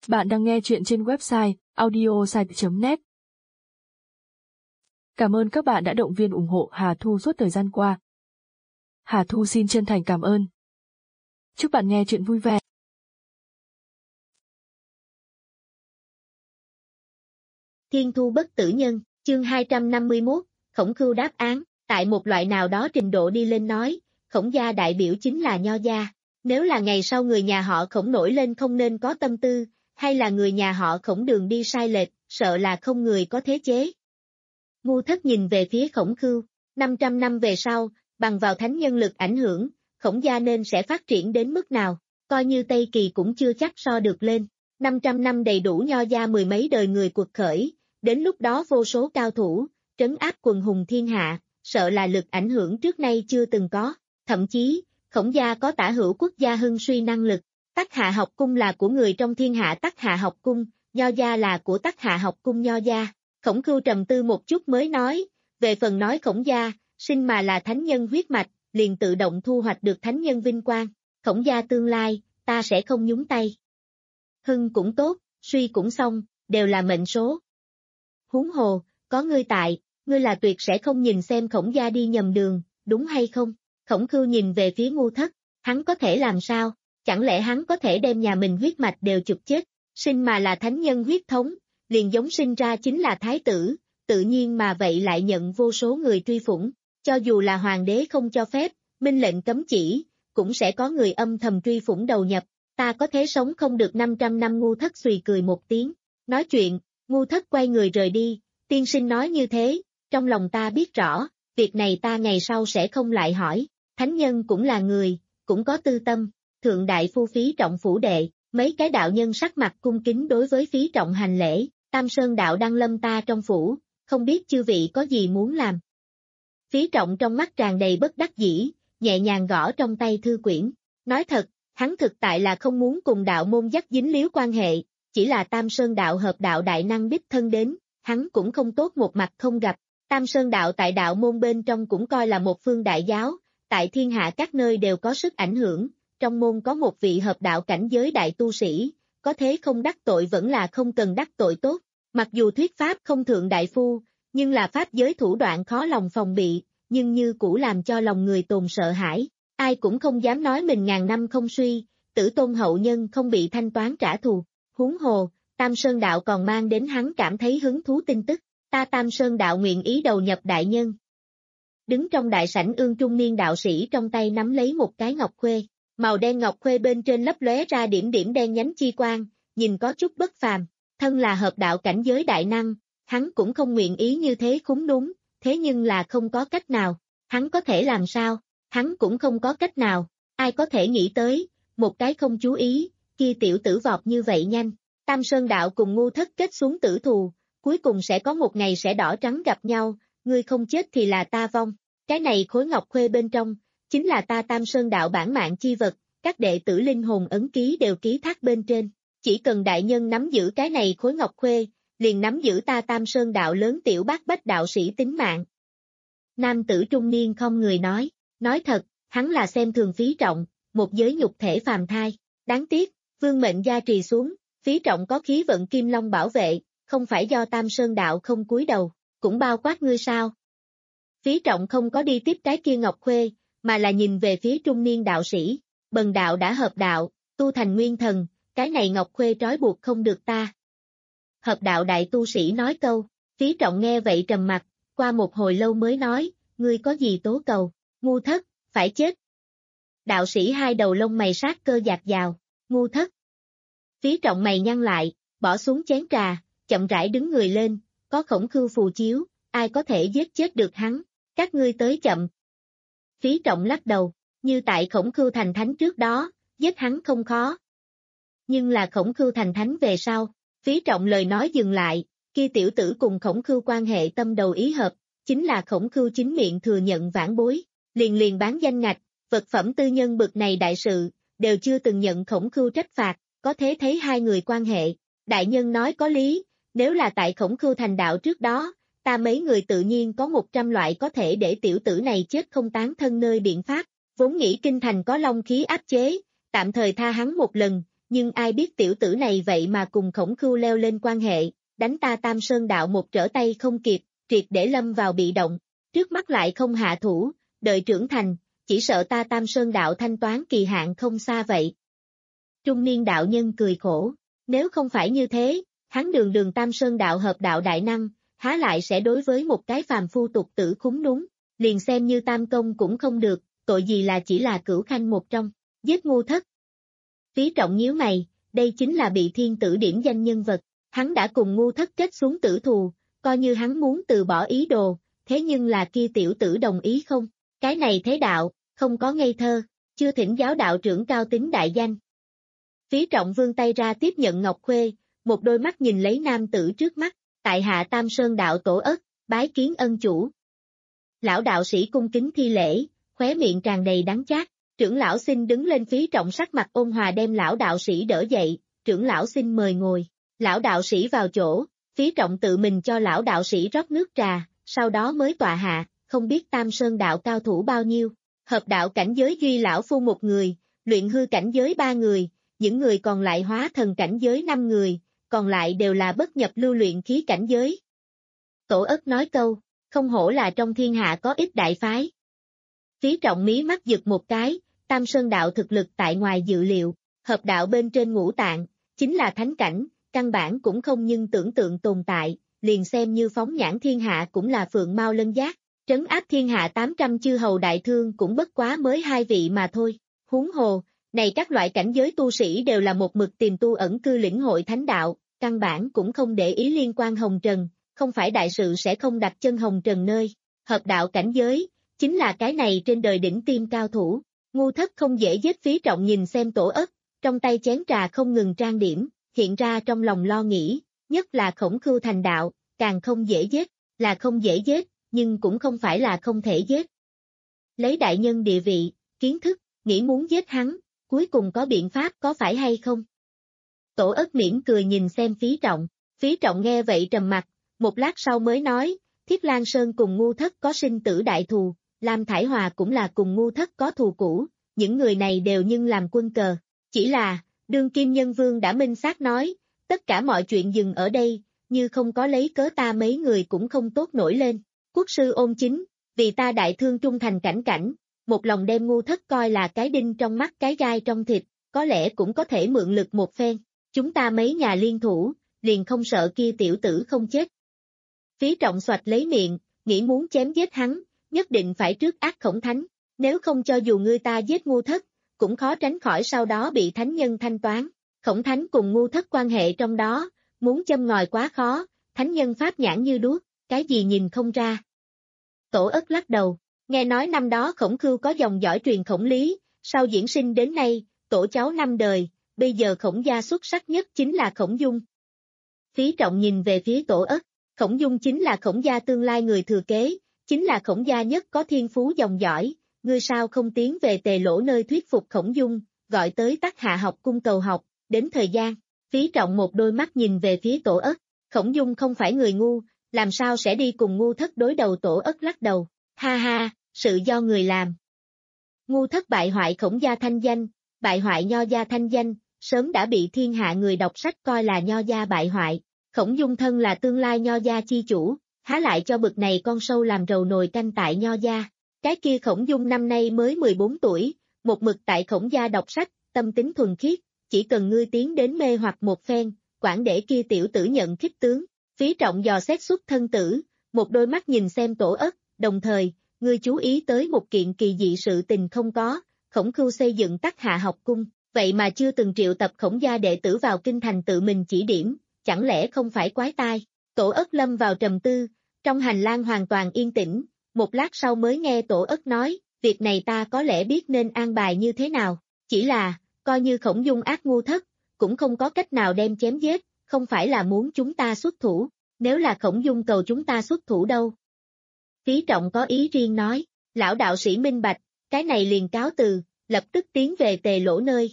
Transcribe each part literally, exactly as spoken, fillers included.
Bạn đang nghe chuyện trên website audiosite chấm net. Cảm ơn các bạn đã động viên ủng hộ Hà Thu suốt thời gian qua. Hà Thu xin chân thành cảm ơn. Chúc bạn nghe chuyện vui vẻ. Thiên thu bất tử nhân, chương hai trăm năm mươi mốt, Khổng Khưu đáp án, tại một loại nào đó trình độ đi lên nói, Khổng gia đại biểu chính là Nho gia. Nếu là ngày sau người nhà họ Khổng nổi lên không nên có tâm tư, hay là người nhà họ Khổng đường đi sai lệch, sợ là không người có thế chế. Ngu Thất nhìn về phía Khổng Khưu, năm trăm năm về sau, bằng vào thánh nhân lực ảnh hưởng, Khổng gia nên sẽ phát triển đến mức nào, coi như Tây Kỳ cũng chưa chắc so được lên. năm trăm năm đầy đủ Nho gia mười mấy đời người cuộc khởi, đến lúc đó vô số cao thủ, trấn áp quần hùng thiên hạ, sợ là lực ảnh hưởng trước nay chưa từng có, thậm chí, Khổng gia có tả hữu quốc gia hưng suy năng lực, Tắc Hạ học cung là của người trong thiên hạ Tắc Hạ học cung, Nho gia là của Tắc Hạ học cung Nho gia. Khổng Khưu trầm tư một chút mới nói, về phần nói Khổng gia, sinh mà là thánh nhân huyết mạch, liền tự động thu hoạch được thánh nhân vinh quang, Khổng gia tương lai, ta sẽ không nhúng tay. Hưng cũng tốt, suy cũng xong, đều là mệnh số. Huống hồ, có ngươi tại, ngươi là tuyệt sẽ không nhìn xem Khổng gia đi nhầm đường, đúng hay không? Khổng Khưu nhìn về phía Ngu Thất, hắn có thể làm sao? Chẳng lẽ hắn có thể đem nhà mình huyết mạch đều chụp chết, sinh mà là thánh nhân huyết thống, liền giống sinh ra chính là thái tử, tự nhiên mà vậy lại nhận vô số người truy phủng, cho dù là hoàng đế không cho phép, minh lệnh cấm chỉ, cũng sẽ có người âm thầm truy phủng đầu nhập, ta có thể sống không được năm trăm năm. Ngu Thất xùy cười một tiếng, nói chuyện, Ngu Thất quay người rời đi, tiên sinh nói như thế, trong lòng ta biết rõ, việc này ta ngày sau sẽ không lại hỏi, thánh nhân cũng là người, cũng có tư tâm. Thượng đại phu Phí Trọng phủ đệ, mấy cái đạo nhân sắc mặt cung kính đối với Phí Trọng hành lễ, Tam Sơn đạo đang lâm ta trong phủ, không biết chư vị có gì muốn làm. Phí Trọng trong mắt tràn đầy bất đắc dĩ, nhẹ nhàng gõ trong tay thư quyển, nói thật, hắn thực tại là không muốn cùng đạo môn dắt dính líu quan hệ, chỉ là Tam Sơn đạo hợp đạo đại năng đích thân đến, hắn cũng không tốt một mặt không gặp, Tam Sơn đạo tại đạo môn bên trong cũng coi là một phương đại giáo, tại thiên hạ các nơi đều có sức ảnh hưởng. Trong môn có một vị hợp đạo cảnh giới đại tu sĩ, có thế không đắc tội vẫn là không cần đắc tội tốt, mặc dù thuyết pháp không thượng đại phu, nhưng là pháp giới thủ đoạn khó lòng phòng bị, nhưng như cũ làm cho lòng người tồn sợ hãi, ai cũng không dám nói mình ngàn năm không suy, tử tôn hậu nhân không bị thanh toán trả thù, huống hồ, Tam Sơn đạo còn mang đến hắn cảm thấy hứng thú tin tức, ta Tam Sơn đạo nguyện ý đầu nhập đại nhân. Đứng trong đại sảnh ương trung niên đạo sĩ trong tay nắm lấy một cái ngọc khuê. Màu đen ngọc khuê bên trên lấp lóe ra điểm điểm đen nhánh chi quang, nhìn có chút bất phàm, thân là hợp đạo cảnh giới đại năng, hắn cũng không nguyện ý như thế khúng đúng, thế nhưng là không có cách nào, hắn có thể làm sao, hắn cũng không có cách nào, ai có thể nghĩ tới, một cái không chú ý, kia tiểu tử vọt như vậy nhanh, Tam Sơn đạo cùng Ngu Thất kết xuống tử thù, cuối cùng sẽ có một ngày sẽ đỏ trắng gặp nhau, ngươi không chết thì là ta vong, cái này khối ngọc khuê bên trong, chính là ta Tam Sơn đạo bản mạng chi vật, các đệ tử linh hồn ấn ký đều ký thác bên trên, chỉ cần đại nhân nắm giữ cái này khối ngọc khuê, liền nắm giữ ta Tam Sơn đạo lớn tiểu bát bách đạo sĩ tính mạng. Nam tử trung niên không người nói, nói thật, hắn là xem thường Phí Trọng, một giới nhục thể phàm thai, đáng tiếc, vương mệnh gia trì xuống, Phí Trọng có khí vận kim long bảo vệ, không phải do Tam Sơn đạo không cúi đầu, cũng bao quát ngươi sao. Phí Trọng không có đi tiếp cái kia ngọc khuê, mà là nhìn về phía trung niên đạo sĩ, bần đạo đã hợp đạo, tu thành nguyên thần, cái này ngọc khuê trói buộc không được ta. Hợp đạo đại tu sĩ nói câu, Phí Trọng nghe vậy trầm mặt, qua một hồi lâu mới nói, ngươi có gì tố cầu, Ngu Thất, phải chết. Đạo sĩ hai đầu lông mày sát cơ dạt dào, Ngu Thất. Phí Trọng mày nhăn lại, bỏ xuống chén trà, chậm rãi đứng người lên, có Khổng Khưu phù chiếu, ai có thể giết chết được hắn, các ngươi tới chậm. Phí Trọng lắc đầu, như tại Khổng Khưu thành thánh trước đó, giết hắn không khó. Nhưng là Khổng Khưu thành thánh về sau, Phí Trọng lời nói dừng lại, kia tiểu tử cùng Khổng Khưu quan hệ tâm đầu ý hợp, chính là Khổng Khưu chính miệng thừa nhận vãn bối, liền liền bán danh ngạch, vật phẩm tư nhân bực này đại sự, đều chưa từng nhận Khổng Khưu trách phạt, có thế thấy hai người quan hệ, đại nhân nói có lý, nếu là tại Khổng Khưu thành đạo trước đó, ta mấy người tự nhiên có một trăm loại có thể để tiểu tử này chết không tán thân nơi biện pháp, vốn nghĩ kinh thành có long khí áp chế, tạm thời tha hắn một lần, nhưng ai biết tiểu tử này vậy mà cùng Khổng Khưu leo lên quan hệ, đánh ta Tam Sơn đạo một trở tay không kịp, triệt để lâm vào bị động, trước mắt lại không hạ thủ, đợi trưởng thành, chỉ sợ ta Tam Sơn đạo thanh toán kỳ hạn không xa vậy. Trung niên đạo nhân cười khổ, nếu không phải như thế, hắn đường đường Tam Sơn đạo hợp đạo đại năng, há lại sẽ đối với một cái phàm phu tục tử khúng núm, liền xem như tam công cũng không được, tội gì là chỉ là cửu khanh một trong, giết ngu thất. Phí Trọng nhíu mày, đây chính là bị thiên tử điểm danh nhân vật, hắn đã cùng ngu thất kết xuống tử thù, coi như hắn muốn từ bỏ ý đồ, thế nhưng là kia tiểu tử đồng ý không, cái này thế đạo, không có ngây thơ, chưa thỉnh giáo đạo trưởng cao tính đại danh. Phí Trọng vươn tay ra tiếp nhận ngọc khuê, một đôi mắt nhìn lấy nam tử trước mắt, tại hạ Tam Sơn đạo tổ ất, bái kiến ân chủ. Lão đạo sĩ cung kính thi lễ, khóe miệng tràn đầy đắng chát, trưởng lão xin đứng lên. Phí Trọng sắc mặt ôn hòa đem lão đạo sĩ đỡ dậy, trưởng lão xin mời ngồi. Lão đạo sĩ vào chỗ, Phí Trọng tự mình cho lão đạo sĩ rót nước trà, sau đó mới tọa hạ, không biết Tam Sơn đạo cao thủ bao nhiêu, hợp đạo cảnh giới duy lão phu một người, luyện hư cảnh giới ba người, những người còn lại hóa thần cảnh giới năm người, còn lại đều là bất nhập lưu luyện khí cảnh giới. Tổ ất nói câu, không hổ là trong thiên hạ có ít đại phái. Phí Trọng mí mắt giật một cái, Tam Sơn đạo thực lực tại ngoài dự liệu, hợp đạo bên trên ngũ tạng, chính là thánh cảnh, căn bản cũng không nhưng tưởng tượng tồn tại, liền xem như phóng nhãn thiên hạ cũng là phượng mau lân giác, trấn áp thiên hạ tám trăm chư hầu đại thương cũng bất quá mới hai vị mà thôi, huống hồ, này các loại cảnh giới tu sĩ đều là một mực tìm tu ẩn cư lĩnh hội thánh đạo, căn bản cũng không để ý liên quan hồng trần, không phải đại sự sẽ không đặt chân hồng trần nơi, hợp đạo cảnh giới, chính là cái này trên đời đỉnh tiêm cao thủ, ngu thất không dễ giết. Phí Trọng nhìn xem tổ ất, trong tay chén trà không ngừng trang điểm, hiện ra trong lòng lo nghĩ, nhất là Khổng Khưu thành đạo, càng không dễ giết, là không dễ giết, nhưng cũng không phải là không thể giết. Lấy đại nhân địa vị, kiến thức, nghĩ muốn giết hắn, cuối cùng có biện pháp có phải hay không? Tổ ất mỉm cười nhìn xem Phí Trọng, Phí Trọng nghe vậy trầm mặt, một lát sau mới nói, Thiết Lan Sơn cùng ngu thất có sinh tử đại thù, Lam Thải Hòa cũng là cùng ngu thất có thù cũ, những người này đều nhưng làm quân cờ, chỉ là, đương kim nhân vương đã minh xác nói, tất cả mọi chuyện dừng ở đây, như không có lấy cớ ta mấy người cũng không tốt nổi lên, quốc sư Ôn Chính, vì ta đại thương trung thành cảnh cảnh, một lòng đem ngu thất coi là cái đinh trong mắt cái gai trong thịt, có lẽ cũng có thể mượn lực một phen, chúng ta mấy nhà liên thủ, liền không sợ kia tiểu tử không chết. Phí Trọng xoạch lấy miệng, nghĩ muốn chém giết hắn, nhất định phải trước ác Khổng Thánh, nếu không cho dù ngươi ta giết ngu thất, cũng khó tránh khỏi sau đó bị thánh nhân thanh toán. Khổng Thánh cùng ngu thất quan hệ trong đó, muốn châm ngòi quá khó, thánh nhân pháp nhãn như đuốc, cái gì nhìn không ra. Tổ ất lắc đầu, nghe nói năm đó Khổng Khưu có dòng dõi truyền Khổng Lý, sau diễn sinh đến nay, tổ cháu năm đời, bây giờ Khổng gia xuất sắc nhất chính là Khổng Dung. Phí Trọng nhìn về phía tổ ất, Khổng Dung chính là Khổng gia tương lai người thừa kế, chính là Khổng gia nhất có thiên phú dòng dõi, ngươi sao không tiến về Tề Lỗ nơi thuyết phục Khổng Dung, gọi tới Tắc Hạ học cung cầu học, đến thời gian. Phí Trọng một đôi mắt nhìn về phía tổ ất, Khổng Dung không phải người ngu, làm sao sẽ đi cùng ngu thất đối đầu. Tổ ất lắc đầu, ha ha, sự do người làm. Ngu thất bại hoại Khổng gia thanh danh, bại hoại Nho gia thanh danh, sớm đã bị thiên hạ người đọc sách coi là Nho gia bại hoại. Khổng Dung thân là tương lai Nho gia chi chủ, há lại cho bực này con sâu làm rầu nồi canh tại Nho gia. Cái kia Khổng Dung năm nay mới mười bốn tuổi, một mực tại Khổng gia đọc sách, tâm tính thuần khiết, chỉ cần ngươi tiến đến mê hoặc một phen, quản để kia tiểu tử nhận khích tướng. Phí Trọng dò xét xuất thân tử, một đôi mắt nhìn xem tổ ất, đồng thời, ngươi chú ý tới một kiện kỳ dị sự tình không có, Khổng Khưu xây dựng Tắc Hạ học cung, vậy mà chưa từng triệu tập Khổng gia đệ tử vào kinh thành tự mình chỉ điểm, chẳng lẽ không phải quái tai. Tổ ất lâm vào trầm tư, trong hành lang hoàn toàn yên tĩnh, một lát sau mới nghe tổ ất nói, việc này ta có lẽ biết nên an bài như thế nào, chỉ là, coi như Khổng Dung ác ngu thất, cũng không có cách nào đem chém giết, không phải là muốn chúng ta xuất thủ, nếu là Khổng Dung cầu chúng ta xuất thủ đâu. Phí Trọng có ý riêng nói, lão đạo sĩ minh bạch, cái này liền cáo từ, lập tức tiến về Tề Lỗ nơi.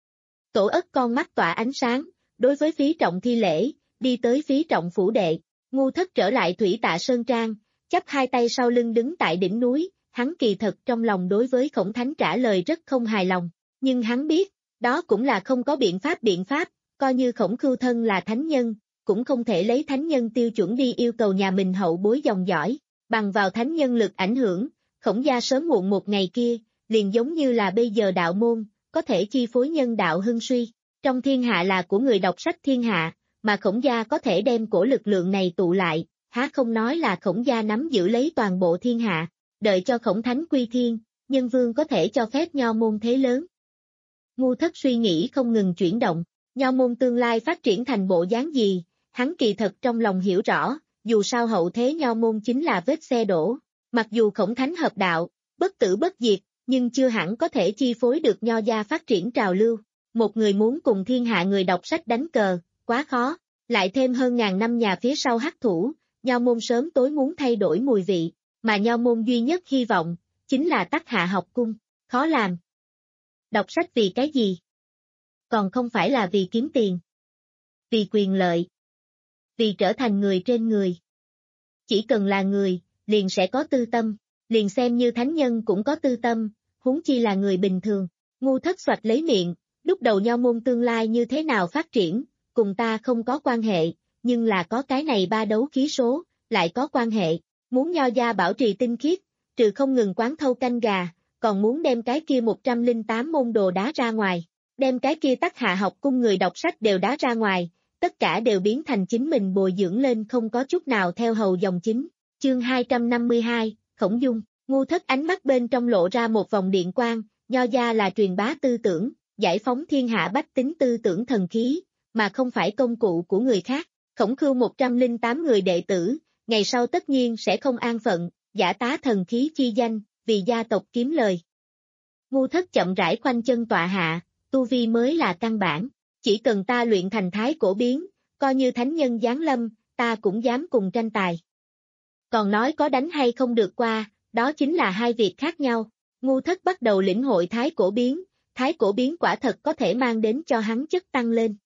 Tổ ất con mắt tỏa ánh sáng, đối với Phí Trọng thi lễ, đi tới Phí Trọng phủ đệ, ngu thất trở lại Thủy Tạ Sơn Trang, chắp hai tay sau lưng đứng tại đỉnh núi, hắn kỳ thật trong lòng đối với Khổng Thánh trả lời rất không hài lòng, nhưng hắn biết, Đó cũng là không có biện pháp biện pháp, coi như Khổng Khưu thân là thánh nhân, cũng không thể lấy thánh nhân tiêu chuẩn đi yêu cầu nhà mình hậu bối dòng dõi, bằng vào thánh nhân lực ảnh hưởng, Khổng gia sớm muộn một ngày kia, liền giống như là bây giờ đạo môn, có thể chi phối nhân đạo hưng suy, trong thiên hạ là của người đọc sách thiên hạ, mà Khổng gia có thể đem cổ lực lượng này tụ lại, há không nói là Khổng gia nắm giữ lấy toàn bộ thiên hạ, đợi cho Khổng Thánh quy thiên, nhân vương có thể cho phép nho môn thế lớn. Ngu Thất suy nghĩ không ngừng chuyển động, nho môn tương lai phát triển thành bộ dáng gì, hắn kỳ thật trong lòng hiểu rõ, dù sao hậu thế nho môn chính là vết xe đổ, mặc dù Khổng Thánh hợp đạo, bất tử bất diệt, nhưng chưa hẳn có thể chi phối được nho gia phát triển trào lưu, một người muốn cùng thiên hạ người đọc sách đánh cờ, quá khó, lại thêm hơn ngàn năm nhà phía sau hắc thủ, nho môn sớm tối muốn thay đổi mùi vị, mà nho môn duy nhất hy vọng, chính là Tắc Hạ học cung, khó làm. Đọc sách vì cái gì? Còn không phải là vì kiếm tiền. Vì quyền lợi. Vì trở thành người trên người. Chỉ cần là người, liền sẽ có tư tâm, liền xem như thánh nhân cũng có tư tâm, huống chi là người bình thường. Ngu Thất xoạch lấy miệng, lúc đầu nho môn tương lai như thế nào phát triển, cùng ta không có quan hệ, nhưng là có cái này ba đấu khí số, lại có quan hệ. Muốn nho gia bảo trì tinh khiết, trừ không ngừng quán thâu canh gà, còn muốn đem cái kia một trăm lẻ tám môn đồ đá ra ngoài, đem cái kia Tắc Hạ học cung người đọc sách đều đá ra ngoài, tất cả đều biến thành chính mình bồi dưỡng lên không có chút nào theo hầu dòng chính. Chương hai trăm năm mươi hai, Khổng Dung, Ngu Thất ánh mắt bên trong lộ ra một vòng điện quang, nho gia là truyền bá tư tưởng, giải phóng thiên hạ bách tính tư tưởng thần khí, mà không phải công cụ của người khác. Khổng Khưu một trăm lẻ tám người đệ tử, ngày sau tất nhiên sẽ không an phận, giả tá thần khí chi danh, vì gia tộc kiếm lời. Ngu Thất chậm rãi khoanh chân tọa hạ, tu vi mới là căn bản, chỉ cần ta luyện thành thái cổ biến, coi như thánh nhân giáng lâm, ta cũng dám cùng tranh tài. Còn nói có đánh hay không được qua, đó chính là hai việc khác nhau. Ngu Thất bắt đầu lĩnh hội thái cổ biến, thái cổ biến quả thật có thể mang đến cho hắn chất tăng lên.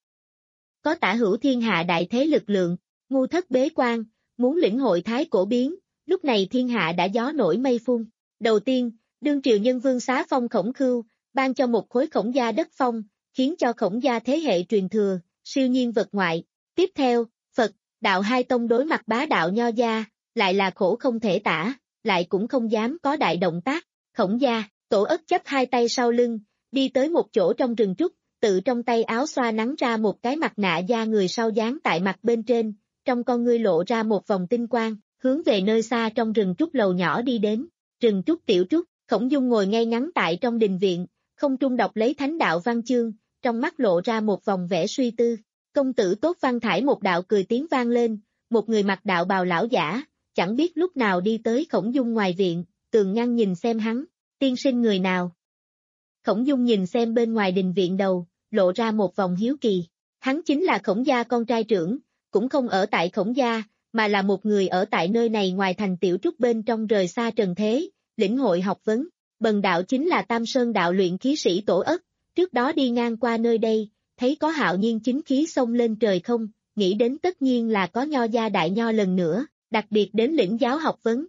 Có tả hữu thiên hạ đại thế lực lượng, Ngu Thất bế quan, muốn lĩnh hội thái cổ biến, lúc này thiên hạ đã gió nổi mây phun. Đầu tiên, đương triều nhân vương xá phong Khổng Khưu, ban cho một khối Khổng gia đất phong, khiến cho Khổng gia thế hệ truyền thừa, siêu nhiên vật ngoại. Tiếp theo, Phật, đạo hai tông đối mặt bá đạo nho gia, lại là khổ không thể tả, lại cũng không dám có đại động tác. Khổng gia, Tổ Ất chấp hai tay sau lưng, đi tới một chỗ trong rừng trúc, tự trong tay áo xoa nắng ra một cái mặt nạ da người sau dán tại mặt bên trên, trong con ngươi lộ ra một vòng tinh quang, hướng về nơi xa trong rừng trúc lầu nhỏ đi đến. Rừng trúc tiểu trúc, Khổng Dung ngồi ngay ngắn tại trong đình viện, không trung đọc lấy thánh đạo văn chương, trong mắt lộ ra một vòng vẻ suy tư. Công tử tốt văn thải một đạo cười tiếng vang lên, một người mặc đạo bào lão giả, chẳng biết lúc nào đi tới Khổng Dung ngoài viện, tường ngăn nhìn xem hắn, tiên sinh người nào. Khổng Dung nhìn xem bên ngoài đình viện đầu, lộ ra một vòng hiếu kỳ, hắn chính là Khổng gia con trai trưởng, cũng không ở tại Khổng gia, mà là một người ở tại nơi này ngoài thành tiểu trúc bên trong rời xa trần thế, lĩnh hội học vấn. Bần đạo chính là Tam Sơn đạo luyện khí sĩ Tổ Ất, trước đó đi ngang qua nơi đây, thấy có hạo nhiên chính khí xông lên trời không, nghĩ đến tất nhiên là có nho gia đại nho lần nữa, đặc biệt đến lĩnh giáo học vấn.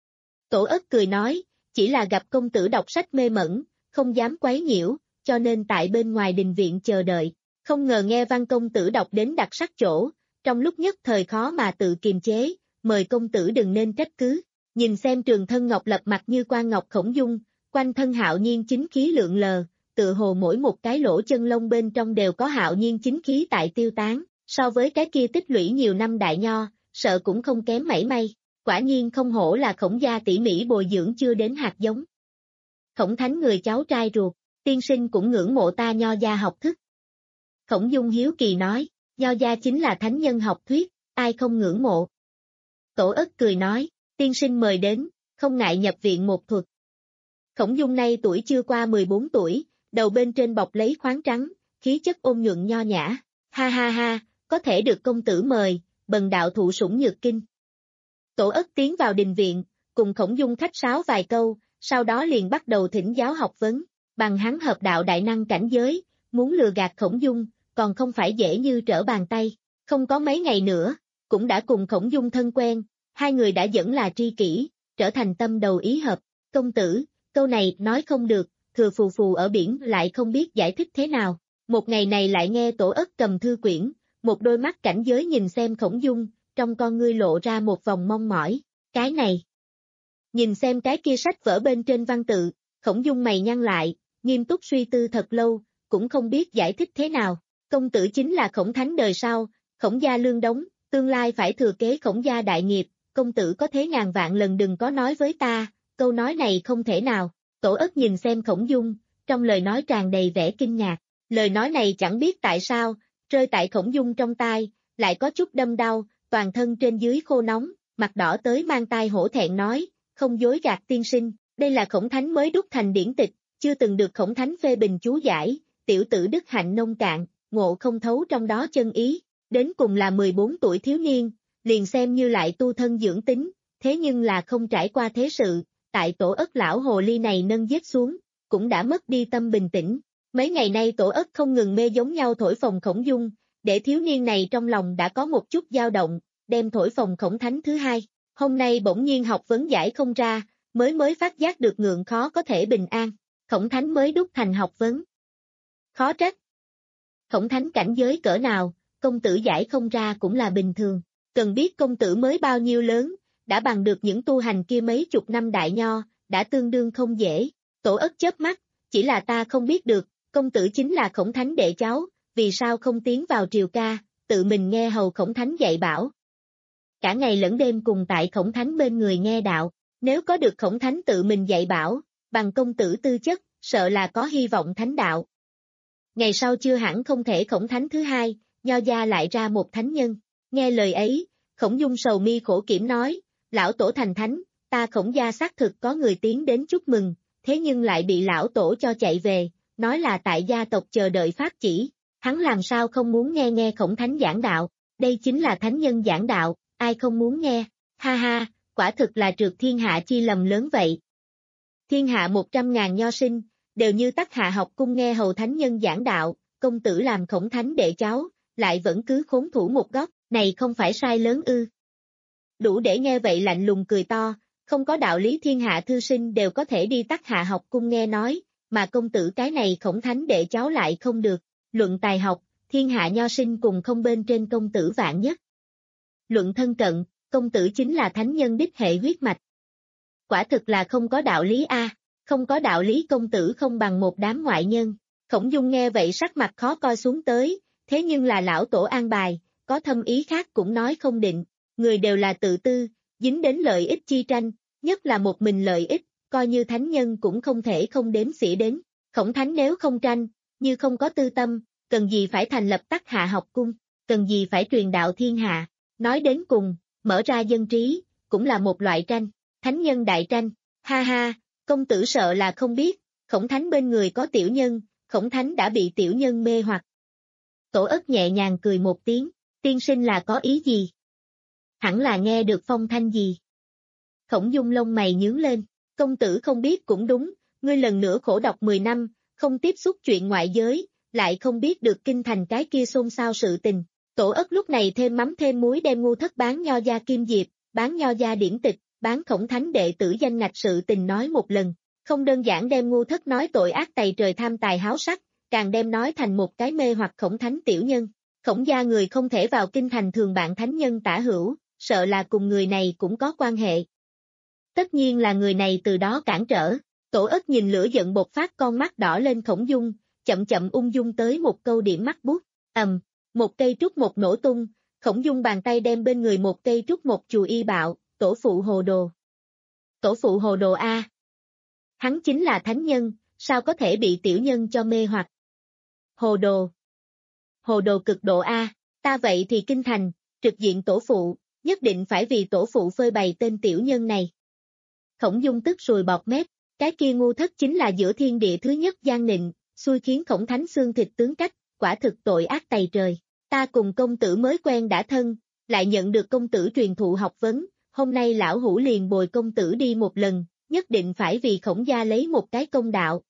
Tổ Ất cười nói, chỉ là gặp công tử đọc sách mê mẩn, không dám quấy nhiễu, cho nên tại bên ngoài đình viện chờ đợi, không ngờ nghe văn công tử đọc đến đặc sắc chỗ, trong lúc nhất thời khó mà tự kiềm chế, mời công tử đừng nên trách cứ. Nhìn xem trường thân ngọc lập mặt như quan ngọc Khổng Dung, quanh thân hạo nhiên chính khí lượng lờ, tự hồ mỗi một cái lỗ chân lông bên trong đều có hạo nhiên chính khí tại tiêu tán, so với cái kia tích lũy nhiều năm đại nho, sợ cũng không kém mảy may, quả nhiên không hổ là Khổng gia tỉ mỉ bồi dưỡng chưa đến hạt giống. Khổng Thánh người cháu trai ruột, tiên sinh cũng ngưỡng mộ ta nho gia học thức. Khổng Dung hiếu kỳ nói, nho gia chính là thánh nhân học thuyết, ai không ngưỡng mộ. Tổ Ất cười nói, tiên sinh mời đến, không ngại nhập viện một thuật. Khổng Dung nay tuổi chưa qua mười bốn tuổi, đầu bên trên bọc lấy khoáng trắng, khí chất ôn nhuận nho nhã, ha ha ha, có thể được công tử mời, bần đạo thụ sủng nhược kinh. Tổ Ất tiến vào đình viện, cùng Khổng Dung khách sáo vài câu, sau đó liền bắt đầu thỉnh giáo học vấn, bằng hắn hợp đạo đại năng cảnh giới, muốn lừa gạt Khổng Dung, còn không phải dễ như trở bàn tay, không có mấy ngày nữa, cũng đã cùng Khổng Dung thân quen, hai người đã dẫn là tri kỷ, trở thành tâm đầu ý hợp. Công tử, câu này nói không được, thừa phù phù ở biển lại không biết giải thích thế nào. Một ngày này lại nghe Tổ Ất cầm thư quyển, một đôi mắt cảnh giới nhìn xem Khổng Dung, trong con ngươi lộ ra một vòng mong mỏi. Cái này. Nhìn xem cái kia sách vở bên trên văn tự, Khổng Dung mày nhăn lại, nghiêm túc suy tư thật lâu, cũng không biết giải thích thế nào. Công tử chính là Khổng Thánh đời sau, Khổng gia lương đống, tương lai phải thừa kế Khổng gia đại nghiệp, công tử có thế ngàn vạn lần đừng có nói với ta, câu nói này không thể nào. Tổ Ất nhìn xem Khổng Dung, trong lời nói tràn đầy vẻ kinh ngạc. Lời nói này chẳng biết tại sao, rơi tại Khổng Dung trong tai, lại có chút đâm đau, toàn thân trên dưới khô nóng, mặt đỏ tới mang tai hổ thẹn nói, không dối gạt tiên sinh, đây là Khổng Thánh mới đúc thành điển tịch, chưa từng được Khổng Thánh phê bình chú giải, tiểu tử đức hạnh nông cạn, ngộ không thấu trong đó chân ý, đến cùng là mười bốn tuổi thiếu niên, liền xem như lại tu thân dưỡng tính, thế nhưng là không trải qua thế sự, tại Tổ Ất lão hồ ly này nâng giết xuống, cũng đã mất đi tâm bình tĩnh. Mấy ngày nay Tổ Ất không ngừng mê giống nhau thổi phồng Khổng Dung, để thiếu niên này trong lòng đã có một chút dao động, đem thổi phồng Khổng Thánh thứ hai. Hôm nay bỗng nhiên học vấn giải không ra, mới mới phát giác được ngượng khó có thể bình an. Khổng Thánh mới đúc thành học vấn. Khó trách. Khổng Thánh cảnh giới cỡ nào, công tử giải không ra cũng là bình thường. Cần biết công tử mới bao nhiêu lớn, đã bằng được những tu hành kia mấy chục năm đại nho, đã tương đương không dễ. Tổ Ất chớp mắt, chỉ là ta không biết được, công tử chính là Khổng Thánh đệ cháu, vì sao không tiến vào triều ca, tự mình nghe hầu Khổng Thánh dạy bảo. Cả ngày lẫn đêm cùng tại Khổng Thánh bên người nghe đạo, nếu có được Khổng Thánh tự mình dạy bảo, bằng công tử tư chất, sợ là có hy vọng thánh đạo. Ngày sau chưa hẳn không thể Khổng Thánh thứ hai, nho gia lại ra một thánh nhân. Nghe lời ấy, Khổng Dung sầu mi khổ kiểm nói, lão tổ thành thánh, ta Khổng gia xác thực có người tiến đến chúc mừng, thế nhưng lại bị lão tổ cho chạy về, nói là tại gia tộc chờ đợi pháp chỉ, hắn làm sao không muốn nghe nghe Khổng Thánh giảng đạo, đây chính là thánh nhân giảng đạo, ai không muốn nghe, ha ha, quả thực là trượt thiên hạ chi lầm lớn vậy. Thiên hạ một trăm ngàn nho sinh, đều như Tắc Hạ học cung nghe hầu thánh nhân giảng đạo, công tử làm Khổng Thánh đệ cháu, lại vẫn cứ khốn thủ một góc, này không phải sai lớn ư. Đủ để nghe vậy lạnh lùng cười to, không có đạo lý thiên hạ thư sinh đều có thể đi Tắc Hạ học cung nghe nói, mà công tử cái này Khổng Thánh đệ cháu lại không được, luận tài học, thiên hạ nho sinh cùng không bên trên công tử vạn nhất. Luận thân cận, công tử chính là thánh nhân đích hệ huyết mạch. Quả thực là không có đạo lý a, không có đạo lý công tử không bằng một đám ngoại nhân. Khổng Dung nghe vậy sắc mặt khó coi xuống tới, thế nhưng là lão tổ an bài, có thâm ý khác cũng nói không định, người đều là tự tư, dính đến lợi ích chi tranh, nhất là một mình lợi ích, coi như thánh nhân cũng không thể không đếm xỉa đến. Khổng Thánh nếu không tranh, như không có tư tâm, cần gì phải thành lập Tắc Hạ học cung, cần gì phải truyền đạo thiên hạ, nói đến cùng, mở ra dân trí, cũng là một loại tranh, thánh nhân đại tranh, ha ha, công tử sợ là không biết, Khổng Thánh bên người có tiểu nhân, Khổng Thánh đã bị tiểu nhân mê hoặc. Tổ Ất nhẹ nhàng cười một tiếng, tiên sinh là có ý gì? Hẳn là nghe được phong thanh gì? Khổng Dung lông mày nhướng lên, công tử không biết cũng đúng, ngươi lần nữa khổ đọc mười năm, không tiếp xúc chuyện ngoại giới, lại không biết được kinh thành cái kia xôn xao sự tình. Tổ Ất lúc này thêm mắm thêm muối đem Ngu Thất bán nho gia kim diệp, bán nho gia điển tịch, bán Khổng Thánh đệ tử danh ngạch sự tình nói một lần, không đơn giản đem Ngu Thất nói tội ác tày trời tham tài háo sắc, càng đem nói thành một cái mê hoặc Khổng Thánh tiểu nhân. Khổng gia người không thể vào kinh thành thường bạn thánh nhân tả hữu, sợ là cùng người này cũng có quan hệ. Tất nhiên là người này từ đó cản trở. Tổ Ất nhìn lửa giận bộc phát con mắt đỏ lên Khổng Dung, chậm chậm ung dung tới một câu điểm mắt bút, ầm, một cây trúc một nổ tung, Khổng Dung bàn tay đem bên người một cây trúc một chùi y bạo, tổ phụ hồ đồ. Tổ phụ hồ đồ a. Hắn chính là thánh nhân, sao có thể bị tiểu nhân cho mê hoặc? Hồ đồ. Hồ đồ cực độ a, ta vậy thì kinh thành, trực diện tổ phụ, nhất định phải vì tổ phụ phơi bày tên tiểu nhân này. Khổng Dung tức sùi bọt mép, cái kia Ngu Thất chính là giữa thiên địa thứ nhất gian nịnh, xui khiến Khổng Thánh xương thịt tướng cách, quả thực tội ác tày trời. Ta cùng công tử mới quen đã thân, lại nhận được công tử truyền thụ học vấn, hôm nay lão hủ liền bồi công tử đi một lần, nhất định phải vì Khổng gia lấy một cái công đạo.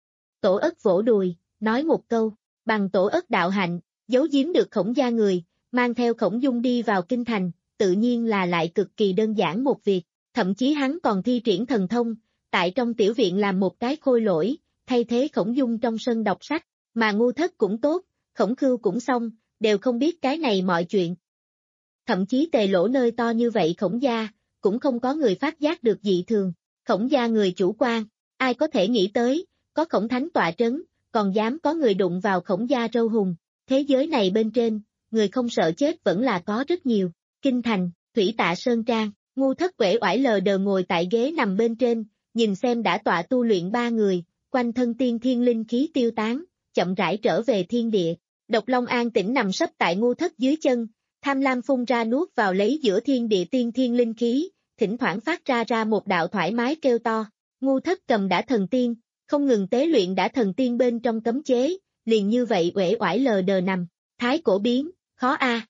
Tổ Ất vỗ đùi, nói một câu, bằng Tổ Ất đạo hạnh, giấu giếm được Khổng gia người, mang theo Khổng Dung đi vào kinh thành, tự nhiên là lại cực kỳ đơn giản một việc, thậm chí hắn còn thi triển thần thông, tại trong tiểu viện làm một cái khôi lỗi, thay thế Khổng Dung trong sân đọc sách, mà Ngu Thất cũng tốt, Khổng Khưu cũng xong, đều không biết cái này mọi chuyện. Thậm chí Tề Lỗ nơi to như vậy Khổng gia, cũng không có người phát giác được dị thường. Khổng gia người chủ quan, ai có thể nghĩ tới, có Khổng Thánh tọa trấn, còn dám có người đụng vào Khổng gia râu hùng. Thế giới này bên trên, người không sợ chết vẫn là có rất nhiều. Kinh thành, Thủy Tạ Sơn Trang, Ngu Thất uể oải lờ đờ ngồi tại ghế nằm bên trên, nhìn xem đã tọa tu luyện ba người, quanh thân tiên thiên linh khí tiêu tán, chậm rãi trở về thiên địa. Độc Long an tĩnh nằm sấp tại Ngu Thất dưới chân, tham lam phun ra nuốt vào lấy giữa thiên địa tiên thiên linh khí, thỉnh thoảng phát ra ra một đạo thoải mái kêu to. Ngu Thất cầm đã thần tiên, không ngừng tế luyện đã thần tiên bên trong cấm chế, liền như vậy uể oải lờ đờ nằm, thái cổ biến, khó a.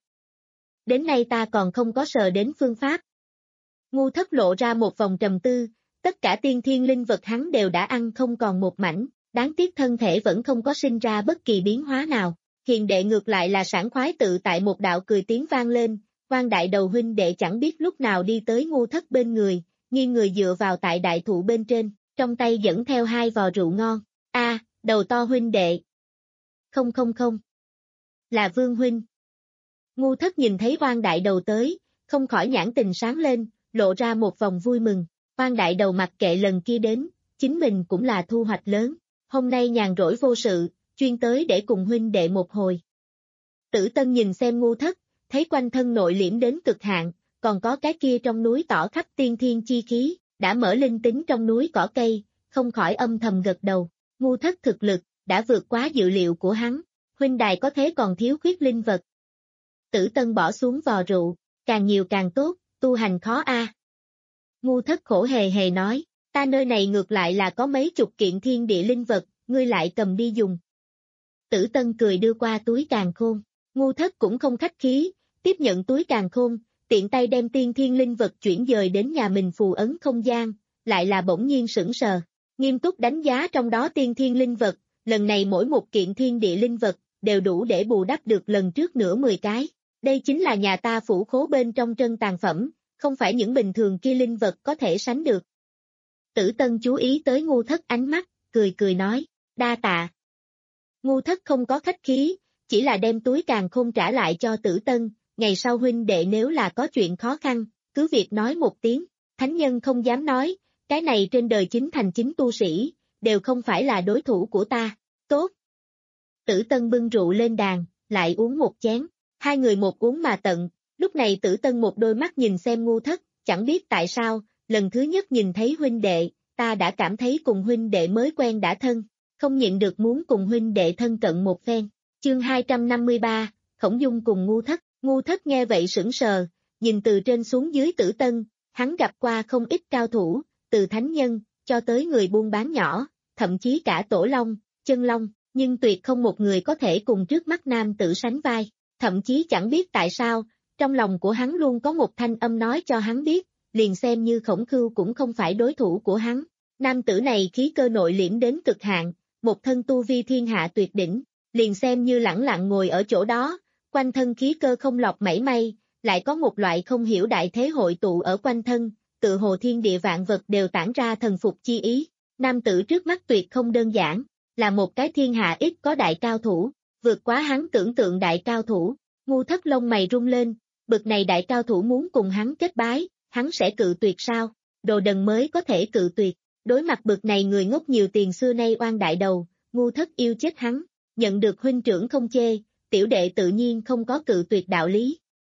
Đến nay ta còn không có sờ đến phương pháp. Ngu Thất lộ ra một vòng trầm tư, tất cả tiên thiên linh vật hắn đều đã ăn không còn một mảnh, đáng tiếc thân thể vẫn không có sinh ra bất kỳ biến hóa nào. Hiền đệ ngược lại là sảng khoái tự tại một đạo cười tiếng vang lên, Quan đại đầu huynh đệ chẳng biết lúc nào đi tới Ngu Thất bên người, nghiêng người dựa vào tại đại thụ bên trên, trong tay dẫn theo hai vò rượu ngon. A, đầu to huynh đệ. Không không không. Là Vương huynh. Ngu Thất nhìn thấy Quan đại đầu tới, không khỏi nhãn tình sáng lên, lộ ra một vòng vui mừng. Quan đại đầu mặc kệ lần kia đến, chính mình cũng là thu hoạch lớn. Hôm nay nhàn rỗi vô sự, chuyên tới để cùng huynh đệ một hồi. Tử Tân nhìn xem Ngu Thất, thấy quanh thân nội liễm đến cực hạn, còn có cái kia trong núi tỏ khắp tiên thiên chi khí, đã mở linh tính trong núi cỏ cây, không khỏi âm thầm gật đầu. Ngu Thất thực lực, đã vượt quá dự liệu của hắn, huynh đài có thế còn thiếu khuyết linh vật. Tử Tân bỏ xuống vò rượu, càng nhiều càng tốt, tu hành khó a. Ngu Thất khổ hề hề nói, ta nơi này ngược lại là có mấy chục kiện thiên địa linh vật, ngươi lại cầm đi dùng. Tử Tân cười đưa qua túi càn khôn, Ngu Thất cũng không khách khí, tiếp nhận túi càn khôn, tiện tay đem tiên thiên linh vật chuyển dời đến nhà mình phù ấn không gian, lại là bỗng nhiên sững sờ, nghiêm túc đánh giá trong đó tiên thiên linh vật, lần này mỗi một kiện thiên địa linh vật, đều đủ để bù đắp được lần trước nửa mười cái, đây chính là nhà ta phủ khố bên trong trân tàn phẩm, không phải những bình thường kia linh vật có thể sánh được. Tử Tân chú ý tới Ngu Thất ánh mắt, cười cười nói, đa tạ. Ngu Thất không có khách khí, chỉ là đem túi càn khôn trả lại cho Tử Tân, ngày sau huynh đệ nếu là có chuyện khó khăn, cứ việc nói một tiếng, thánh nhân không dám nói, cái này trên đời chính thành chính tu sĩ, đều không phải là đối thủ của ta, tốt. Tử Tân bưng rượu lên đàn, lại uống một chén, hai người một uống mà tận, lúc này Tử Tân một đôi mắt nhìn xem Ngu Thất, chẳng biết tại sao, lần thứ nhất nhìn thấy huynh đệ, ta đã cảm thấy cùng huynh đệ mới quen đã thân, không nhịn được muốn cùng huynh đệ thân cận một phen. Chương hai trăm năm mươi ba, Khổng Dung cùng Ngu Thất. Ngu Thất nghe vậy sững sờ, nhìn từ trên xuống dưới Tử Tân, hắn gặp qua không ít cao thủ, từ thánh nhân, cho tới người buôn bán nhỏ, thậm chí cả tổ long, chân long, nhưng tuyệt không một người có thể cùng trước mắt nam tử sánh vai, thậm chí chẳng biết tại sao, trong lòng của hắn luôn có một thanh âm nói cho hắn biết, liền xem như Khổng Khưu cũng không phải đối thủ của hắn. Nam tử này khí cơ nội liễm đến cực hạn, một thân tu vi thiên hạ tuyệt đỉnh, liền xem như lẳng lặng ngồi ở chỗ đó, quanh thân khí cơ không lọc mảy may, lại có một loại không hiểu đại thế hội tụ ở quanh thân, tự hồ thiên địa vạn vật đều tản ra thần phục chi ý. Nam tử trước mắt tuyệt không đơn giản, là một cái thiên hạ ít có đại cao thủ, vượt quá hắn tưởng tượng đại cao thủ. Ngu Thất lông mày rung lên, bực này đại cao thủ muốn cùng hắn kết bái, hắn sẽ cự tuyệt sao? Đồ đần mới có thể cự tuyệt, đối mặt bực này người ngốc nhiều tiền xưa nay oan đại đầu, Ngu Thất yêu chết hắn, nhận được huynh trưởng không chê, tiểu đệ tự nhiên không có cự tuyệt đạo lý.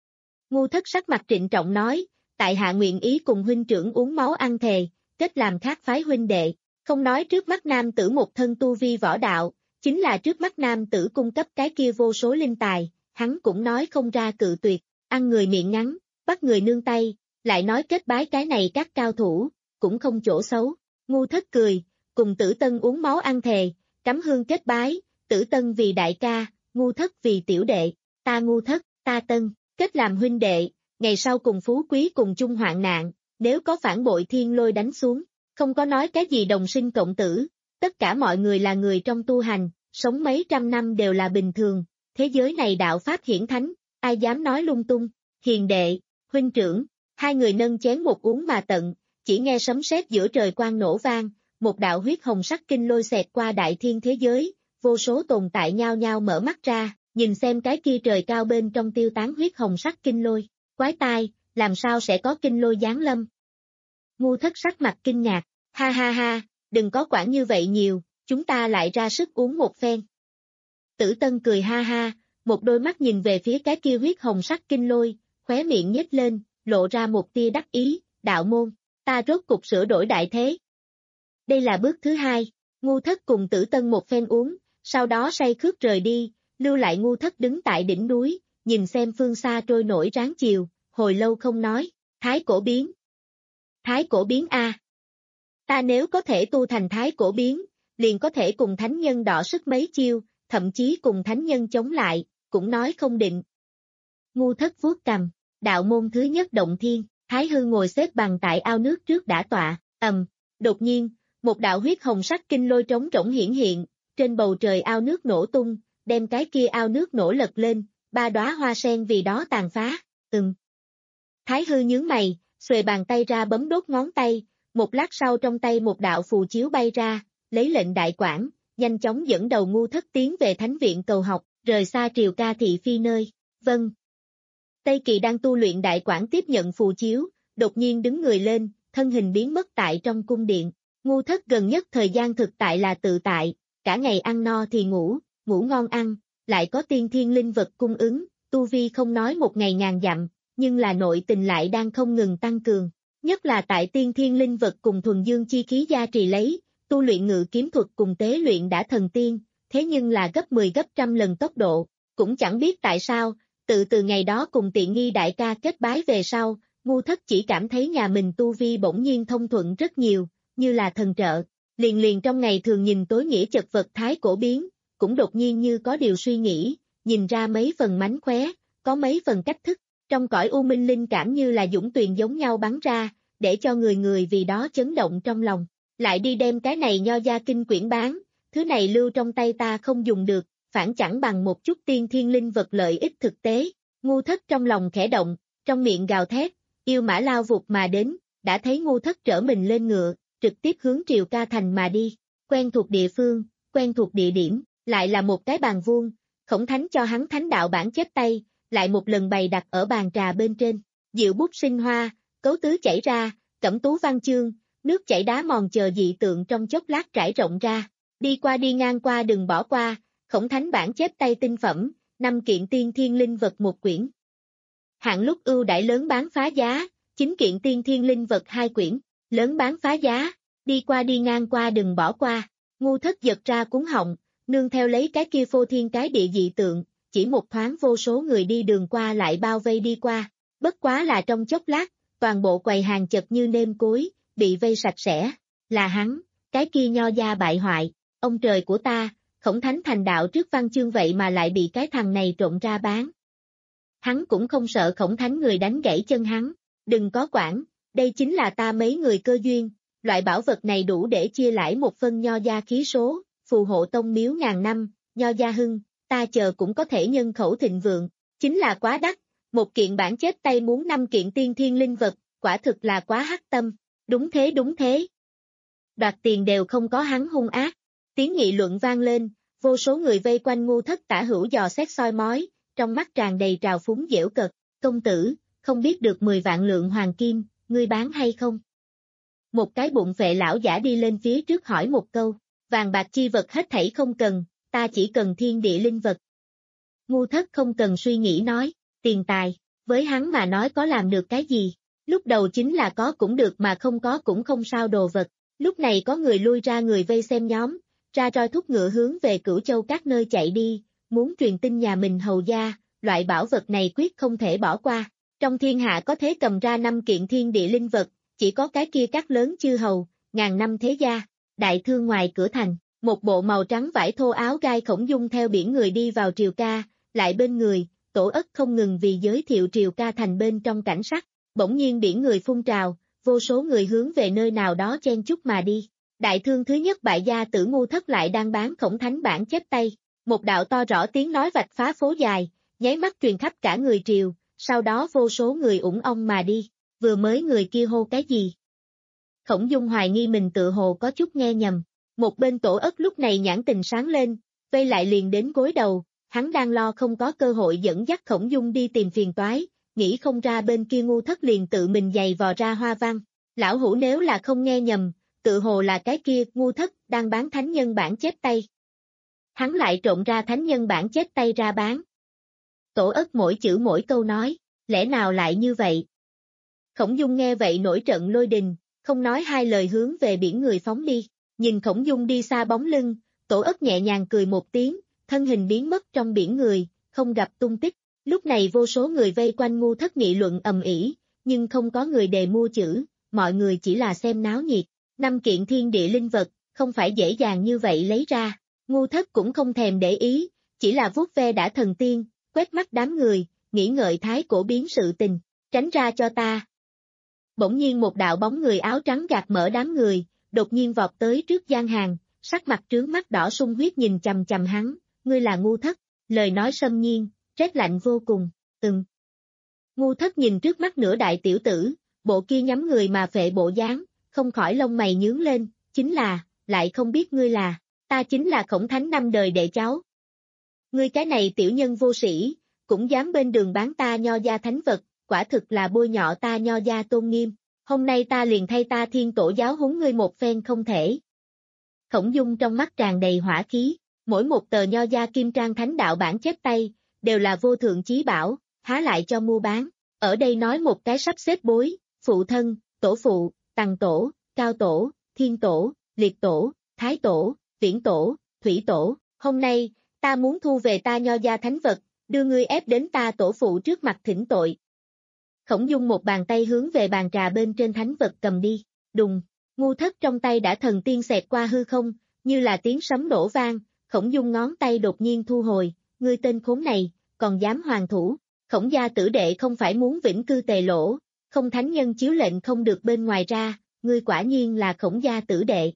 Ngu Thất sắc mặt trịnh trọng nói, tại hạ nguyện ý cùng huynh trưởng uống máu ăn thề, kết làm khác phái huynh đệ, không nói trước mắt nam tử một thân tu vi võ đạo, chính là trước mắt nam tử cung cấp cái kia vô số linh tài, hắn cũng nói không ra cự tuyệt, ăn người miệng ngắn, bắt người nương tay, lại nói kết bái cái này các cao thủ, cũng không chỗ xấu. Ngu Thất cười, cùng Tử Tân uống máu ăn thề, cắm hương kết bái, Tử Tân vì đại ca, Ngu Thất vì tiểu đệ, ta Ngu Thất, ta Tân, kết làm huynh đệ, ngày sau cùng phú quý cùng chung hoạn nạn, nếu có phản bội thiên lôi đánh xuống, không có nói cái gì đồng sinh cộng tử, tất cả mọi người là người trong tu hành, sống mấy trăm năm đều là bình thường, thế giới này đạo pháp hiển thánh, ai dám nói lung tung, hiền đệ, huynh trưởng, hai người nâng chén một uống mà tận, chỉ nghe sấm sét giữa trời quang nổ vang, một đạo huyết hồng sắc kinh lôi xẹt qua đại thiên thế giới, vô số tồn tại nhao nhao mở mắt ra, nhìn xem cái kia trời cao bên trong tiêu tán huyết hồng sắc kinh lôi, quái tai, làm sao sẽ có kinh lôi giáng lâm? Ngu Thất sắc mặt kinh ngạc, ha ha ha, đừng có quản như vậy nhiều, chúng ta lại ra sức uống một phen. Tử Tân cười ha ha, một đôi mắt nhìn về phía cái kia huyết hồng sắc kinh lôi, khóe miệng nhếch lên, lộ ra một tia đắc ý, đạo môn, ta rốt cục sửa đổi đại thế. Đây là bước thứ hai, Ngu Thất cùng Tử Tân một phen uống, sau đó say khướt rời đi, lưu lại Ngu Thất đứng tại đỉnh núi, nhìn xem phương xa trôi nổi ráng chiều, hồi lâu không nói, thái cổ biến. Thái cổ biến a. Ta nếu có thể tu thành thái cổ biến, liền có thể cùng thánh nhân đọ sức mấy chiêu, thậm chí cùng thánh nhân chống lại, cũng nói không định. Ngu Thất vuốt cằm, đạo môn thứ nhất động thiên, Thái Hư ngồi xếp bằng tại ao nước trước đã tọa, ầm, đột nhiên, một đạo huyết hồng sắc kinh lôi trống rỗng hiển hiện, trên bầu trời ao nước nổ tung, đem cái kia ao nước nổ lật lên, ba đóa hoa sen vì đó tàn phá, ừm. Thái Hư nhướng mày, xuề bàn tay ra bấm đốt ngón tay, một lát sau trong tay một đạo phù chiếu bay ra, lấy lệnh đại quản, nhanh chóng dẫn đầu Ngu Thất tiến về thánh viện cầu học, rời xa Triều Ca thị phi nơi, vâng. Tây Kỳ đang tu luyện đại quản tiếp nhận phù chiếu, đột nhiên đứng người lên, thân hình biến mất tại trong cung điện, Ngu Thất gần nhất thời gian thực tại là tự tại, cả ngày ăn no thì ngủ, ngủ ngon ăn, lại có tiên thiên linh vật cung ứng, tu vi không nói một ngày ngàn dặm, nhưng là nội tình lại đang không ngừng tăng cường, nhất là tại tiên thiên linh vật cùng thuần dương chi khí gia trì lấy, tu luyện ngự kiếm thuật cùng tế luyện đã thần tiên, thế nhưng là gấp mười gấp trăm lần tốc độ, cũng chẳng biết tại sao, tự từ ngày đó cùng tiện nghi đại ca kết bái về sau, Ngu Thất chỉ cảm thấy nhà mình tu vi bỗng nhiên thông thuận rất nhiều, như là thần trợ, liền liền trong ngày thường nhìn tối nghĩa chật vật thái cổ biến, cũng đột nhiên như có điều suy nghĩ, nhìn ra mấy phần mánh khóe, có mấy phần cách thức, trong cõi u minh linh cảm như là dũng tuyền giống nhau bắn ra, để cho người người vì đó chấn động trong lòng, lại đi đem cái này nho gia kinh quyển bán, thứ này lưu trong tay ta không dùng được, phản chẳng bằng một chút tiên thiên linh vật lợi ích thực tế, Ngu Thất trong lòng khẽ động, trong miệng gào thét, yêu mã lao vụt mà đến, đã thấy Ngu Thất trở mình lên ngựa, trực tiếp hướng Triều Ca thành mà đi, quen thuộc địa phương, quen thuộc địa điểm, lại là một cái bàn vuông, Khổng Thánh cho hắn thánh đạo bản chép tay, lại một lần bày đặt ở bàn trà bên trên, diệu bút sinh hoa, cấu tứ chảy ra, cẩm tú văn chương, nước chảy đá mòn chờ dị tượng trong chốc lát trải rộng ra, đi qua đi ngang qua đừng bỏ qua, Khổng Thánh bản chép tay tinh phẩm, năm kiện tiên thiên linh vật một quyển. Hạng lúc ưu đãi lớn bán phá giá, chín kiện tiên thiên linh vật hai quyển, lớn bán phá giá, đi qua đi ngang qua đừng bỏ qua, Ngu Thất giật ra cuốn họng, nương theo lấy cái kia phô thiên cái địa dị tượng, chỉ một thoáng vô số người đi đường qua lại bao vây đi qua, bất quá là trong chốc lát, toàn bộ quầy hàng chật như nêm cối, bị vây sạch sẽ, là hắn, cái kia nho gia bại hoại, ông trời của ta, Khổng Thánh thành đạo trước văn chương vậy mà lại bị cái thằng này trộn ra bán. Hắn cũng không sợ Khổng Thánh người đánh gãy chân hắn, đừng có quản, đây chính là ta mấy người cơ duyên, loại bảo vật này đủ để chia lãi một phân nho gia khí số, phù hộ tông miếu ngàn năm, nho gia hưng, ta chờ cũng có thể nhân khẩu thịnh vượng, chính là quá đắt, một kiện bản chép tay muốn năm kiện tiên thiên linh vật, quả thực là quá hắc tâm, đúng thế đúng thế. Đoạt tiền đều không có hắn hung ác, tiếng nghị luận vang lên, vô số người vây quanh Ngu Thất tả hữu dò xét soi mói, trong mắt tràn đầy trào phúng giễu cợt, công tử, không biết được mười vạn lượng hoàng kim, ngươi bán hay không? Một cái bụng phệ lão giả đi lên phía trước hỏi một câu, vàng bạc chi vật hết thảy không cần, ta chỉ cần thiên địa linh vật. Ngu Thất không cần suy nghĩ nói, tiền tài, với hắn mà nói có làm được cái gì, lúc đầu chính là có cũng được mà không có cũng không sao đồ vật, lúc này có người lui ra người vây xem nhóm, ra roi thúc ngựa hướng về Cửu Châu các nơi chạy đi, muốn truyền tin nhà mình hầu gia, loại bảo vật này quyết không thể bỏ qua, trong thiên hạ có thế cầm ra năm kiện thiên địa linh vật, chỉ có cái kia các lớn chư hầu, ngàn năm thế gia, đại thương ngoài cửa thành, một bộ màu trắng vải thô áo gai Khổng Dung theo biển người đi vào Triều Ca, lại bên người, Tổ Ất không ngừng vì giới thiệu Triều Ca thành bên trong cảnh sắc, bỗng nhiên biển người phun trào, vô số người hướng về nơi nào đó chen chúc mà đi. Đại thương thứ nhất bại gia tử Ngu Thất lại đang bán Khổng Thánh bản chép tay, một đạo to rõ tiếng nói vạch phá phố dài, nháy mắt truyền khắp cả người Triều, sau đó vô số người ủng ong mà đi, vừa mới người kia hô cái gì? Khổng Dung hoài nghi mình tự hồ có chút nghe nhầm. Một bên Tổ Ất lúc này nhãn tình sáng lên, vây lại liền đến gối đầu, hắn đang lo không có cơ hội dẫn dắt Khổng Dung đi tìm phiền toái, nghĩ không ra bên kia Ngu Thất liền tự mình giày vò ra hoa văn. Lão hủ nếu là không nghe nhầm, tự hồ là cái kia Ngu Thất đang bán thánh nhân bản chép tay. Hắn lại trộn ra thánh nhân bản chép tay ra bán. Tổ Ất mỗi chữ mỗi câu nói, lẽ nào lại như vậy? Khổng Dung nghe vậy nổi trận lôi đình, không nói hai lời hướng về biển người phóng đi. Nhìn Khổng Dung đi xa bóng lưng, Tổ Ất nhẹ nhàng cười một tiếng, thân hình biến mất trong biển người, không gặp tung tích. Lúc này vô số người vây quanh Ngu Thất nghị luận ầm ĩ, nhưng không có người đề mua chữ, mọi người chỉ là xem náo nhiệt. Năm kiện thiên địa linh vật, không phải dễ dàng như vậy lấy ra. Ngu Thất cũng không thèm để ý, chỉ là vuốt ve đã thần tiên, quét mắt đám người, nghĩ ngợi thái cổ biến sự tình, tránh ra cho ta. Bỗng nhiên một đạo bóng người áo trắng gạt mở đám người, đột nhiên vọt tới trước gian hàng, sắc mặt trướng mắt đỏ sung huyết nhìn chằm chằm hắn, ngươi là Ngu Thất, lời nói xâm nhiên, rét lạnh vô cùng, ừm. Ngu Thất nhìn trước mắt nửa đại tiểu tử, bộ kia nhắm người mà phệ bộ dáng, không khỏi lông mày nhướng lên, chính là, lại không biết ngươi là, ta chính là Khổng Thánh năm đời đệ cháu. Ngươi cái này tiểu nhân vô sĩ, cũng dám bên đường bán ta nho gia thánh vật, quả thực là bôi nhọ ta nho gia tôn nghiêm, hôm nay ta liền thay ta thiên tổ giáo huấn ngươi một phen không thể. Khổng Dung trong mắt tràn đầy hỏa khí, mỗi một tờ nho gia kim trang thánh đạo bản chép tay, đều là vô thượng chí bảo, há lại cho mua bán, ở đây nói một cái sắp xếp bối, phụ thân, tổ phụ, tằng tổ, cao tổ, thiên tổ, liệt tổ, thái tổ, viễn tổ, thủy tổ, hôm nay, ta muốn thu về ta nho gia thánh vật, đưa ngươi ép đến ta tổ phụ trước mặt thỉnh tội. Khổng Dung một bàn tay hướng về bàn trà bên trên thánh vật cầm đi, đùng, Ngu Thất trong tay đã thần tiên xẹt qua hư không, như là tiếng sấm nổ vang, Khổng Dung ngón tay đột nhiên thu hồi, ngươi tên khốn này, còn dám hoàn thủ, Khổng gia tử đệ không phải muốn vĩnh cư tề lỗ, không thánh nhân chiếu lệnh không được bên ngoài ra, ngươi quả nhiên là Khổng gia tử đệ.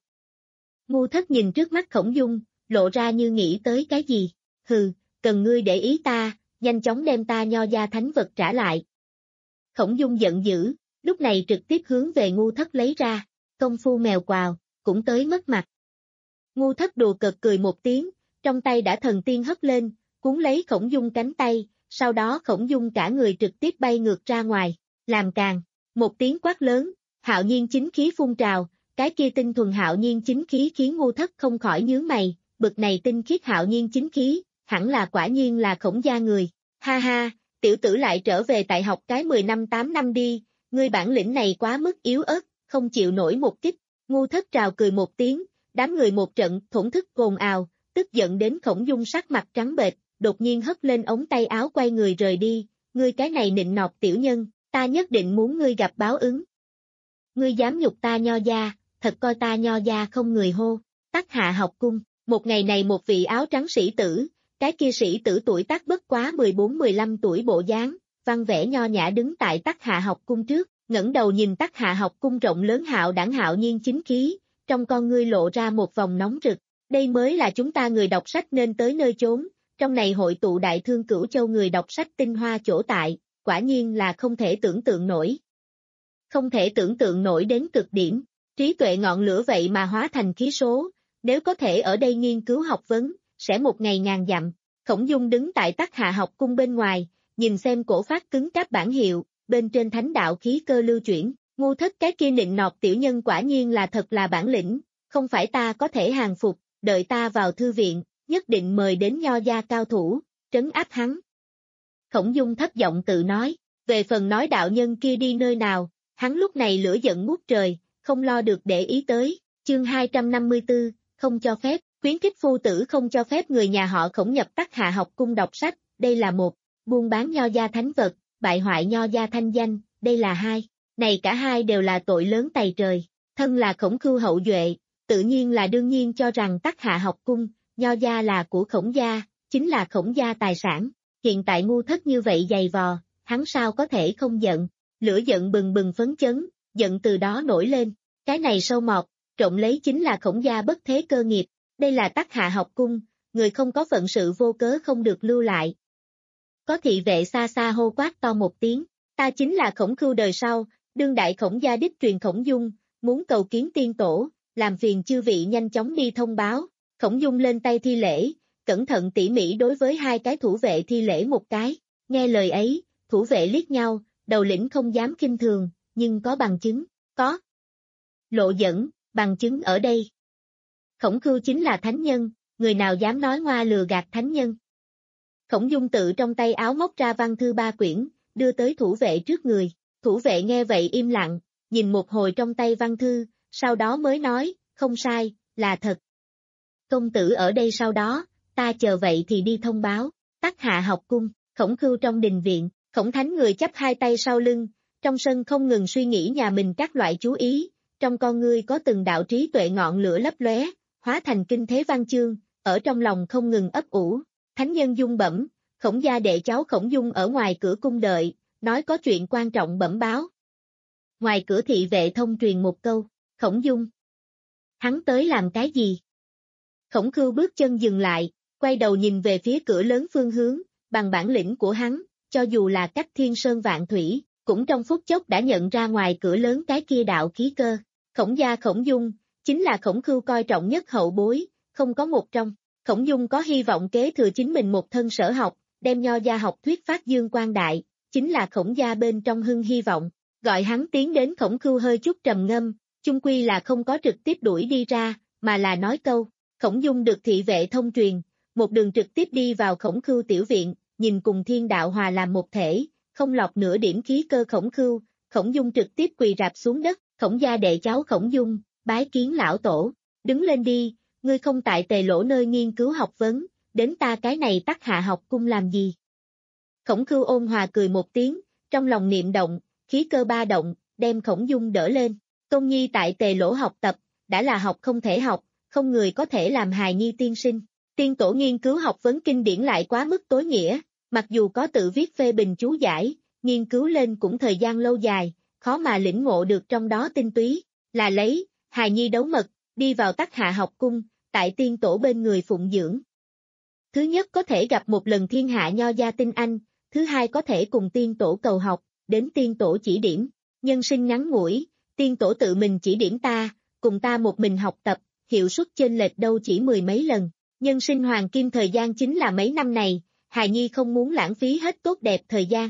Ngu Thất nhìn trước mắt Khổng Dung, lộ ra như nghĩ tới cái gì, hừ, cần ngươi để ý ta, nhanh chóng đem ta nho gia thánh vật trả lại. Khổng Dung giận dữ, lúc này trực tiếp hướng về Ngu Thất lấy ra, công phu mèo quào, cũng tới mất mặt. Ngu Thất đùa cợt cười một tiếng, trong tay đã thần tiên hất lên, cuốn lấy Khổng Dung cánh tay, sau đó Khổng Dung cả người trực tiếp bay ngược ra ngoài, làm càng, một tiếng quát lớn, hạo nhiên chính khí phun trào, cái kia tinh thuần hạo nhiên chính khí khiến Ngu Thất không khỏi nhướng mày, bực này tinh khiết hạo nhiên chính khí, hẳn là quả nhiên là Khổng gia người, ha ha, tiểu tử lại trở về tại học cái mười năm tám năm đi, ngươi bản lĩnh này quá mức yếu ớt, không chịu nổi một kích, Ngu Thất trào cười một tiếng, đám người một trận thổn thức ồn ào, tức giận đến Khổng Dung sắc mặt trắng bệch, đột nhiên hất lên ống tay áo quay người rời đi, ngươi cái này nịnh nọt tiểu nhân, ta nhất định muốn ngươi gặp báo ứng. Ngươi dám nhục ta nho gia, thật coi ta nho gia không người hô, Tắc Hạ học cung, một ngày này một vị áo trắng sĩ tử, cái kia sĩ tử tuổi tác bất quá mười bốn mười lăm tuổi bộ dáng, văn vẻ nho nhã đứng tại Tắc Hạ học cung trước, ngẩng đầu nhìn Tắc Hạ học cung rộng lớn hạo đẳng hạo nhiên chính khí, trong con ngươi lộ ra một vòng nóng rực, đây mới là chúng ta người đọc sách nên tới nơi chốn, trong này hội tụ đại thương cửu châu người đọc sách tinh hoa chỗ tại, quả nhiên là không thể tưởng tượng nổi. Không thể tưởng tượng nổi đến cực điểm, trí tuệ ngọn lửa vậy mà hóa thành khí số, nếu có thể ở đây nghiên cứu học vấn, sẽ một ngày ngàn dặm. Khổng Dung đứng tại Tắc Hạ học cung bên ngoài, nhìn xem cổ phát cứng cáp bản hiệu, bên trên thánh đạo khí cơ lưu chuyển, Ngu Thất cái kia nịnh nọt tiểu nhân quả nhiên là thật là bản lĩnh, không phải ta có thể hàng phục, đợi ta vào thư viện, nhất định mời đến nho gia cao thủ, trấn áp hắn. Khổng Dung thấp giọng tự nói, về phần nói đạo nhân kia đi nơi nào, hắn lúc này lửa giận ngút trời, không lo được để ý tới, chương hai trăm năm mươi tư, không cho phép, khuyến khích phu tử không cho phép người nhà họ Khổng nhập Tắc Hạ học cung đọc sách, đây là một, buôn bán nho gia thánh vật, bại hoại nho gia thanh danh, đây là hai, này cả hai đều là tội lớn tày trời, thân là Khổng Khưu hậu duệ, tự nhiên là đương nhiên cho rằng Tắc Hạ học cung, nho gia là của Khổng gia, chính là Khổng gia tài sản, hiện tại Ngu Thất như vậy dày vò, hắn sao có thể không giận, lửa giận bừng bừng phấn chấn, giận từ đó nổi lên, cái này sâu mọt, trộm lấy chính là Khổng gia bất thế cơ nghiệp, đây là Tắc Hạ học cung, người không có phận sự vô cớ không được lưu lại. Có thị vệ xa xa hô quát to một tiếng, ta chính là Khổng Khưu đời sau, đương đại Khổng gia đích truyền Khổng Dung, muốn cầu kiến tiên tổ, làm phiền chư vị nhanh chóng đi thông báo. Khổng Dung lên tay thi lễ, cẩn thận tỉ mỉ đối với hai cái thủ vệ thi lễ một cái, nghe lời ấy, thủ vệ liếc nhau, đầu lĩnh không dám khinh thường, nhưng có bằng chứng, có. Lộ dẫn, bằng chứng ở đây. Khổng Khưu chính là thánh nhân, người nào dám nói ngoa lừa gạt thánh nhân. Khổng Dung tự trong tay áo móc ra văn thư ba quyển, đưa tới thủ vệ trước người, thủ vệ nghe vậy im lặng, nhìn một hồi trong tay văn thư, sau đó mới nói, không sai, là thật. Công tử ở đây sau đó, ta chờ vậy thì đi thông báo, Tắc Hạ học cung, Khổng Khưu trong đình viện, Khổng Thánh người chắp hai tay sau lưng, trong sân không ngừng suy nghĩ nhà mình các loại chú ý, trong con ngươi có từng đạo trí tuệ ngọn lửa lấp lóe, hóa thành kinh thế văn chương, ở trong lòng không ngừng ấp ủ. Thánh nhân Dung bẩm, Khổng gia đệ cháu Khổng Dung ở ngoài cửa cung đợi, nói có chuyện quan trọng bẩm báo. Ngoài cửa thị vệ thông truyền một câu, Khổng Dung. Hắn tới làm cái gì? Khổng Khưu bước chân dừng lại, quay đầu nhìn về phía cửa lớn phương hướng, bằng bản lĩnh của hắn, cho dù là cách thiên sơn vạn thủy, cũng trong phút chốc đã nhận ra ngoài cửa lớn cái kia đạo khí cơ. Khổng gia Khổng Dung, chính là Khổng Khưu coi trọng nhất hậu bối, không có một trong. Khổng Dung có hy vọng kế thừa chính mình một thân sở học, đem nho gia học thuyết phát dương quang đại, chính là Khổng gia bên trong hưng hy vọng. Gọi hắn tiến đến Khổng Khưu hơi chút trầm ngâm, chung quy là không có trực tiếp đuổi đi ra, mà là nói câu. Khổng Dung được thị vệ thông truyền, một đường trực tiếp đi vào Khổng Khưu tiểu viện, nhìn cùng thiên đạo hòa làm một thể, không lọc nửa điểm khí cơ Khổng Khưu, Khổng Dung trực tiếp quỳ rạp xuống đất, Khổng gia đệ cháu Khổng Dung, bái kiến lão tổ, đứng lên đi, ngươi không tại Tề Lỗ nơi nghiên cứu học vấn, đến ta cái này Tắc Hạ học cung làm gì? Khổng Khưu ôn hòa cười một tiếng, trong lòng niệm động, khí cơ ba động, đem Khổng Dung đỡ lên, Công Nhi tại Tề Lỗ học tập, đã là học không thể học, không người có thể làm hài nhi tiên sinh. Tiên tổ nghiên cứu học vấn kinh điển lại quá mức tối nghĩa, mặc dù có tự viết phê bình chú giải, nghiên cứu lên cũng thời gian lâu dài, khó mà lĩnh ngộ được trong đó tinh túy, là lấy, hài nhi đấu mật, đi vào Tắc Hạ học cung, tại tiên tổ bên người phụng dưỡng. Thứ nhất có thể gặp một lần thiên hạ nho gia tinh anh, thứ hai có thể cùng tiên tổ cầu học, đến tiên tổ chỉ điểm, nhân sinh ngắn ngủi, tiên tổ tự mình chỉ điểm ta, cùng ta một mình học tập, hiệu suất chênh lệch đâu chỉ mười mấy lần. Nhân sinh hoàng kim thời gian chính là mấy năm này, hài nhi không muốn lãng phí hết tốt đẹp thời gian.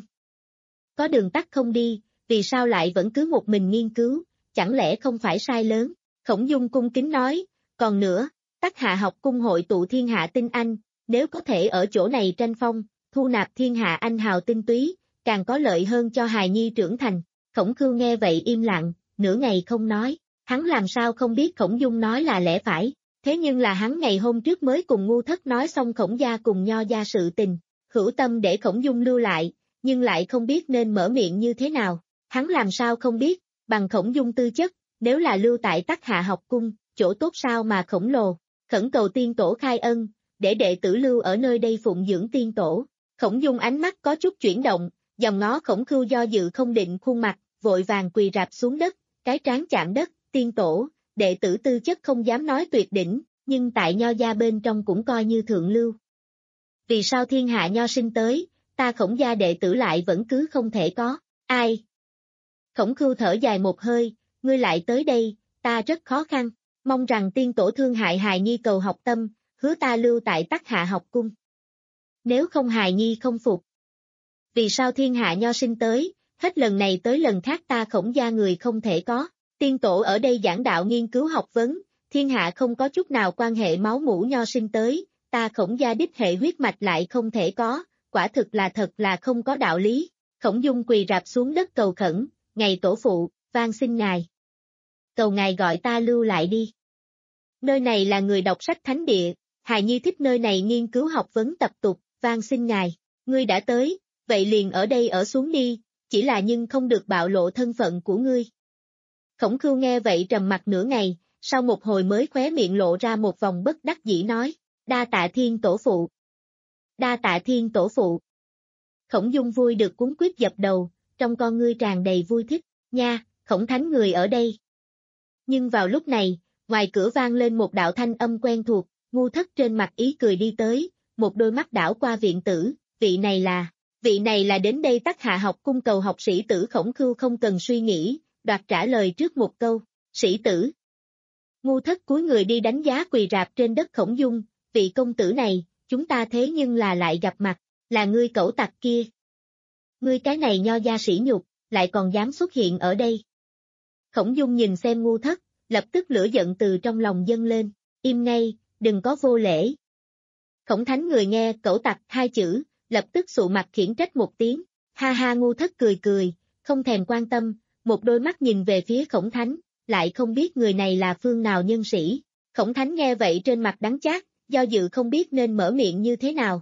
Có đường tắt không đi, vì sao lại vẫn cứ một mình nghiên cứu, chẳng lẽ không phải sai lớn? Khổng Dung cung kính nói, còn nữa, Tắc Hạ học cung hội tụ thiên hạ tinh anh, nếu có thể ở chỗ này tranh phong, thu nạp thiên hạ anh hào tinh túy, càng có lợi hơn cho hài nhi trưởng thành. Khổng Khưu nghe vậy im lặng, nửa ngày không nói, hắn làm sao không biết Khổng Dung nói là lẽ phải. Thế nhưng là hắn ngày hôm trước mới cùng ngu thất nói xong Khổng gia cùng nho gia sự tình, hữu tâm để Khổng Dung lưu lại, nhưng lại không biết nên mở miệng như thế nào. Hắn làm sao không biết, bằng Khổng Dung tư chất, nếu là lưu tại Tắc Hạ học cung, chỗ tốt sao mà khổng lồ, khẩn cầu tiên tổ khai ân, để đệ tử lưu ở nơi đây phụng dưỡng tiên tổ. Khổng Dung ánh mắt có chút chuyển động, dòng ngó Khổng Khưu do dự không định khuôn mặt, vội vàng quỳ rạp xuống đất, cái trán chạm đất, tiên tổ. Đệ tử tư chất không dám nói tuyệt đỉnh, nhưng tại nho gia bên trong cũng coi như thượng lưu. Vì sao thiên hạ nho sinh tới, ta Khổng gia đệ tử lại vẫn cứ không thể có, ai? Khổng Khưu thở dài một hơi, ngươi lại tới đây, ta rất khó khăn, mong rằng tiên tổ thương hại hài nhi cầu học tâm, hứa ta lưu tại Tắc Hạ học cung. Nếu không hài nhi không phục. Vì sao thiên hạ nho sinh tới, hết lần này tới lần khác ta Khổng gia người không thể có? Tiên tổ ở đây giảng đạo nghiên cứu học vấn, thiên hạ không có chút nào quan hệ máu mủ nho sinh tới, ta Khổng gia đích hệ huyết mạch lại không thể có, quả thực là thật là không có đạo lý. Khổng Dung quỳ rạp xuống đất cầu khẩn, ngày tổ phụ, van xin ngài. Cầu ngài gọi ta lưu lại đi. Nơi này là người đọc sách thánh địa, hài nhi thích nơi này nghiên cứu học vấn tập tục, van xin ngài, ngươi đã tới, vậy liền ở đây ở xuống đi, chỉ là nhưng không được bạo lộ thân phận của ngươi. Khổng Khưu nghe vậy trầm mặt nửa ngày, sau một hồi mới khóe miệng lộ ra một vòng bất đắc dĩ nói, đa tạ thiên tổ phụ. Đa tạ thiên tổ phụ. Khổng Dung vui được cuống quýt dập đầu, trong con ngươi tràn đầy vui thích, nha, Khổng thánh người ở đây. Nhưng vào lúc này, ngoài cửa vang lên một đạo thanh âm quen thuộc, ngu thất trên mặt ý cười đi tới, một đôi mắt đảo qua viện tử, vị này là, vị này là đến đây Tắc Hạ học cung cầu học sĩ tử Khổng Khưu không cần suy nghĩ. Đoạt trả lời trước một câu, Sĩ tử. Ngu thất cúi người đi đánh giá quỳ rạp trên đất Khổng Dung, vị công tử này, chúng ta thế nhưng là lại gặp mặt, là ngươi cẩu tặc kia. Ngươi cái này nho gia sỉ nhục, lại còn dám xuất hiện ở đây. Khổng Dung nhìn xem ngu thất, lập tức lửa giận từ trong lòng dâng lên, im ngay, đừng có vô lễ. Khổng Thánh người nghe cẩu tặc hai chữ, lập tức sụ mặt khiển trách một tiếng, ha ha ngu thất cười cười, không thèm quan tâm, một đôi mắt nhìn về phía Khổng Thánh, lại không biết người này là phương nào nhân sĩ. Khổng Thánh nghe vậy trên mặt đắng chát, do dự không biết nên mở miệng như thế nào.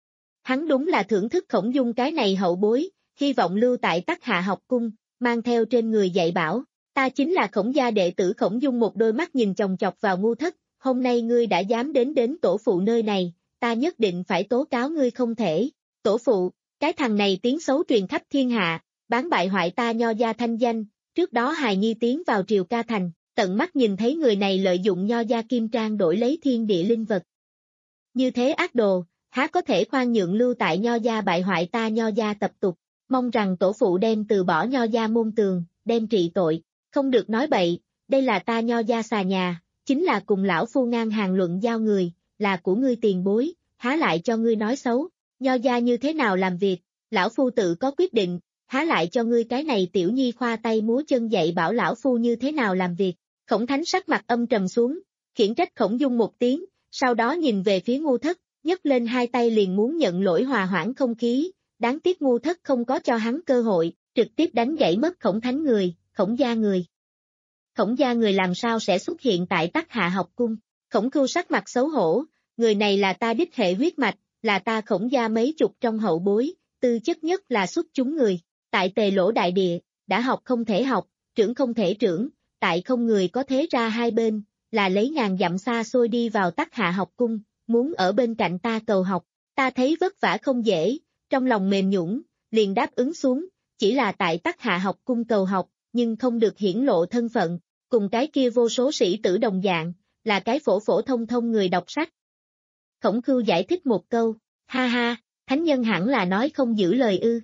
Hắn đúng là thưởng thức Khổng Dung cái này hậu bối, hy vọng lưu tại Tắc Hạ học cung, mang theo trên người dạy bảo, ta chính là Khổng gia đệ tử Khổng Dung một đôi mắt nhìn chòng chọc vào ngu thất, hôm nay ngươi đã dám đến đến tổ phụ nơi này, ta nhất định phải tố cáo ngươi không thể. Tổ phụ, cái thằng này tiếng xấu truyền khắp thiên hạ, bán bại hoại ta nho gia thanh danh, trước đó hài nhi tiến vào triều ca thành, tận mắt nhìn thấy người này lợi dụng nho gia kim trang đổi lấy thiên địa linh vật. Như thế ác đồ, há có thể khoan nhượng lưu tại nho gia bại hoại ta nho gia tập tục, mong rằng tổ phụ đem từ bỏ nho gia môn tường, đem trị tội, không được nói bậy, đây là ta nho gia xà nhà, chính là cùng lão phu ngang hàng luận giao người, là của ngươi tiền bối, há lại cho ngươi nói xấu, nho gia như thế nào làm việc, lão phu tự có quyết định, há lại cho ngươi cái này tiểu nhi khoa tay múa chân dạy bảo lão phu như thế nào làm việc. Khổng Thánh sắc mặt âm trầm xuống, khiển trách Khổng Dung một tiếng, sau đó nhìn về phía ngu thất, nhấc lên hai tay liền muốn nhận lỗi hòa hoãn không khí, đáng tiếc ngu thất không có cho hắn cơ hội, trực tiếp đánh gãy mất Khổng Thánh người, Khổng gia người. Khổng gia người làm sao sẽ xuất hiện tại Tắc Hạ học cung? Khổng Cưu sắc mặt xấu hổ, người này là ta đích hệ huyết mạch, là ta Khổng gia mấy chục trong hậu bối, tư chất nhất là xuất chúng người, tại Tề Lỗ đại địa, đã học không thể học, trưởng không thể trưởng, tại không người có thế ra hai bên, là lấy ngàn dặm xa xôi đi vào Tắc Hạ học cung, muốn ở bên cạnh ta cầu học, ta thấy vất vả không dễ, trong lòng mềm nhũn, liền đáp ứng xuống, chỉ là tại Tắc Hạ học cung cầu học, nhưng không được hiển lộ thân phận, cùng cái kia vô số sĩ tử đồng dạng, là cái phổ phổ thông thông người đọc sách. Khổng Cưu giải thích một câu, ha ha, thánh nhân hẳn là nói không giữ lời ư.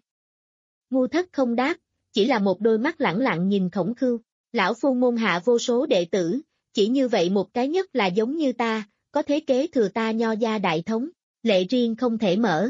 Ngu thất không đáp, chỉ là một đôi mắt lẳng lặng nhìn Khổng Cưu, lão phu môn hạ vô số đệ tử, chỉ như vậy một cái nhất là giống như ta, có thế kế thừa ta nho gia đại thống, lệ riêng không thể mở.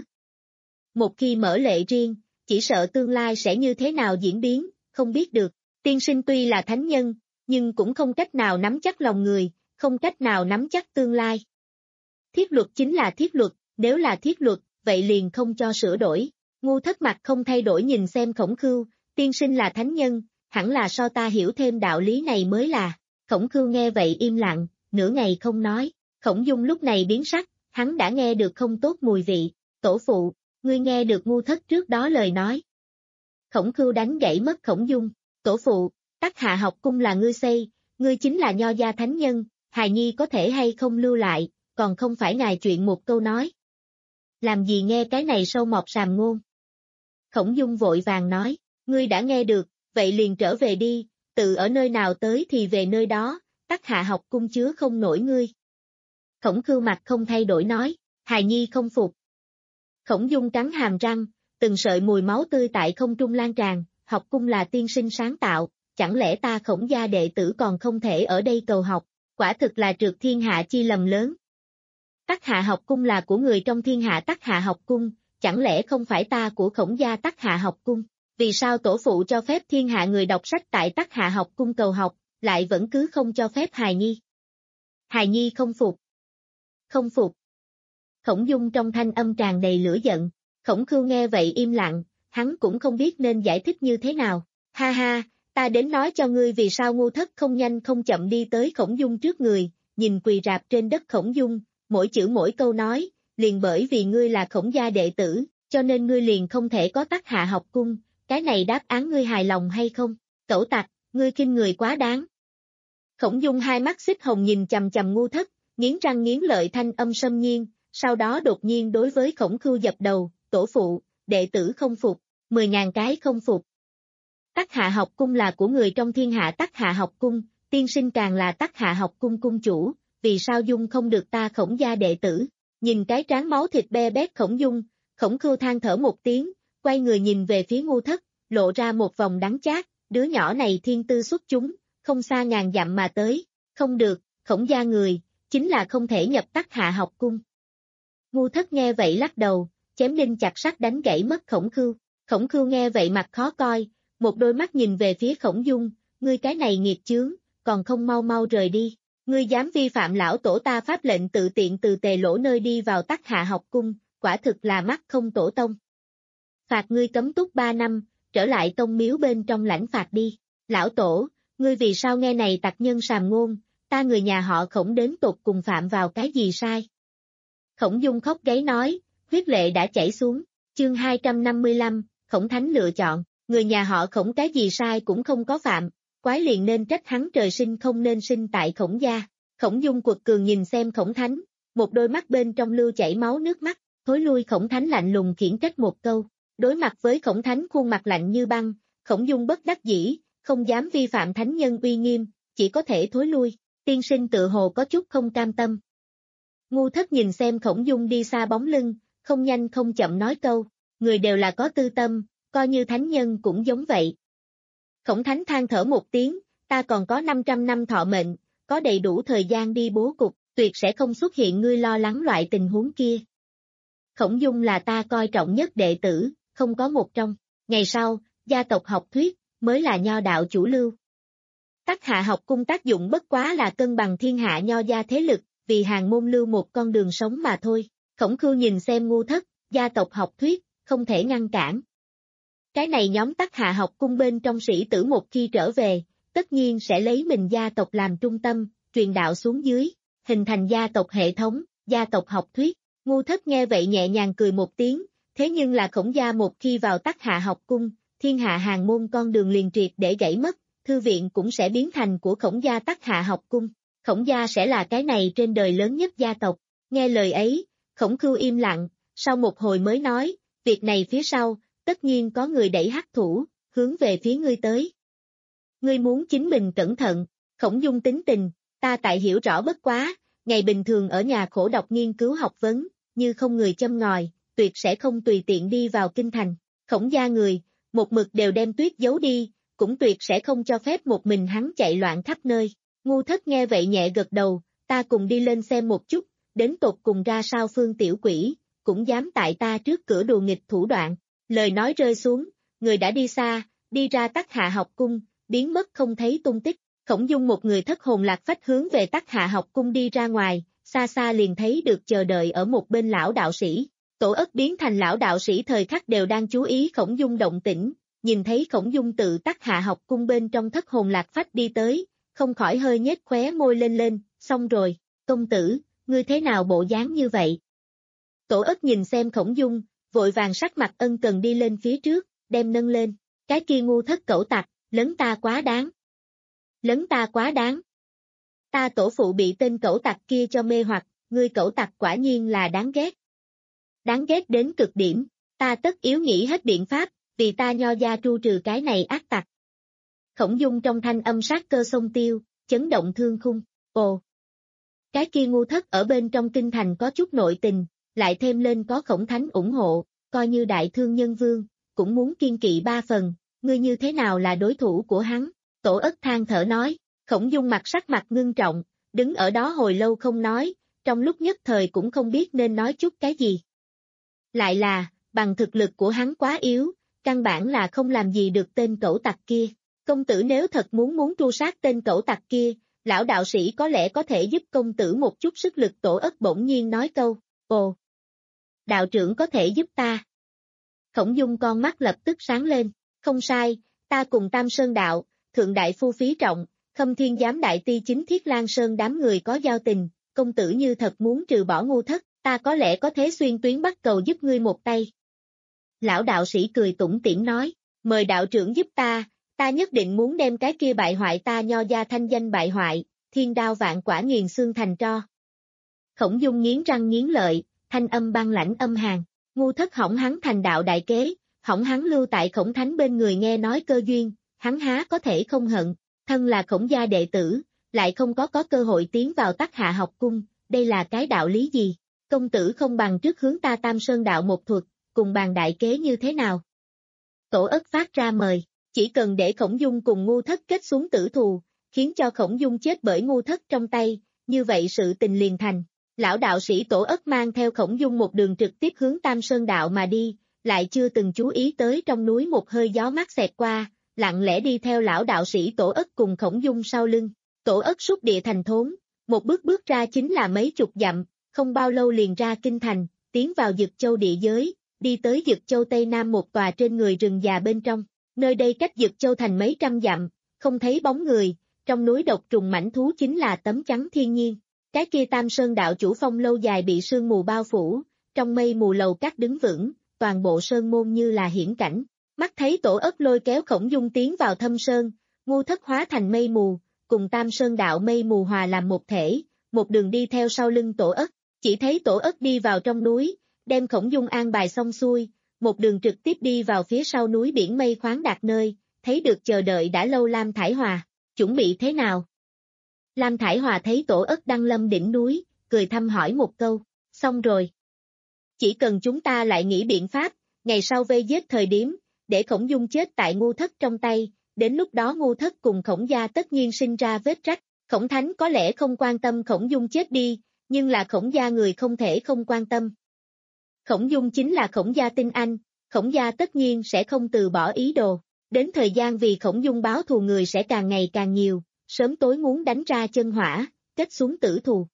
Một khi mở lệ riêng, chỉ sợ tương lai sẽ như thế nào diễn biến, không biết được, tiên sinh tuy là thánh nhân, nhưng cũng không cách nào nắm chắc lòng người, không cách nào nắm chắc tương lai. Thiết luật chính là thiết luật, nếu là thiết luật, vậy liền không cho sửa đổi. Ngu thất mặt không thay đổi nhìn xem Khổng Cưu, tiên sinh là thánh nhân, hẳn là so ta hiểu thêm đạo lý này mới là. Khổng Cưu nghe vậy im lặng, nửa ngày không nói. Khổng Dung lúc này biến sắc, hắn đã nghe được không tốt mùi vị. Tổ phụ, ngươi nghe được ngu thất trước đó lời nói. Khổng Cưu đánh gãy mất Khổng Dung. Tổ phụ, Tắc Hạ học cung là ngươi xây, ngươi chính là nho gia thánh nhân, hài nhi có thể hay không lưu lại, còn không phải ngài chuyện một câu nói. Làm gì nghe cái này sâu mọt sàm ngôn. Khổng Dung vội vàng nói, ngươi đã nghe được, vậy liền trở về đi, tự ở nơi nào tới thì về nơi đó, Tắc Hạ học cung chứa không nổi ngươi. Khổng Cưu mặt không thay đổi nói, hài nhi không phục. Khổng Dung cắn hàm răng, từng sợi mùi máu tươi tại không trung lan tràn, học cung là tiên sinh sáng tạo, chẳng lẽ ta Khổng gia đệ tử còn không thể ở đây cầu học, quả thực là trượt thiên hạ chi lầm lớn. Tắc Hạ học cung là của người trong thiên hạ Tắc Hạ học cung, chẳng lẽ không phải ta của Khổng gia Tắc Hạ học cung? Vì sao tổ phụ cho phép thiên hạ người đọc sách tại Tắc Hạ học cung cầu học, lại vẫn cứ không cho phép hài nhi? Hài nhi không phục. Không phục. Khổng Dung trong thanh âm tràn đầy lửa giận, Khổng Cưu nghe vậy im lặng, hắn cũng không biết nên giải thích như thế nào. Ha ha, ta đến nói cho ngươi vì sao ngu thất không nhanh không chậm đi tới Khổng Dung trước người, nhìn quỳ rạp trên đất Khổng Dung, mỗi chữ mỗi câu nói, liền bởi vì ngươi là Khổng gia đệ tử, cho nên ngươi liền không thể có Tắc Hạ học cung, cái này đáp án ngươi hài lòng hay không? Cẩu tặc, ngươi khinh người quá đáng. Khổng Dung hai mắt xích hồng nhìn chằm chằm ngu thất, nghiến răng nghiến lợi thanh âm xâm nhiên, sau đó đột nhiên đối với Khổng Cưu dập đầu, tổ phụ, đệ tử không phục, mười ngàn cái không phục. Tắc Hạ học cung là của người trong thiên hạ Tắc Hạ học cung, tiên sinh càng là Tắc Hạ học cung cung chủ, vì sao Dung không được ta Khổng gia đệ tử? Nhìn cái trán máu thịt be bét Khổng Dung, Khổng Cưu than thở một tiếng, quay người nhìn về phía ngu thất, lộ ra một vòng đắng chát, đứa nhỏ này thiên tư xuất chúng, không xa ngàn dặm mà tới, không được, Khổng gia người, chính là không thể nhập Tắc Hạ học cung. Ngu Thất nghe vậy lắc đầu, chém đinh chặt sắt đánh gãy mất Khổng Khưu. Khổng Khưu nghe vậy mặt khó coi, một đôi mắt nhìn về phía Khổng Dung, ngươi cái này nghiệt chướng, còn không mau mau rời đi, ngươi dám vi phạm lão tổ ta pháp lệnh tự tiện từ Tề Lỗ nơi đi vào Tắc Hạ học cung, quả thực là mắt không tổ tông. Phạt ngươi cấm túc ba năm, trở lại tông miếu bên trong lãnh phạt đi. Lão tổ, ngươi vì sao nghe này tặc nhân sàm ngôn, ta người nhà họ Khổng đến tột cùng phạm vào cái gì sai? Khổng Dung khóc gáy nói, huyết lệ đã chảy xuống, chương hai trăm năm mươi lăm, Khổng Thánh lựa chọn, người nhà họ Khổng cái gì sai cũng không có phạm, quái liền nên trách hắn trời sinh không nên sinh tại Khổng gia. Khổng Dung quật cường nhìn xem Khổng Thánh, một đôi mắt bên trong lưu chảy máu nước mắt, thối lui. Khổng Thánh lạnh lùng khiển trách một câu, đối mặt với Khổng Thánh khuôn mặt lạnh như băng, Khổng Dung bất đắc dĩ, không dám vi phạm thánh nhân uy nghiêm, chỉ có thể thối lui. Tiên sinh tự hồ có chút không cam tâm. Ngu Thất nhìn xem Khổng Dung đi xa bóng lưng, không nhanh không chậm nói câu, người đều là có tư tâm, coi như thánh nhân cũng giống vậy. Khổng Thánh than thở một tiếng, ta còn có năm trăm năm thọ mệnh, có đầy đủ thời gian đi bố cục, tuyệt sẽ không xuất hiện ngươi lo lắng loại tình huống kia. Khổng Dung là ta coi trọng nhất đệ tử, không có một trong. Ngày sau, gia tộc học thuyết, mới là nho đạo chủ lưu. Tắc Hạ học cung tác dụng bất quá là cân bằng thiên hạ nho gia thế lực, vì hàng môn lưu một con đường sống mà thôi. Khổng Khưu nhìn xem Ngu Thất, gia tộc học thuyết, không thể ngăn cản. Cái này nhóm Tắc Hạ học cung bên trong sĩ tử một khi trở về, tất nhiên sẽ lấy mình gia tộc làm trung tâm, truyền đạo xuống dưới, hình thành gia tộc hệ thống, gia tộc học thuyết. Ngu Thất nghe vậy nhẹ nhàng cười một tiếng, thế nhưng là Khổng gia một khi vào Tắc Hạ học cung, thiên hạ hàng môn con đường liền triệt để gãy mất, thư viện cũng sẽ biến thành của Khổng gia Tắc Hạ học cung. Khổng gia sẽ là cái này trên đời lớn nhất gia tộc. Nghe lời ấy, Khổng Khưu im lặng, sau một hồi mới nói, việc này phía sau, tất nhiên có người đẩy hắc thủ, hướng về phía ngươi tới. Ngươi muốn chính mình cẩn thận. Khổng Dung tính tình, ta tại hiểu rõ bất quá, ngày bình thường ở nhà khổ đọc nghiên cứu học vấn, như không người châm ngòi, tuyệt sẽ không tùy tiện đi vào kinh thành. Khổng gia người, một mực đều đem Tuyết giấu đi, cũng tuyệt sẽ không cho phép một mình hắn chạy loạn khắp nơi. Ngu Thất nghe vậy nhẹ gật đầu, ta cùng đi lên xem một chút, đến tột cùng ra sao Phương tiểu quỷ, cũng dám tại ta trước cửa đùa nghịch thủ đoạn. Lời nói rơi xuống, người đã đi xa, đi ra Tắc Hạ học cung, biến mất không thấy tung tích. Khổng Dung một người thất hồn lạc phách hướng về Tắc Hạ học cung đi ra ngoài, xa xa liền thấy được chờ đợi ở một bên lão đạo sĩ. Tổ Ất biến thành lão đạo sĩ thời khắc đều đang chú ý Khổng Dung động tĩnh, nhìn thấy Khổng Dung tự Tắc Hạ học cung bên trong thất hồn lạc phách đi tới, không khỏi hơi nhếch khóe môi lên lên, xong rồi, công tử, ngươi thế nào bộ dáng như vậy? Tổ Ất nhìn xem Khổng Dung, vội vàng sắc mặt ân cần đi lên phía trước, đem nâng lên, cái kia ngu thất cẩu tặc, lấn ta quá đáng. Lấn ta quá đáng. Ta tổ phụ bị tên cẩu tặc kia cho mê hoặc, ngươi cẩu tặc quả nhiên là đáng ghét. Đáng ghét đến cực điểm, ta tất yếu nghĩ hết biện pháp, vì ta nho gia tru trừ cái này ác tặc. Khổng Dung trong thanh âm sát cơ sông tiêu, chấn động thương khung, ồ. Cái kia ngu thất ở bên trong kinh thành có chút nội tình, lại thêm lên có Khổng Thánh ủng hộ, coi như đại thương nhân vương, cũng muốn kiên kỵ ba phần, ngươi như thế nào là đối thủ của hắn? Tổ Ất than thở nói. Khổng Dung mặt sắc mặt ngưng trọng, đứng ở đó hồi lâu không nói, trong lúc nhất thời cũng không biết nên nói chút cái gì. Lại là, bằng thực lực của hắn quá yếu, căn bản là không làm gì được tên cẩu tặc kia. Công tử nếu thật muốn muốn tru sát tên cẩu tặc kia, lão đạo sĩ có lẽ có thể giúp công tử một chút sức lực. Tổ Ất bỗng nhiên nói câu, ồ, đạo trưởng có thể giúp ta. Khổng Dung con mắt lập tức sáng lên, không sai, ta cùng Tam Sơn đạo, Thượng Đại Phu Phí Trọng, Khâm Thiên Giám Đại Ti Chính Thiết Lan Sơn đám người có giao tình, công tử như thật muốn trừ bỏ ngu thất, ta có lẽ có thế xuyên tuyến bắt cầu giúp ngươi một tay. Lão đạo sĩ cười tủm tỉm nói, mời đạo trưởng giúp ta, ta nhất định muốn đem cái kia bại hoại ta nho gia thanh danh bại hoại, thiên đao vạn quả nghiền xương thành tro. Khổng Dung nghiến răng nghiến lợi, thanh âm băng lãnh âm hàn, ngu thất hỏng hắn thành đạo đại kế, hỏng hắn lưu tại Khổng Thánh bên người nghe nói cơ duyên, hắn há có thể không hận, thân là Khổng gia đệ tử, lại không có có cơ hội tiến vào Tắc Hạ học cung, đây là cái đạo lý gì? Công tử không bằng trước hướng ta Tam Sơn đạo một thuật, cùng bàn đại kế như thế nào? Tổ Ất phát ra mời, chỉ cần để Khổng Dung cùng ngu thất kết xuống tử thù, khiến cho Khổng Dung chết bởi ngu thất trong tay, như vậy sự tình liền thành. Lão đạo sĩ Tổ Ất mang theo Khổng Dung một đường trực tiếp hướng Tam Sơn đạo mà đi, lại chưa từng chú ý tới trong núi một hơi gió mát xẹt qua, lặng lẽ đi theo lão đạo sĩ Tổ Ất cùng Khổng Dung sau lưng. Tổ Ất xúc địa thành thốn, một bước bước ra chính là mấy chục dặm, không bao lâu liền ra kinh thành, tiến vào Dực Châu địa giới, đi tới Dực Châu Tây Nam một tòa trên người rừng già bên trong. Nơi đây cách Dực Châu thành mấy trăm dặm, không thấy bóng người, trong núi độc trùng mãnh thú chính là tấm chắn thiên nhiên. Cái kia Tam Sơn đạo chủ phong lâu dài bị sương mù bao phủ, trong mây mù lầu cát đứng vững, toàn bộ sơn môn như là hiển cảnh. Mắt thấy Tổ Ất lôi kéo Khổng Dung tiến vào thâm sơn, ngu thất hóa thành mây mù, cùng Tam Sơn đạo mây mù hòa làm một thể, một đường đi theo sau lưng Tổ Ất. Chỉ thấy Tổ Ất đi vào trong núi, đem Khổng Dung an bài xong xuôi, một đường trực tiếp đi vào phía sau núi biển mây khoáng đạt nơi, thấy được chờ đợi đã lâu Lam Thải Hòa. Chuẩn bị thế nào? Lam Thải Hòa thấy Tổ Ất đăng lâm đỉnh núi, cười thăm hỏi một câu, xong rồi. Chỉ cần chúng ta lại nghĩ biện pháp, ngày sau vây giết thời điểm, để Khổng Dung chết tại ngu thất trong tay, đến lúc đó ngu thất cùng Khổng gia tất nhiên sinh ra vết rách. Khổng Thánh có lẽ không quan tâm Khổng Dung chết đi, nhưng là Khổng gia người không thể không quan tâm. Khổng Dung chính là Khổng gia tinh anh, Khổng gia tất nhiên sẽ không từ bỏ ý đồ. Đến thời gian vì Khổng Dung báo thù người sẽ càng ngày càng nhiều, sớm tối muốn đánh ra chân hỏa, kết xuống tử thù.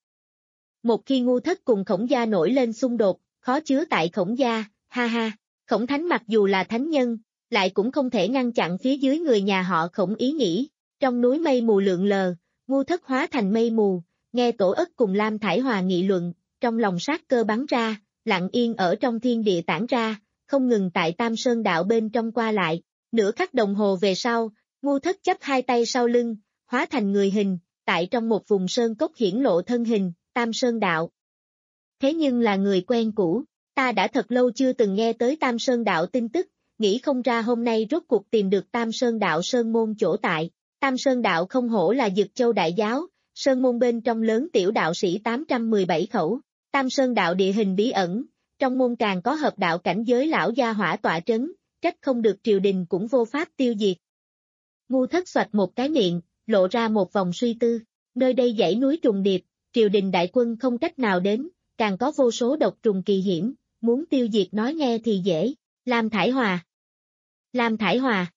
Một khi ngu thất cùng Khổng gia nổi lên xung đột, khó chứa tại Khổng gia, ha ha, Khổng Thánh mặc dù là thánh nhân, lại cũng không thể ngăn chặn phía dưới người nhà họ Khổng ý nghĩ. Trong núi mây mù lượn lờ, ngu thất hóa thành mây mù, nghe Tổ Ất cùng Lam Thải Hòa nghị luận, trong lòng sát cơ bắn ra, lặng yên ở trong thiên địa tản ra, không ngừng tại Tam Sơn đạo bên trong qua lại. Nửa khắc đồng hồ về sau, ngu thất chắp hai tay sau lưng, hóa thành người hình, tại trong một vùng sơn cốc hiển lộ thân hình, Tam Sơn đạo. Thế nhưng là người quen cũ, ta đã thật lâu chưa từng nghe tới Tam Sơn đạo tin tức, nghĩ không ra hôm nay rốt cuộc tìm được Tam Sơn đạo sơn môn chỗ tại. Tam Sơn đạo không hổ là Dực Châu đại giáo, sơn môn bên trong lớn tiểu đạo sĩ tám trăm mười bảy khẩu. Tam Sơn đạo địa hình bí ẩn, trong môn càng có hợp đạo cảnh giới lão gia hỏa tọa trấn, trách không được triều đình cũng vô pháp tiêu diệt. Ngu thất xoạch một cái miệng, lộ ra một vòng suy tư, nơi đây dãy núi trùng điệp, triều đình đại quân không cách nào đến, càng có vô số độc trùng kỳ hiểm, muốn tiêu diệt nói nghe thì dễ. Lam Thải Hòa. Lam Thải Hòa.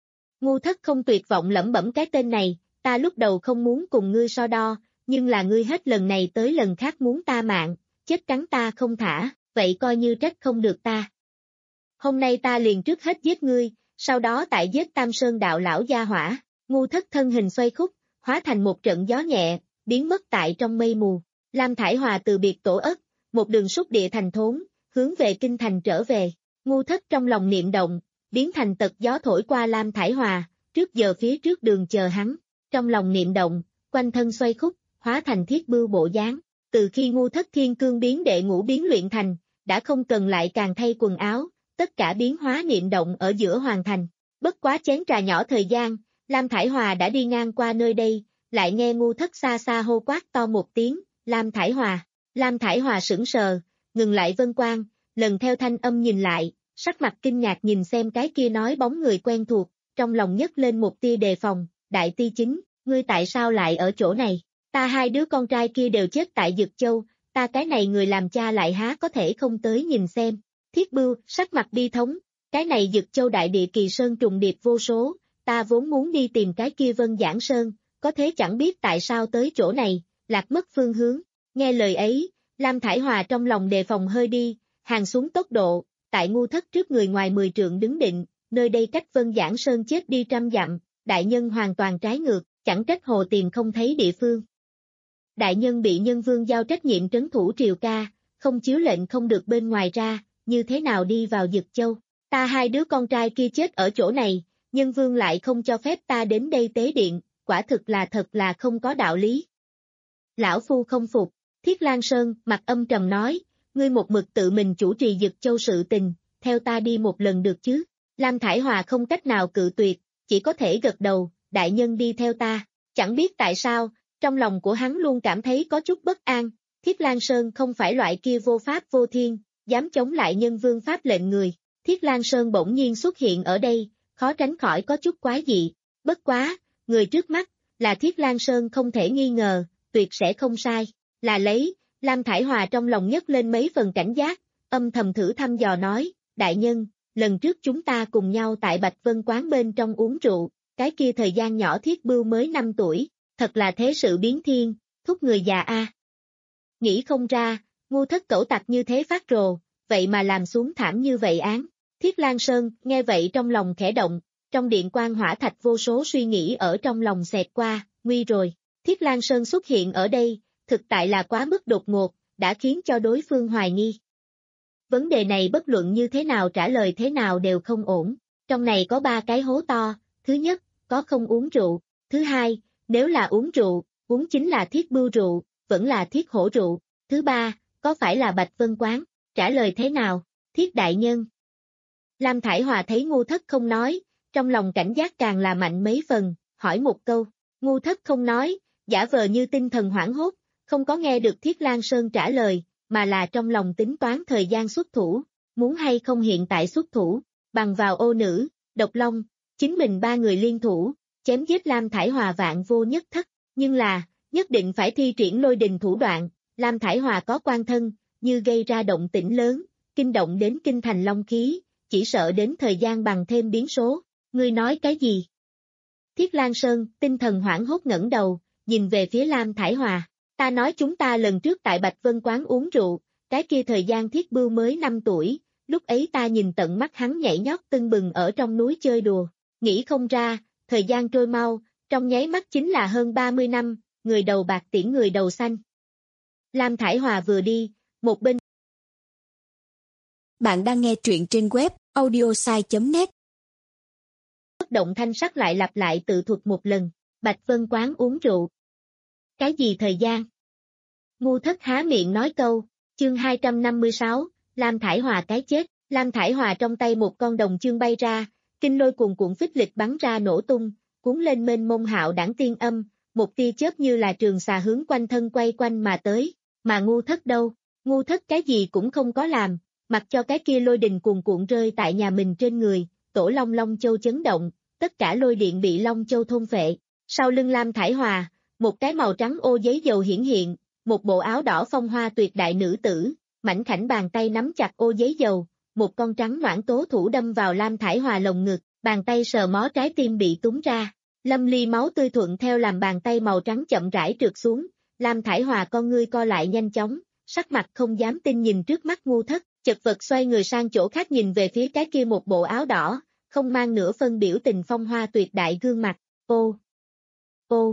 Ngu thất không tuyệt vọng lẩm bẩm cái tên này, ta lúc đầu không muốn cùng ngươi so đo, nhưng là ngươi hết lần này tới lần khác muốn ta mạng, chết cắn ta không thả, vậy coi như trách không được ta. Hôm nay ta liền trước hết giết ngươi, sau đó tại giết Tam Sơn đạo lão gia hỏa. Ngu thất thân hình xoay khúc, hóa thành một trận gió nhẹ, biến mất tại trong mây mù. Lam Thải Hòa từ biệt Tổ Ất, một đường xúc địa thành thốn, hướng về kinh thành trở về. Ngu thất trong lòng niệm động, biến thành tật gió thổi qua Lam Thải Hòa, trước giờ phía trước đường chờ hắn. Trong lòng niệm động, quanh thân xoay khúc, hóa thành thiết bưu bộ dáng. Từ khi ngu thất thiên cương biến đệ ngũ biến luyện thành, đã không cần lại càng thay quần áo, tất cả biến hóa niệm động ở giữa hoàn thành. Bất quá chén trà nhỏ thời gian, Lam Thải Hòa đã đi ngang qua nơi đây, lại nghe ngu thất xa xa hô quát to một tiếng, Lam Thải Hòa. Lam Thải Hòa sững sờ, ngừng lại vân quang, lần theo thanh âm nhìn lại, sắc mặt kinh ngạc nhìn xem cái kia nói bóng người quen thuộc, trong lòng nhấc lên một tia đề phòng, đại ti chính, ngươi tại sao lại ở chỗ này? Ta hai đứa con trai kia đều chết tại Dực Châu, ta cái này người làm cha lại há có thể không tới nhìn xem. Thiết Bưu, sắc mặt bi thống, cái này Dực Châu đại địa kỳ sơn trùng điệp vô số, ta vốn muốn đi tìm cái kia Vân Giảng Sơn, có thế chẳng biết tại sao tới chỗ này, lạc mất phương hướng. Nghe lời ấy, Lam Thải Hòa trong lòng đề phòng hơi đi, hàng xuống tốc độ, tại ngu thất trước người ngoài mười trượng đứng định, nơi đây cách Vân Giảng Sơn chết đi trăm dặm, đại nhân hoàn toàn trái ngược, chẳng trách hồ tìm không thấy địa phương. Đại nhân bị nhân vương giao trách nhiệm trấn thủ triều ca, không chiếu lệnh không được bên ngoài ra, như thế nào đi vào Dực Châu? Ta hai đứa con trai kia chết ở chỗ này, nhân vương lại không cho phép ta đến đây tế điện, quả thực là thật là không có đạo lý. Lão phu không phục, Thiết Lan Sơn mặt âm trầm nói, ngươi một mực tự mình chủ trì Dực Châu sự tình, theo ta đi một lần được chứ? Lam Thải Hòa không cách nào cự tuyệt, chỉ có thể gật đầu, đại nhân đi theo ta. Chẳng biết tại sao, trong lòng của hắn luôn cảm thấy có chút bất an, Thiết Lan Sơn không phải loại kia vô pháp vô thiên, dám chống lại nhân vương pháp lệnh người. Thiết Lan Sơn bỗng nhiên xuất hiện ở đây, khó tránh khỏi có chút quái dị. Bất quá, người trước mắt, Là Thiết Lang Sơn không thể nghi ngờ, tuyệt sẽ không sai. Là lấy, Lam Thải Hòa trong lòng nhấc lên mấy phần cảnh giác, âm thầm thử thăm dò nói, đại nhân, lần trước chúng ta cùng nhau tại Bạch Vân Quán bên trong uống rượu, cái kia thời gian nhỏ Thiết Bưu mới năm tuổi, thật là thế sự biến thiên, thúc người già a. Nghĩ không ra, ngu thất cẩu tặc như thế phát rồ, vậy mà làm xuống thảm như vậy án. Thiết Lang Sơn nghe vậy trong lòng khẽ động, trong điện quan hỏa thạch vô số suy nghĩ ở trong lòng xẹt qua, nguy rồi. Thiết Lang Sơn xuất hiện ở đây, thực tại là quá mức đột ngột, đã khiến cho đối phương hoài nghi. Vấn đề này bất luận như thế nào trả lời thế nào đều không ổn. Trong này có ba cái hố to, thứ nhất, có không uống rượu, thứ hai, nếu là uống rượu, uống chính là Thiết Bưu rượu, vẫn là Thiết Hổ rượu, thứ ba, có phải là Bạch Vân Quán, trả lời thế nào, Thiết đại nhân. Lam Thải Hòa thấy ngu thất không nói, trong lòng cảnh giác càng là mạnh mấy phần, hỏi một câu, ngu thất không nói, giả vờ như tinh thần hoảng hốt, không có nghe được Thiết Lang Sơn trả lời, mà là trong lòng tính toán thời gian xuất thủ, muốn hay không hiện tại xuất thủ, bằng vào ô nữ, độc long, chính mình ba người liên thủ, chém giết Lam Thải Hòa vạn vô nhất thất, nhưng là, nhất định phải thi triển lôi đình thủ đoạn, Lam Thải Hòa có quan thân, như gây ra động tĩnh lớn, kinh động đến kinh thành long khí, chỉ sợ đến thời gian bằng thêm biến số, ngươi nói cái gì? Thiết Lang Sơn, tinh thần hoảng hốt ngẩng đầu, nhìn về phía Lam Thải Hòa, ta nói chúng ta lần trước tại Bạch Vân Quán uống rượu, cái kia thời gian Thiết Bưu mới năm tuổi, lúc ấy ta nhìn tận mắt hắn nhảy nhót tưng bừng ở trong núi chơi đùa, nghĩ không ra, thời gian trôi mau, trong nháy mắt chính là hơn ba mươi năm, người đầu bạc tiễn người đầu xanh. Lam Thải Hòa vừa đi, một bên. Bạn đang nghe truyện trên web audiosai chấm net. Bất động thanh sắc lại lặp lại tự thuật một lần, Bạch Vân Quán uống rượu. Cái gì thời gian? Ngu thất há miệng nói câu, chương hai trăm năm mươi sáu, Lam Thải Hòa cái chết, Lam Thải Hòa trong tay một con đồng chương bay ra, kinh lôi cuồn cuộn phích lịch bắn ra nổ tung, cuốn lên mênh mông hạo đảng tiên âm, một tia chớp như là trường xà hướng quanh thân quay quanh mà tới, mà ngu thất đâu, ngu thất cái gì cũng không có làm, mặc cho cái kia lôi đình cuồn cuộn rơi tại nhà mình trên người, tổ long long châu chấn động, tất cả lôi điện bị long châu thôn phệ, sau lưng Lam Thải Hòa, một cái màu trắng ô giấy dầu hiển hiện, một bộ áo đỏ phong hoa tuyệt đại nữ tử, mảnh khảnh bàn tay nắm chặt ô giấy dầu, một con trắng noãn tố thủ đâm vào Lam Thải Hòa lồng ngực, bàn tay sờ mó trái tim bị túng ra, lâm ly máu tươi thuận theo làm bàn tay màu trắng chậm rãi trượt xuống, Lam Thải Hòa con ngươi co lại nhanh chóng, sắc mặt không dám tin nhìn trước mắt ngu thất, chật vật xoay người sang chỗ khác nhìn về phía cái kia một bộ áo đỏ, không mang nửa phân biểu tình phong hoa tuyệt đại gương mặt, ô, ô,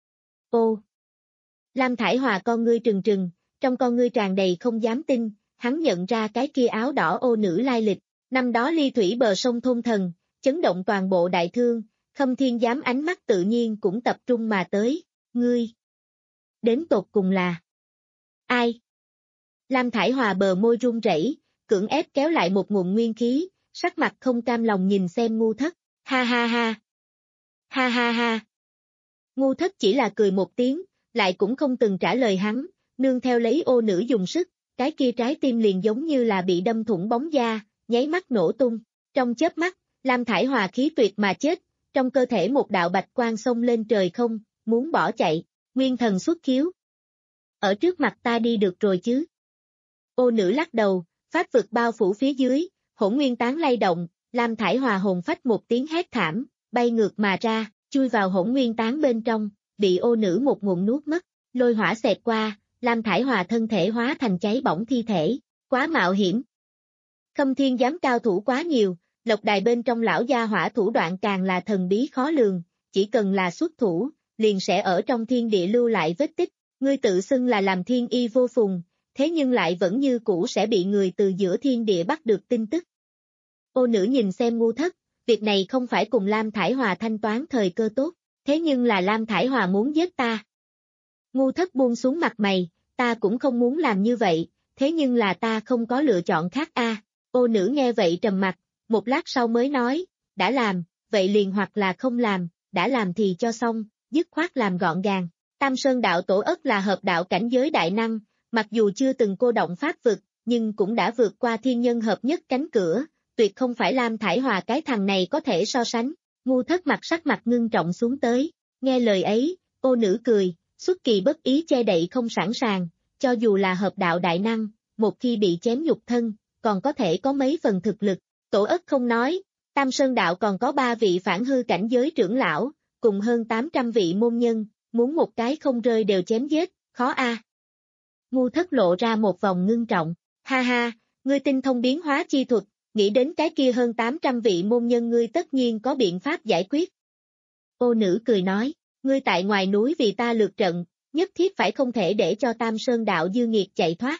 ô. Lam Thải Hòa con ngươi trừng trừng, trong con ngươi tràn đầy không dám tin, hắn nhận ra cái kia áo đỏ ô nữ lai lịch, năm đó ly thủy bờ sông thôn thần, chấn động toàn bộ đại thương, Khâm Thiên Giám ánh mắt tự nhiên cũng tập trung mà tới, ngươi. Đến tột cùng là ai? Lam Thải Hòa bờ môi run rẩy, cưỡng ép kéo lại một nguồn nguyên khí, sắc mặt không cam lòng nhìn xem ngu thất, ha ha ha. Ha ha ha. Ngu thất chỉ là cười một tiếng, lại cũng không từng trả lời hắn, nương theo lấy ô nữ dùng sức, cái kia trái tim liền giống như là bị đâm thủng bóng da, nháy mắt nổ tung, trong chớp mắt, Lam Thải Hòa khí tuyệt mà chết, trong cơ thể một đạo bạch quang xông lên trời không, muốn bỏ chạy, nguyên thần xuất khiếu. Ở trước mặt ta đi được rồi chứ? Ô nữ lắc đầu, pháp vực bao phủ phía dưới, hỗn nguyên tán lay động, Lam Thải Hòa hồn phách một tiếng hét thảm, bay ngược mà ra, chui vào hỗn nguyên tán bên trong, bị ô nữ một ngụm nuốt mất, lôi hỏa xẹt qua, Lam Thải Hòa thân thể hóa thành cháy bỏng thi thể, quá mạo hiểm. Khâm Thiên Giám cao thủ quá nhiều, Lộc Đài bên trong lão gia hỏa thủ đoạn càng là thần bí khó lường, chỉ cần là xuất thủ, liền sẽ ở trong thiên địa lưu lại vết tích, ngươi tự xưng là làm thiên y vô phùng, thế nhưng lại vẫn như cũ sẽ bị người từ giữa thiên địa bắt được tin tức. Ô nữ nhìn xem ngu thất, việc này không phải cùng Lam Thải Hòa thanh toán thời cơ tốt, thế nhưng là Lam Thải Hòa muốn giết ta. Ngu thất buông xuống mặt mày, ta cũng không muốn làm như vậy, thế nhưng là ta không có lựa chọn khác a. À. Ô nữ nghe vậy trầm mặt, một lát sau mới nói, đã làm, vậy liền hoặc là không làm, đã làm thì cho xong, dứt khoát làm gọn gàng. Tam Sơn đạo tổ ất là hợp đạo cảnh giới đại năng, mặc dù chưa từng cô động pháp vực, nhưng cũng đã vượt qua thiên nhân hợp nhất cánh cửa, tuyệt không phải Lam Thải Hòa cái thằng này có thể so sánh. Ngu thất mặt sắc mặt ngưng trọng xuống tới, Nghe lời ấy, ô nữ cười, xuất kỳ bất ý che đậy không sẵn sàng, cho dù là hợp đạo đại năng, một khi bị chém nhục thân, còn có thể có mấy phần thực lực. Tổ Ất không nói, Tam Sơn đạo còn có ba vị phản hư cảnh giới trưởng lão, cùng hơn tám trăm vị môn nhân, muốn một cái không rơi đều chém giết, khó a. Ngu Thất lộ ra một vòng ngưng trọng, ha ha, ngươi tinh thông biến hóa chi thuật, nghĩ đến cái kia hơn tám trăm vị môn nhân ngươi tất nhiên có biện pháp giải quyết. Ô nữ cười nói, ngươi tại ngoài núi vì ta lược trận, nhất thiết phải không thể để cho Tam Sơn đạo dư nghiệt chạy thoát.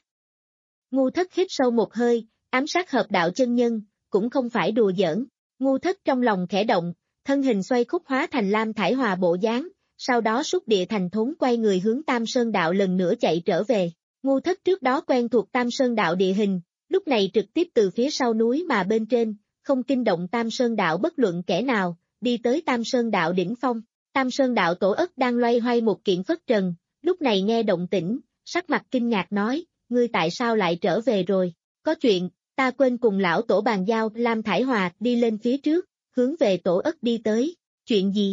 Ngu Thất hít sâu một hơi, ám sát hợp đạo chân nhân, cũng không phải đùa giỡn. Ngu Thất trong lòng khẽ động, thân hình xoay khúc hóa thành lam thải hòa bộ dáng, sau đó xúc địa thành thốn quay người hướng Tam Sơn đạo lần nữa chạy trở về. Ngu Thất trước đó quen thuộc Tam Sơn đạo địa hình, lúc này trực tiếp từ phía sau núi mà bên trên, không kinh động Tam Sơn đạo bất luận kẻ nào, đi tới Tam Sơn đạo đỉnh phong. Tam Sơn đạo Tổ Ất đang loay hoay một kiện phất trần, lúc này nghe động tĩnh, sắc mặt kinh ngạc nói, ngươi tại sao lại trở về rồi? Có chuyện, ta quên cùng lão tổ bàn giao. Lam Thải Hòa đi lên phía trước, hướng về Tổ Ất đi tới, chuyện gì?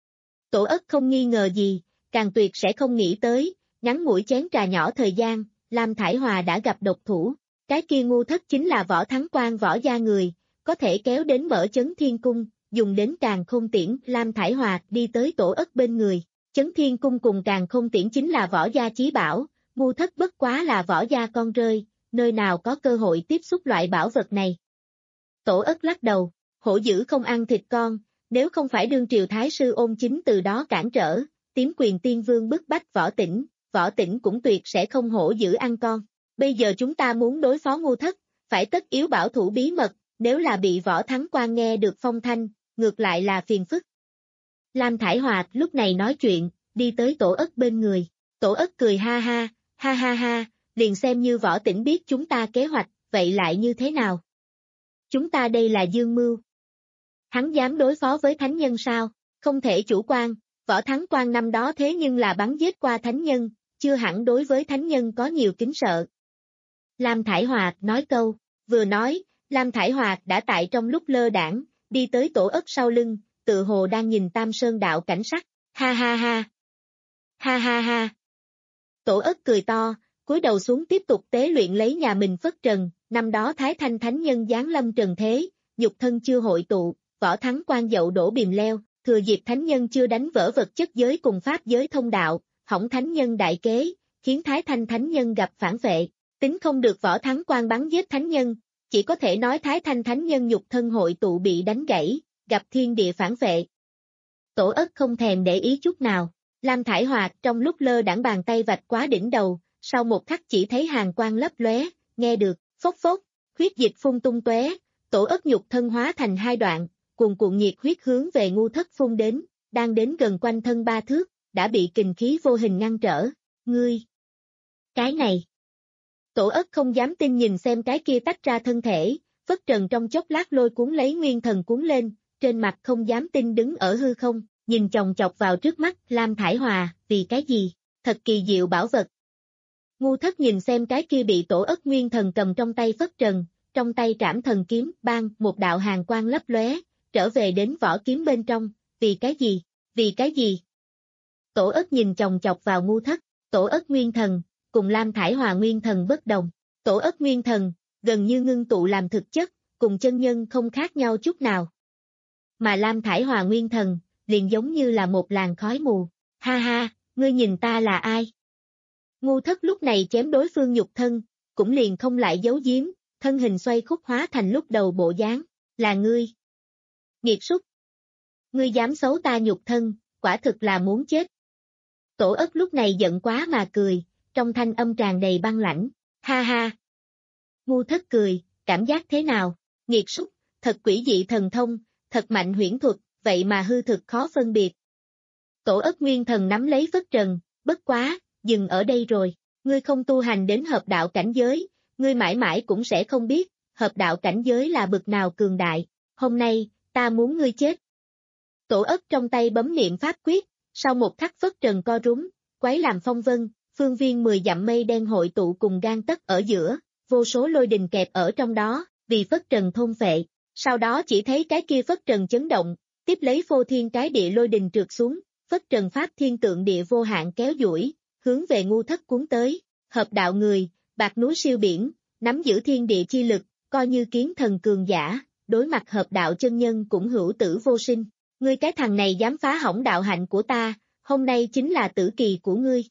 Tổ Ất không nghi ngờ gì, càng tuyệt sẽ không nghĩ tới, ngắn ngủi chén trà nhỏ thời gian, Lam Thải Hòa đã gặp độc thủ, cái kia Ngu Thất chính là võ thắng quan võ gia người, có thể kéo đến mở chấn thiên cung, dùng đến càn khôn tiễn. Lam Thải Hòa đi tới Tổ Ất bên người, chấn thiên cung cùng càn khôn tiễn chính là võ gia chí bảo, Ngu Thất bất quá là võ gia con rơi, nơi nào có cơ hội tiếp xúc loại bảo vật này. Tổ Ất lắc đầu, hổ dữ không ăn thịt con, nếu không phải đương triều thái sư Ôn Chính từ đó cản trở, tiếm quyền tiên vương bức bách Võ Tĩnh, Võ Tĩnh cũng tuyệt sẽ không hổ dữ ăn con. Bây giờ chúng ta muốn đối phó Ngu Thất, phải tất yếu bảo thủ bí mật, nếu là bị Võ Thắng Quan nghe được phong thanh, ngược lại là phiền phức. Lam Thải Hòa lúc này nói chuyện, đi tới Tổ Ất bên người, Tổ Ất cười ha ha, ha ha ha, liền xem như Võ Tĩnh biết chúng ta kế hoạch, vậy lại như thế nào? Chúng ta đây là dương mưu. Hắn dám đối phó với thánh nhân sao? Không thể chủ quan, Võ Thắng Quan năm đó thế nhưng là bắn giết qua thánh nhân, chưa hẳn đối với thánh nhân có nhiều kính sợ. Lam Thải Hòa nói câu, vừa nói, Lam Thải Hòa đã tại trong lúc lơ đãng đi tới Tổ Ất sau lưng, tự hồ đang nhìn Tam Sơn đạo cảnh sắc, ha ha ha. Ha ha ha. Tổ Ất cười to, cúi đầu xuống tiếp tục tế luyện lấy nhà mình phất trần, năm đó Thái Thanh Thánh Nhân giáng lâm trần thế, nhục thân chưa hội tụ, Võ Thắng Quan dậu đổ bìm leo, thừa dịp Thánh Nhân chưa đánh vỡ vật chất giới cùng pháp giới thông đạo, hỏng Thánh Nhân đại kế, khiến Thái Thanh Thánh Nhân gặp phản vệ, tính không được Võ Thắng Quan bắn giết Thánh Nhân, chỉ có thể nói Thái Thanh Thánh Nhân nhục thân hội tụ bị đánh gãy, gặp thiên địa phản vệ. Tổ Ất không thèm để ý chút nào, Lam Thải Hòa trong lúc lơ đãng bàn tay vạch quá đỉnh đầu, sau một khắc chỉ thấy hàn quang lấp lóe, nghe được, phốc phốc, huyết dịch phun tung tóe, Tổ Ất nhục thân hóa thành hai đoạn, cuồn cuộn nhiệt huyết hướng về Ngu Thất phun đến, đang đến gần quanh thân ba thước, đã bị kình khí vô hình ngăn trở, ngươi. Cái này. Tổ Ất không dám tin nhìn xem cái kia tách ra thân thể, phất trần trong chốc lát lôi cuốn lấy nguyên thần cuốn lên, trên mặt không dám tin đứng ở hư không, nhìn chòng chọc vào trước mắt Lam Thải Hòa, vì cái gì, thật kỳ diệu bảo vật. Ngu Thất nhìn xem cái kia bị Tổ Ất nguyên thần cầm trong tay phất trần, trong tay trảm thần kiếm, bang, một đạo hàn quang lấp lóe, trở về đến vỏ kiếm bên trong, vì cái gì, vì cái gì. Tổ Ất nhìn chòng chọc vào Ngu Thất, Tổ Ất nguyên thần, cùng Lam Thải Hòa nguyên thần bất đồng, Tổ Ất nguyên thần, gần như ngưng tụ làm thực chất, cùng chân nhân không khác nhau chút nào. Mà Lam Thải Hòa nguyên thần, liền giống như là một làn khói mù, ha ha, ngươi nhìn ta là ai? Ngu Thất lúc này chém đối phương nhục thân, cũng liền không lại giấu giếm, thân hình xoay khúc hóa thành lúc đầu bộ dáng, là ngươi. Nghiệt súc. Ngươi dám xấu ta nhục thân, quả thực là muốn chết. Tổ Ất lúc này giận quá mà cười, trong thanh âm tràn đầy băng lãnh, ha ha. Ngu Thất cười, cảm giác thế nào? Nghiệt súc, thật quỷ dị thần thông, thật mạnh huyễn thuật, vậy mà hư thực khó phân biệt. Tổ Ất nguyên thần nắm lấy phất trần, bất quá, dừng ở đây rồi, ngươi không tu hành đến hợp đạo cảnh giới, ngươi mãi mãi cũng sẽ không biết, hợp đạo cảnh giới là bực nào cường đại, hôm nay, ta muốn ngươi chết. Tổ Ất trong tay bấm niệm pháp quyết, sau một khắc phất trần co rúm, quấy làm phong vân, phương viên mười dặm mây đen hội tụ cùng gan tất ở giữa, vô số lôi đình kẹp ở trong đó, vì phất trần thôn phệ, sau đó chỉ thấy cái kia phất trần chấn động, tiếp lấy phô thiên cái địa lôi đình trượt xuống, phất trần pháp thiên tượng địa vô hạn kéo duỗi, hướng về ngu thất cuốn tới, hợp đạo người, bạc núi siêu biển, nắm giữ thiên địa chi lực, coi như kiến thần cường giả, đối mặt hợp đạo chân nhân cũng hữu tử vô sinh. Ngươi cái thằng này dám phá hỏng đạo hạnh của ta, hôm nay chính là tử kỳ của ngươi.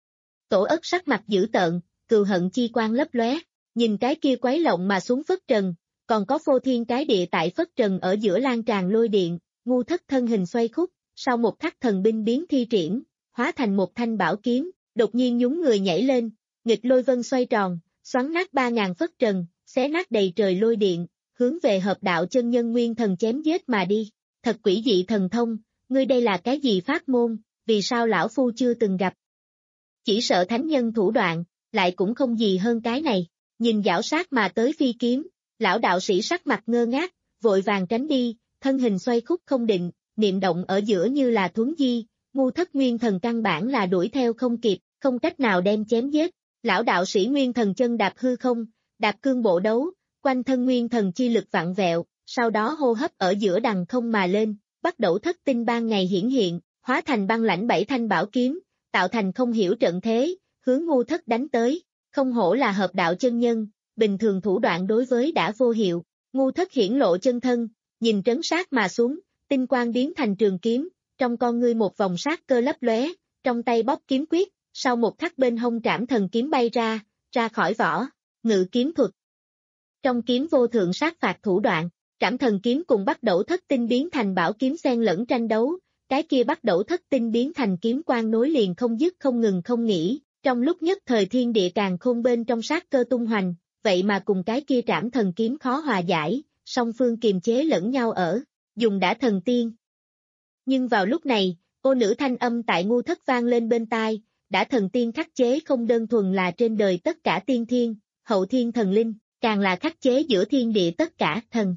Tổ Ất sắc mặt dữ tợn, cừu hận chi quang lấp lóe, nhìn cái kia quấy lộng mà xuống phất trần, còn có phô thiên cái địa tại phất trần ở giữa lan tràn lôi điện, ngu thất thân hình xoay khúc, sau một khắc thần binh biến thi triển, hóa thành một thanh bảo kiếm, đột nhiên nhún người nhảy lên, nghịch lôi vân xoay tròn, xoắn nát ba ngàn phất trần, xé nát đầy trời lôi điện, hướng về hợp đạo chân nhân nguyên thần chém giết mà đi. Thật quỷ dị thần thông, ngươi đây là cái gì pháp môn, vì sao lão phu chưa từng gặp? Chỉ sợ thánh nhân thủ đoạn, lại cũng không gì hơn cái này. Nhìn giảo sát mà tới phi kiếm, lão đạo sĩ sắc mặt ngơ ngác, vội vàng tránh đi, thân hình xoay khúc không định, niệm động ở giữa như là thuấn di, ngu thất nguyên thần căn bản là đuổi theo không kịp, không cách nào đem chém giết. Lão đạo sĩ nguyên thần chân đạp hư không, đạp cương bộ đấu, quanh thân nguyên thần chi lực vặn vẹo, sau đó hô hấp ở giữa đằng không mà lên, bắt đầu thất tinh ban ngày hiển hiện, hóa thành băng lãnh bảy thanh bảo kiếm, tạo thành không hiểu trận thế, hướng ngu thất đánh tới. Không hổ là hợp đạo chân nhân, bình thường thủ đoạn đối với đã vô hiệu, ngu thất hiển lộ chân thân, nhìn trấn sát mà xuống, tinh quang biến thành trường kiếm, trong con ngươi một vòng sát cơ lấp lóe, trong tay bóp kiếm quyết, sau một khắc bên hông trảm thần kiếm bay ra, ra khỏi vỏ, ngự kiếm thuật. Trong kiếm vô thượng sát phạt thủ đoạn, trảm thần kiếm cùng bắt đầu thất tinh biến thành bảo kiếm xen lẫn tranh đấu, cái kia bắt đầu thất tinh biến thành kiếm quang nối liền không dứt không ngừng không nghỉ. Trong lúc nhất thời thiên địa càng khôn bên trong sát cơ tung hoành, vậy mà cùng cái kia trảm thần kiếm khó hòa giải, song phương kiềm chế lẫn nhau ở, dùng đã thần tiên. Nhưng vào lúc này, ô nữ thanh âm tại ngu thất vang lên bên tai, đã thần tiên khắc chế không đơn thuần là trên đời tất cả tiên thiên, hậu thiên thần linh, càng là khắc chế giữa thiên địa tất cả thần.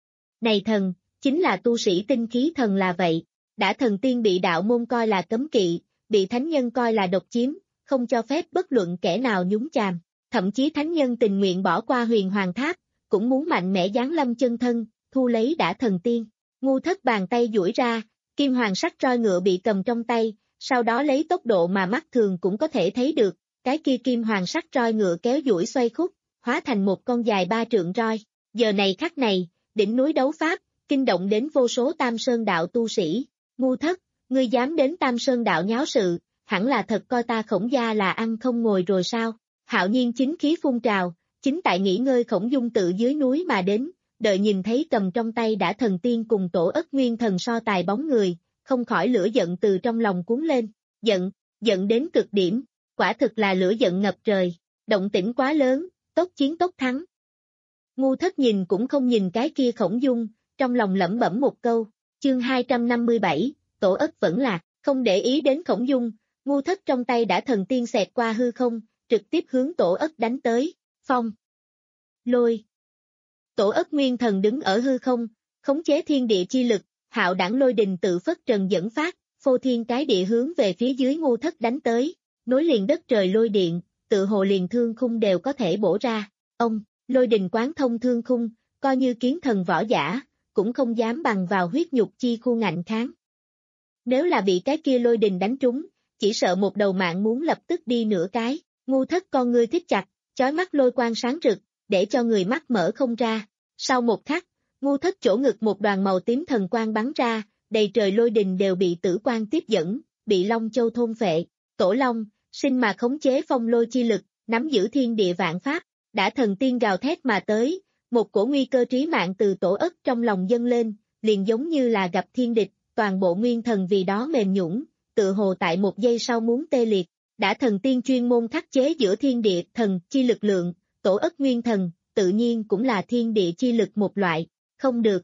Này thần, chính là tu sĩ tinh khí thần là vậy, đã thần tiên bị đạo môn coi là cấm kỵ, bị thánh nhân coi là độc chiếm, không cho phép bất luận kẻ nào nhúng chàm, thậm chí thánh nhân tình nguyện bỏ qua huyền hoàng tháp, cũng muốn mạnh mẽ giáng lâm chân thân, thu lấy đã thần tiên. Ngu thất bàn tay duỗi ra, kim hoàng sắc roi ngựa bị cầm trong tay, sau đó lấy tốc độ mà mắt thường cũng có thể thấy được, cái kia kim hoàng sắc roi ngựa kéo duỗi xoay khúc, hóa thành một con dài ba trượng roi. Giờ này khắc này, đỉnh núi đấu pháp, kinh động đến vô số Tam Sơn đạo tu sĩ. Ngu thất, ngươi dám đến Tam Sơn đạo nháo sự, hẳn là thật coi ta Khổng gia là ăn không ngồi rồi sao? Hạo Nhiên chính khí phun trào, chính tại nghỉ ngơi Khổng Dung tự dưới núi mà đến, đợi nhìn thấy cầm trong tay đã thần tiên cùng Tổ Ất nguyên thần so tài bóng người, không khỏi lửa giận từ trong lòng cuốn lên, giận, giận đến cực điểm, quả thực là lửa giận ngập trời, động tĩnh quá lớn, tốc chiến tốc thắng. Ngu thất nhìn cũng không nhìn cái kia Khổng Dung, trong lòng lẩm bẩm một câu, chương hai trăm năm mươi bảy, Tổ Ất vẫn lạc, không để ý đến Khổng Dung. Ngu thất trong tay đã thần tiên xẹt qua hư không, trực tiếp hướng Tổ Ất đánh tới, phong, lôi. Tổ Ất nguyên thần đứng ở hư không, khống chế thiên địa chi lực, hạo đẳng lôi đình tự phất trần dẫn phát, phô thiên cái địa hướng về phía dưới ngu thất đánh tới, nối liền đất trời lôi điện, tự hồ liền thương khung đều có thể bổ ra, ông, lôi đình quán thông thương khung, coi như kiến thần võ giả, cũng không dám bằng vào huyết nhục chi khu ngạnh kháng. Nếu là bị cái kia lôi đình đánh trúng, chỉ sợ một đầu mạng muốn lập tức đi nửa cái, ngu thất con ngươi thích chặt, chói mắt lôi quang sáng rực, để cho người mắt mở không ra. Sau một khắc, ngu thất chỗ ngực một đoàn màu tím thần quang bắn ra, đầy trời lôi đình đều bị tử quang tiếp dẫn, bị Long Châu thôn phệ. Tổ Long, sinh mà khống chế phong lôi chi lực, nắm giữ thiên địa vạn pháp, đã thần tiên gào thét mà tới, một cổ nguy cơ trí mạng từ Tổ Ất trong lòng dâng lên, liền giống như là gặp thiên địch, toàn bộ nguyên thần vì đó mềm nhũn, tự hồ tại một giây sau muốn tê liệt. Đã thần tiên chuyên môn khắc chế giữa thiên địa thần chi lực lượng, Tổ Ất nguyên thần, tự nhiên cũng là thiên địa chi lực một loại, không được.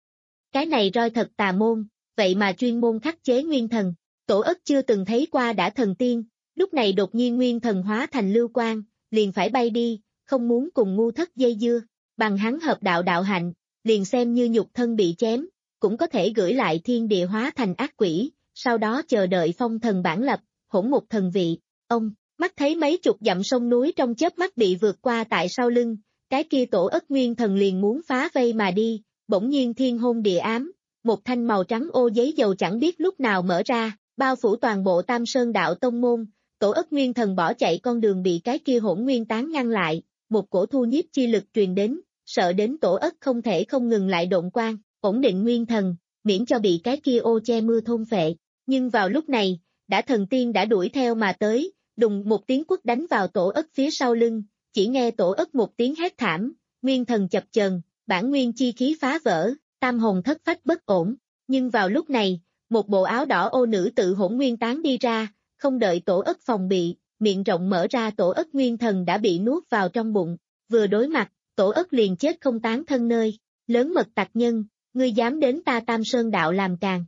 Cái này roi thật tà môn, vậy mà chuyên môn khắc chế nguyên thần, Tổ Ất chưa từng thấy qua đã thần tiên, lúc này đột nhiên nguyên thần hóa thành lưu quang, liền phải bay đi, không muốn cùng ngu thất dây dưa, bằng hắn hợp đạo đạo hạnh, liền xem như nhục thân bị chém, cũng có thể gửi lại thiên địa hóa thành ác quỷ, sau đó chờ đợi phong thần bản lập, hỗn một thần vị. Ông, mắt thấy mấy chục dặm sông núi trong chớp mắt bị vượt qua tại sau lưng, cái kia Tổ Ất nguyên thần liền muốn phá vây mà đi, bỗng nhiên thiên hôn địa ám, một thanh màu trắng ô giấy dầu chẳng biết lúc nào mở ra, bao phủ toàn bộ Tam Sơn Đạo Tông môn. Tổ Ất Nguyên Thần bỏ chạy con đường bị cái kia Hỗn Nguyên Tán ngăn lại, một cổ thu nhiếp chi lực truyền đến, sợ đến Tổ Ất không thể không ngừng lại độn quang, ổn định nguyên thần, miễn cho bị cái kia ô che mưa thôn phệ. Nhưng vào lúc này, đã thần tiên đã đuổi theo mà tới, đùng một tiếng quất đánh vào Tổ Ất phía sau lưng, chỉ nghe Tổ Ất một tiếng hét thảm, nguyên thần chập chờn, bản nguyên chi khí phá vỡ, tam hồn thất phách bất ổn. Nhưng vào lúc này, một bộ áo đỏ ô nữ tự Hỗn Nguyên Tán đi ra, không đợi Tổ Ất phòng bị, miệng rộng mở ra, Tổ Ất nguyên thần đã bị nuốt vào trong bụng, vừa đối mặt, Tổ Ất liền chết không tán thân nơi. Lớn mật tặc nhân, ngươi dám đến ta Tam Sơn Đạo làm càn.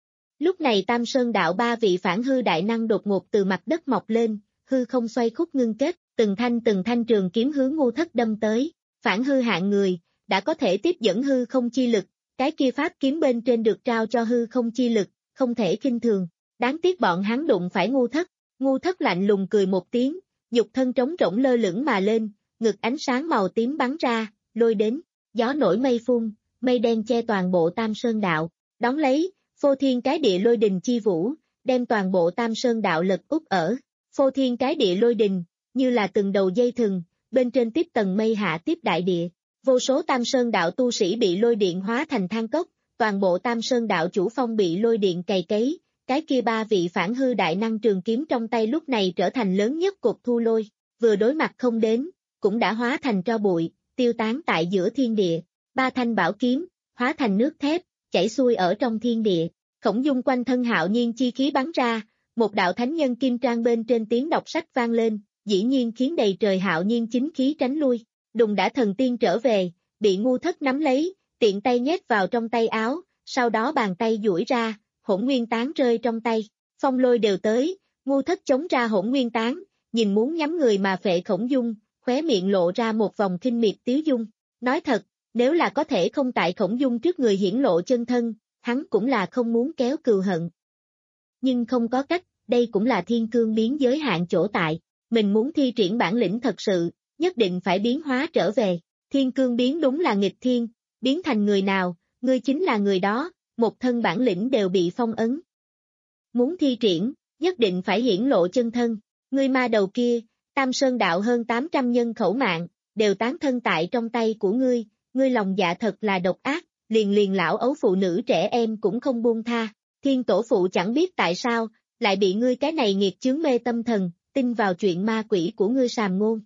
Lúc này Tam Sơn Đạo ba vị phản hư đại năng đột ngột từ mặt đất mọc lên, hư không xoay khúc ngưng kết, từng thanh từng thanh trường kiếm hướng Ngu Thất đâm tới. Phản hư hạng người, đã có thể tiếp dẫn hư không chi lực, cái kia pháp kiếm bên trên được trao cho hư không chi lực, không thể khinh thường. Đáng tiếc bọn hắn đụng phải Ngu Thất. Ngu Thất lạnh lùng cười một tiếng, nhục thân trống rỗng lơ lửng mà lên, ngực ánh sáng màu tím bắn ra, lôi đến, gió nổi mây phun, mây đen che toàn bộ Tam Sơn Đạo, đón lấy, phô thiên cái địa lôi đình chi vũ, đem toàn bộ Tam Sơn Đạo lật úp ở. Phô thiên cái địa lôi đình, như là từng đầu dây thừng, bên trên tiếp tầng mây hạ tiếp đại địa. Vô số Tam Sơn Đạo tu sĩ bị lôi điện hóa thành than cốc, toàn bộ Tam Sơn Đạo chủ phong bị lôi điện cày cấy, cái kia ba vị phản hư đại năng trường kiếm trong tay lúc này trở thành lớn nhất cột thu lôi, vừa đối mặt không đến, cũng đã hóa thành tro bụi, tiêu tán tại giữa thiên địa. Ba thanh bảo kiếm, hóa thành nước thép, chảy xuôi ở trong thiên địa. Khổng Dung quanh thân hạo nhiên chi khí bắn ra, một đạo thánh nhân kim trang bên trên tiếng đọc sách vang lên, dĩ nhiên khiến đầy trời hạo nhiên chính khí tránh lui. Đùng đã thần tiên trở về, bị Ngu Thất nắm lấy, tiện tay nhét vào trong tay áo, sau đó bàn tay duỗi ra, Hỗn Nguyên Tán rơi trong tay. Phong lôi đều tới, Ngu Thất chống ra Hỗn Nguyên Tán, nhìn muốn nhắm người mà phệ Khổng Dung, khóe miệng lộ ra một vòng khinh miệt tiếu dung. Nói thật, nếu là có thể không tại Khổng Dung trước người hiển lộ chân thân, hắn cũng là không muốn kéo cừu hận. Nhưng không có cách, đây cũng là thiên cương biến giới hạn chỗ tại, mình muốn thi triển bản lĩnh thật sự, nhất định phải biến hóa trở về. Thiên cương biến đúng là nghịch thiên, biến thành người nào, ngươi chính là người đó, một thân bản lĩnh đều bị phong ấn. Muốn thi triển, nhất định phải hiển lộ chân thân, ngươi ma đầu kia, Tam Sơn Đạo hơn tám trăm nhân khẩu mạng, đều tán thân tại trong tay của ngươi, ngươi lòng dạ thật là độc ác, liền liền lão ấu phụ nữ trẻ em cũng không buông tha. Thiên tổ phụ chẳng biết tại sao, lại bị ngươi cái này nghiệt chướng mê tâm thần, tin vào chuyện ma quỷ của ngươi sàm ngôn.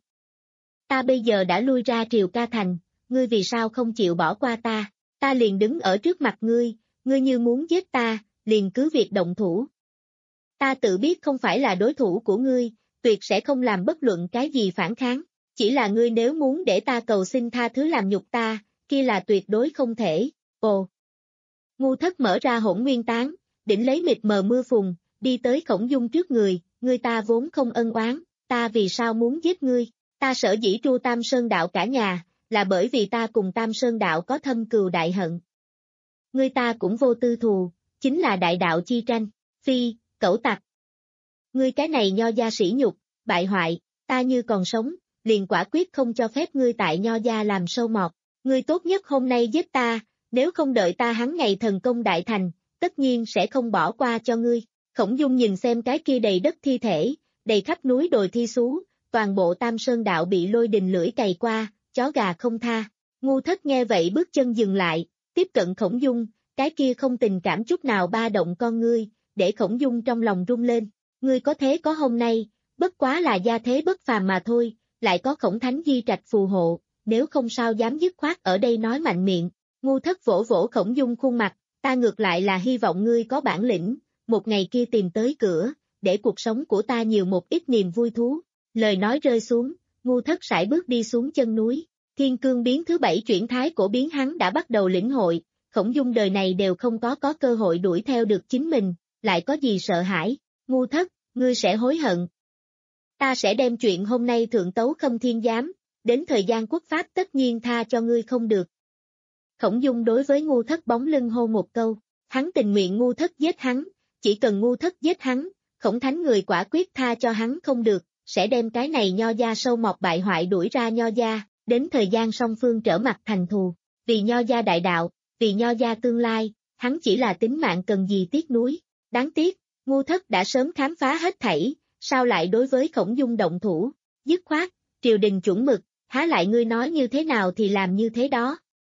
Ta bây giờ đã lui ra Triều Ca Thành, ngươi vì sao không chịu bỏ qua ta, ta liền đứng ở trước mặt ngươi, ngươi như muốn giết ta, liền cứ việc động thủ. Ta tự biết không phải là đối thủ của ngươi, tuyệt sẽ không làm bất luận cái gì phản kháng, chỉ là ngươi nếu muốn để ta cầu xin tha thứ làm nhục ta, kia là tuyệt đối không thể. Ồ! Ngu Thất mở ra Hỗn Nguyên Tán, đỉnh lấy mịt mờ mưa phùn, đi tới Khổng Dung trước người, ngươi ta vốn không ân oán, ta vì sao muốn giết ngươi, ta sở dĩ tru Tam Sơn Đạo cả nhà, là bởi vì ta cùng Tam Sơn Đạo có thâm cừu đại hận. Ngươi ta cũng vô tư thù, chính là đại đạo chi tranh, phi, cẩu tặc. Ngươi cái này nho gia sỉ nhục, bại hoại, ta như còn sống, liền quả quyết không cho phép ngươi tại nho gia làm sâu mọt, ngươi tốt nhất hôm nay giết ta, nếu không đợi ta hắn ngày thần công đại thành, tất nhiên sẽ không bỏ qua cho ngươi. Khổng Dung nhìn xem cái kia đầy đất thi thể, đầy khắp núi đồi thi xú, toàn bộ Tam Sơn Đạo bị lôi đình lưỡi cày qua, chó gà không tha. Ngu Thất nghe vậy bước chân dừng lại, tiếp cận Khổng Dung, cái kia không tình cảm chút nào ba động con ngươi, để Khổng Dung trong lòng rung lên. Ngươi có thế có hôm nay, bất quá là gia thế bất phàm mà thôi, lại có Khổng Thánh di trạch phù hộ, nếu không sao dám dứt khoát ở đây nói mạnh miệng. Ngu Thất vỗ vỗ Khổng Dung khuôn mặt, ta ngược lại là hy vọng ngươi có bản lĩnh, một ngày kia tìm tới cửa, để cuộc sống của ta nhiều một ít niềm vui thú. Lời nói rơi xuống, Ngu Thất sải bước đi xuống chân núi. Thiên cương biến thứ bảy chuyển thái cổ biến hắn đã bắt đầu lĩnh hội, Khổng Dung đời này đều không có có cơ hội đuổi theo được chính mình, lại có gì sợ hãi. Ngu Thất, ngươi sẽ hối hận. Ta sẽ đem chuyện hôm nay thượng tấu Khâm Thiên Giám, đến thời gian quốc pháp tất nhiên tha cho ngươi không được. Khổng Dung đối với Ngu Thất bóng lưng hô một câu, hắn tình nguyện Ngu Thất giết hắn, chỉ cần Ngu Thất giết hắn, Khổng Thánh người quả quyết tha cho hắn không được, sẽ đem cái này nho gia sâu mọt bại hoại đuổi ra nho gia, đến thời gian song phương trở mặt thành thù, vì nho gia đại đạo, vì nho gia tương lai, hắn chỉ là tính mạng cần gì tiếc nuối. Đáng tiếc, Ngu Thất đã sớm khám phá hết thảy, sao lại đối với Khổng Dung động thủ, dứt khoát, triều đình chuẩn mực, há lại ngươi nói như thế nào thì làm như thế đó.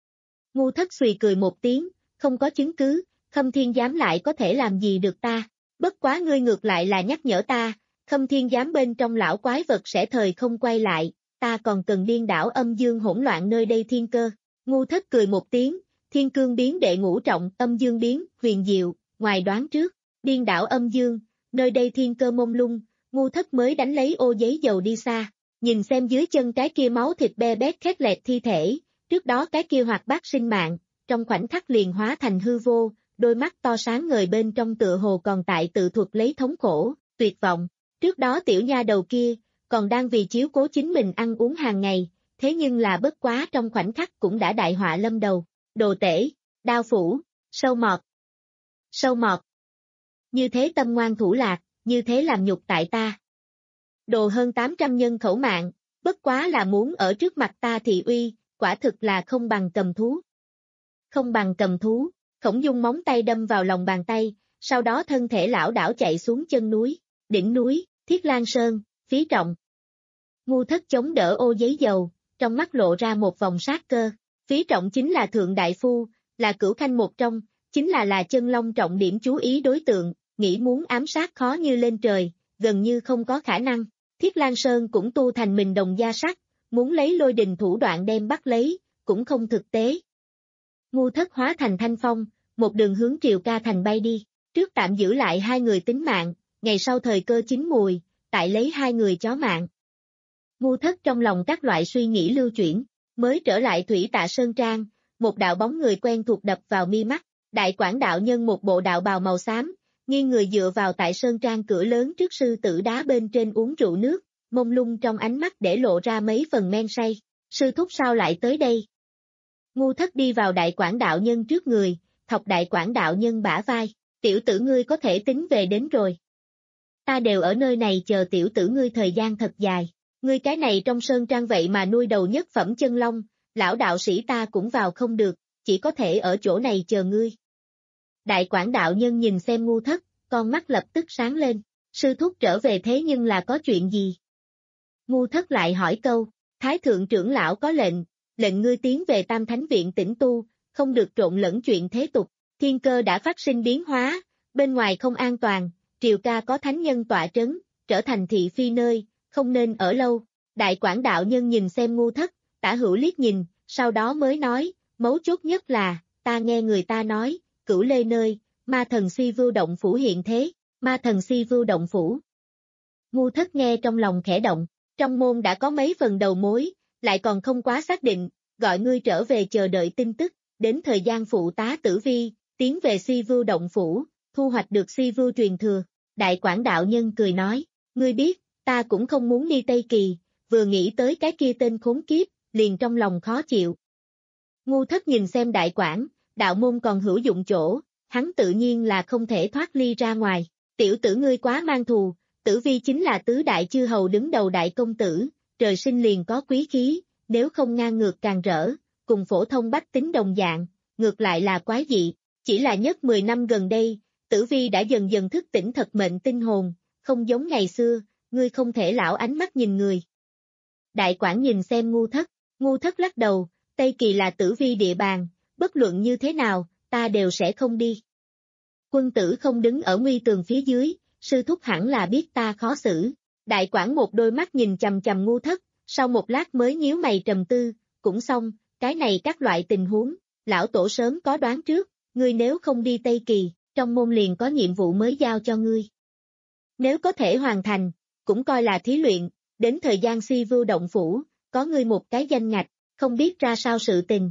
Ngu Thất xùy cười một tiếng, không có chứng cứ, Khâm Thiên Giám lại có thể làm gì được ta, bất quá ngươi ngược lại là nhắc nhở ta, Khâm Thiên Giám bên trong lão quái vật sẽ thời không quay lại, ta còn cần điên đảo âm dương hỗn loạn nơi đây thiên cơ. Ngu Thất cười một tiếng, thiên cương biến đệ ngũ trọng, âm dương biến, huyền diệu, ngoài đoán trước, điên đảo âm dương, nơi đây thiên cơ mông lung, Ngu Thất mới đánh lấy ô giấy dầu đi xa, nhìn xem dưới chân cái kia máu thịt be bét khét lẹt thi thể, trước đó cái kia hoạt bát sinh mạng, trong khoảnh khắc liền hóa thành hư vô, đôi mắt to sáng ngời bên trong tựa hồ còn tại tự thuật lấy thống khổ, tuyệt vọng, trước đó tiểu nha đầu kia, còn đang vì chiếu cố chính mình ăn uống hàng ngày, thế nhưng là bất quá trong khoảnh khắc cũng đã đại họa lâm đầu, đồ tể, đao phủ, sâu mọt, sâu mọt, như thế tâm ngoan thủ lạc, như thế làm nhục tại ta. Đồ hơn tám trăm nhân khẩu mạng, bất quá là muốn ở trước mặt ta thị uy, quả thực là không bằng cầm thú. Không bằng cầm thú, Khổng Dung móng tay đâm vào lòng bàn tay, sau đó thân thể lão đảo chạy xuống chân núi, đỉnh núi, Thiết Lan Sơn, phí trọng. Ngu Thất chống đỡ ô giấy dầu, trong mắt lộ ra một vòng sát cơ, phí trọng chính là thượng đại phu, là cửu khanh một trong, chính là là chân long trọng điểm chú ý đối tượng, nghĩ muốn ám sát khó như lên trời, gần như không có khả năng. Thiết Lan Sơn cũng tu thành mình đồng gia sắc, muốn lấy lôi đình thủ đoạn đem bắt lấy, cũng không thực tế. Ngu Thất hóa thành thanh phong, một đường hướng Triều Ca thành bay đi, trước tạm giữ lại hai người tính mạng, ngày sau thời cơ chín mùi, tại lấy hai người chó mạng. Ngu Thất trong lòng các loại suy nghĩ lưu chuyển, mới trở lại Thủy Tạ Sơn Trang, một đạo bóng người quen thuộc đập vào mi mắt, đại quản đạo nhân một bộ đạo bào màu xám, nghiêng người dựa vào tại Sơn Trang cửa lớn trước sư tử đá bên trên uống rượu nước, mông lung trong ánh mắt để lộ ra mấy phần men say, sư thúc sao lại tới đây? Ngu Thất đi vào đại quản đạo nhân trước người, thọc đại quản đạo nhân bả vai, tiểu tử ngươi có thể tính về đến rồi. Ta đều ở nơi này chờ tiểu tử ngươi thời gian thật dài, ngươi cái này trong Sơn Trang vậy mà nuôi đầu nhất phẩm chân long, lão đạo sĩ ta cũng vào không được, chỉ có thể ở chỗ này chờ ngươi. Đại quản đạo nhân nhìn xem Ngu Thất, con mắt lập tức sáng lên, sư thúc trở về thế nhưng là có chuyện gì? Ngu Thất lại hỏi câu, Thái thượng trưởng lão có lệnh, lệnh ngươi tiến về Tam Thánh Viện tĩnh tu, không được trộn lẫn chuyện thế tục, thiên cơ đã phát sinh biến hóa, bên ngoài không an toàn, Triều Ca có thánh nhân tọa trấn, trở thành thị phi nơi, không nên ở lâu. Đại quản đạo nhân nhìn xem Ngu Thất, tả hữu liếc nhìn, sau đó mới nói, mấu chốt nhất là, ta nghe người ta nói, Cửu Lê nơi, ma thần Si Vưu Động Phủ hiện thế, ma thần Si Vưu Động Phủ. Ngu Thất nghe trong lòng khẽ động, trong môn đã có mấy phần đầu mối, lại còn không quá xác định, gọi ngươi trở về chờ đợi tin tức, đến thời gian phụ tá tử vi, tiến về Si Vưu Động Phủ, thu hoạch được Si Vưu truyền thừa. Đại quản đạo nhân cười nói, ngươi biết, ta cũng không muốn đi Tây Kỳ, vừa nghĩ tới cái kia tên khốn kiếp, liền trong lòng khó chịu. Ngu Thất nhìn xem đại quản, đạo môn còn hữu dụng chỗ, hắn tự nhiên là không thể thoát ly ra ngoài, tiểu tử ngươi quá mang thù, tử vi chính là tứ đại chư hầu đứng đầu đại công tử, trời sinh liền có quý khí, nếu không ngang ngược càng rỡ, cùng phổ thông bách tính đồng dạng, ngược lại là quái dị, chỉ là nhất mười năm gần đây, tử vi đã dần dần thức tỉnh thật mệnh tinh hồn, không giống ngày xưa, ngươi không thể lão ánh mắt nhìn người. Đại quản nhìn xem Ngu Thất, Ngu Thất lắc đầu, Tây Kỳ là tử vi địa bàn, bất luận như thế nào, ta đều sẽ không đi. Quân tử không đứng ở nguy tường phía dưới, sư thúc hẳn là biết ta khó xử. Đại quản một đôi mắt nhìn chằm chằm Ngu Thất, sau một lát mới nhíu mày trầm tư, cũng xong, cái này các loại tình huống, lão tổ sớm có đoán trước, ngươi nếu không đi Tây Kỳ, trong môn liền có nhiệm vụ mới giao cho ngươi. Nếu có thể hoàn thành, cũng coi là thí luyện, đến thời gian Si Vưu Động Phủ, có ngươi một cái danh ngạch, không biết ra sao sự tình.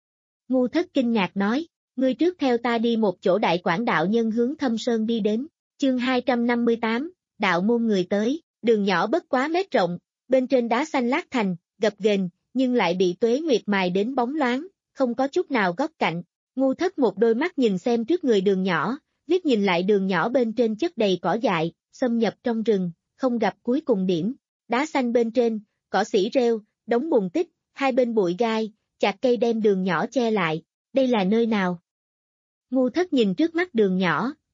Ngu Thất kinh ngạc nói, ngươi trước theo ta đi một chỗ đại quản đạo nhân hướng Thâm Sơn đi đến, chương hai trăm năm mươi tám, đạo môn người tới, đường nhỏ bất quá mét rộng, bên trên đá xanh lát thành, gập ghềnh, nhưng lại bị tuế nguyệt mài đến bóng loáng, không có chút nào góc cạnh. Ngu Thất một đôi mắt nhìn xem trước người đường nhỏ, liếc nhìn lại đường nhỏ bên trên chất đầy cỏ dại, xâm nhập trong rừng, không gặp cuối cùng điểm. Đá xanh bên trên, cỏ xỉ rêu, đống bùn tích, hai bên bụi gai, chạc cây đem đường nhỏ che lại. Đây là nơi nào? Ngu Thất nhìn trước mắt đường nhỏ,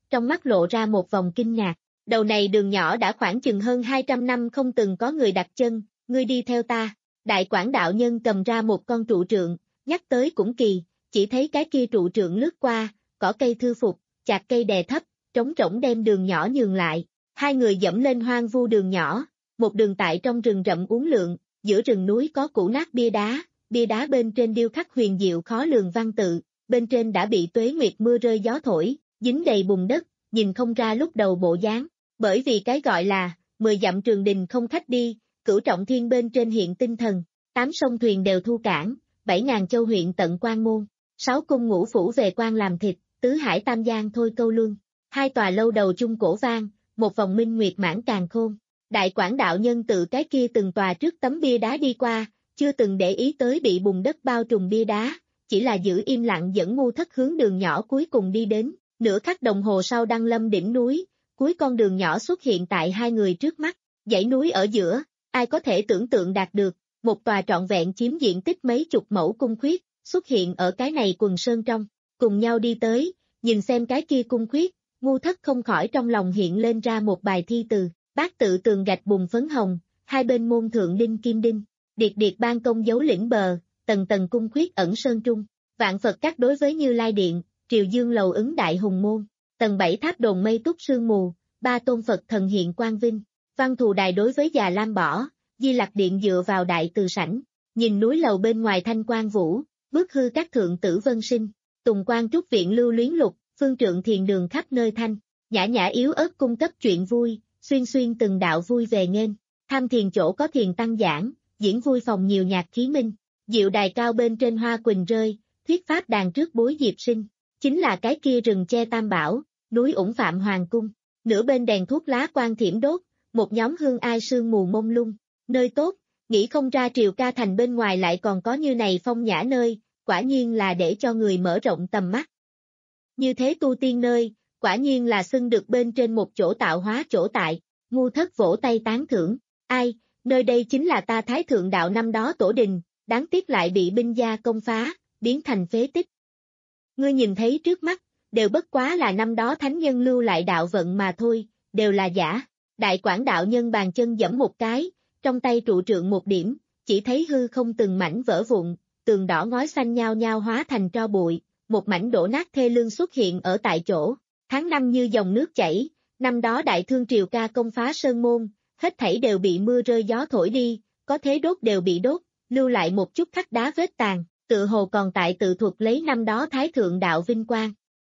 trong mắt lộ ra một vòng kinh ngạc. Đầu này đường nhỏ đã khoảng chừng hơn hai trăm năm không từng có người đặt chân, ngươi đi theo ta. Đại Quảng đạo nhân cầm ra một con trụ trượng, nhắc tới cũng kỳ, chỉ thấy cái kia trụ trượng lướt qua, cỏ cây thư phục, chạc cây đè thấp, trống rỗng đem đường nhỏ nhường lại. Hai người dẫm lên hoang vu đường nhỏ, một đường tại trong rừng rậm uốn lượn, giữa rừng núi có cũ nát bia đá, bia đá bên trên điêu khắc huyền diệu khó lường văn tự, bên trên đã bị tuế nguyệt mưa rơi gió thổi, dính đầy bùn đất, nhìn không ra lúc đầu bộ dáng. Bởi vì cái gọi là, mười dặm trường đình không khách đi, cửu trọng thiên bên trên hiện tinh thần, tám sông thuyền đều thu cảng, bảy ngàn châu huyện tận quan môn, sáu cung ngũ phủ về quan làm thịt, tứ hải tam giang thôi câu luân, hai tòa lâu đầu chung cổ vang, một vòng minh nguyệt mãn càn khôn. Đại Quảng đạo nhân tự cái kia từng tòa trước tấm bia đá đi qua, chưa từng để ý tới bị bùn đất bao trùm bia đá, chỉ là giữ im lặng dẫn Ngu Thất hướng đường nhỏ cuối cùng đi đến, nửa khắc đồng hồ sau đăng lâm đỉnh núi, cuối con đường nhỏ xuất hiện tại hai người trước mắt, dãy núi ở giữa, ai có thể tưởng tượng đạt được, một tòa trọn vẹn chiếm diện tích mấy chục mẫu cung khuyết, xuất hiện ở cái này quần sơn trong, cùng nhau đi tới, nhìn xem cái kia cung khuyết, Ngu Thất không khỏi trong lòng hiện lên ra một bài thi từ, bát tự tường gạch bùn phấn hồng, hai bên môn thượng đinh kim đinh, điệt điệt ban công dấu lĩnh bờ, tầng tầng cung khuyết ẩn sơn trung, vạn Phật các đối với Như Lai Điện, triều dương lầu ứng đại hùng môn, tầng bảy tháp đồn mây túc sương mù, ba tôn Phật thần hiện quang vinh, văn thù đài đối với già lam bỏ, Di Lặc Điện dựa vào đại từ sảnh, nhìn núi lầu bên ngoài thanh quang vũ, bước hư các thượng tử vân sinh, tùng quan trúc viện lưu luyến lục, phương trượng thiền đường khắp nơi thanh, nhã nhã yếu ớt cung cấp chuyện vui, xuyên xuyên từng đạo vui về nghênh, tham thiền chỗ có thiền tăng giảng, diễn vui phòng nhiều nhạc khí minh, diệu đài cao bên trên hoa quỳnh rơi, thuyết pháp đàn trước bối diệp sinh, chính là cái kia rừng che tam bảo, núi ủng phạm hoàng cung, nửa bên đèn thuốc lá quang thiểm đốt, một nhóm hương ai sương mù mông lung, nơi tốt, nghĩ không ra Triều Ca thành bên ngoài lại còn có như này phong nhã nơi, quả nhiên là để cho người mở rộng tầm mắt. Như thế tu tiên nơi, quả nhiên là xưng được bên trên một chỗ tạo hóa chỗ tại, Ngu Thất vỗ tay tán thưởng, ai, nơi đây chính là ta Thái Thượng Đạo năm đó tổ đình, đáng tiếc lại bị binh gia công phá, biến thành phế tích. Ngươi nhìn thấy trước mắt, đều bất quá là năm đó thánh nhân lưu lại đạo vận mà thôi, đều là giả. Đại Quảng đạo nhân bàn chân giẫm một cái, trong tay trụ trượng một điểm, chỉ thấy hư không từng mảnh vỡ vụn, tường đỏ ngói xanh nhao nhao hóa thành tro bụi, một mảnh đổ nát thê lương xuất hiện ở tại chỗ, tháng năm như dòng nước chảy, năm đó đại thương Triều Ca công phá sơn môn, hết thảy đều bị mưa rơi gió thổi đi, có thế đốt đều bị đốt, lưu lại một chút khắc đá vết tàn, tự hồ còn tại tự thuật lấy năm đó Thái Thượng Đạo vinh quang.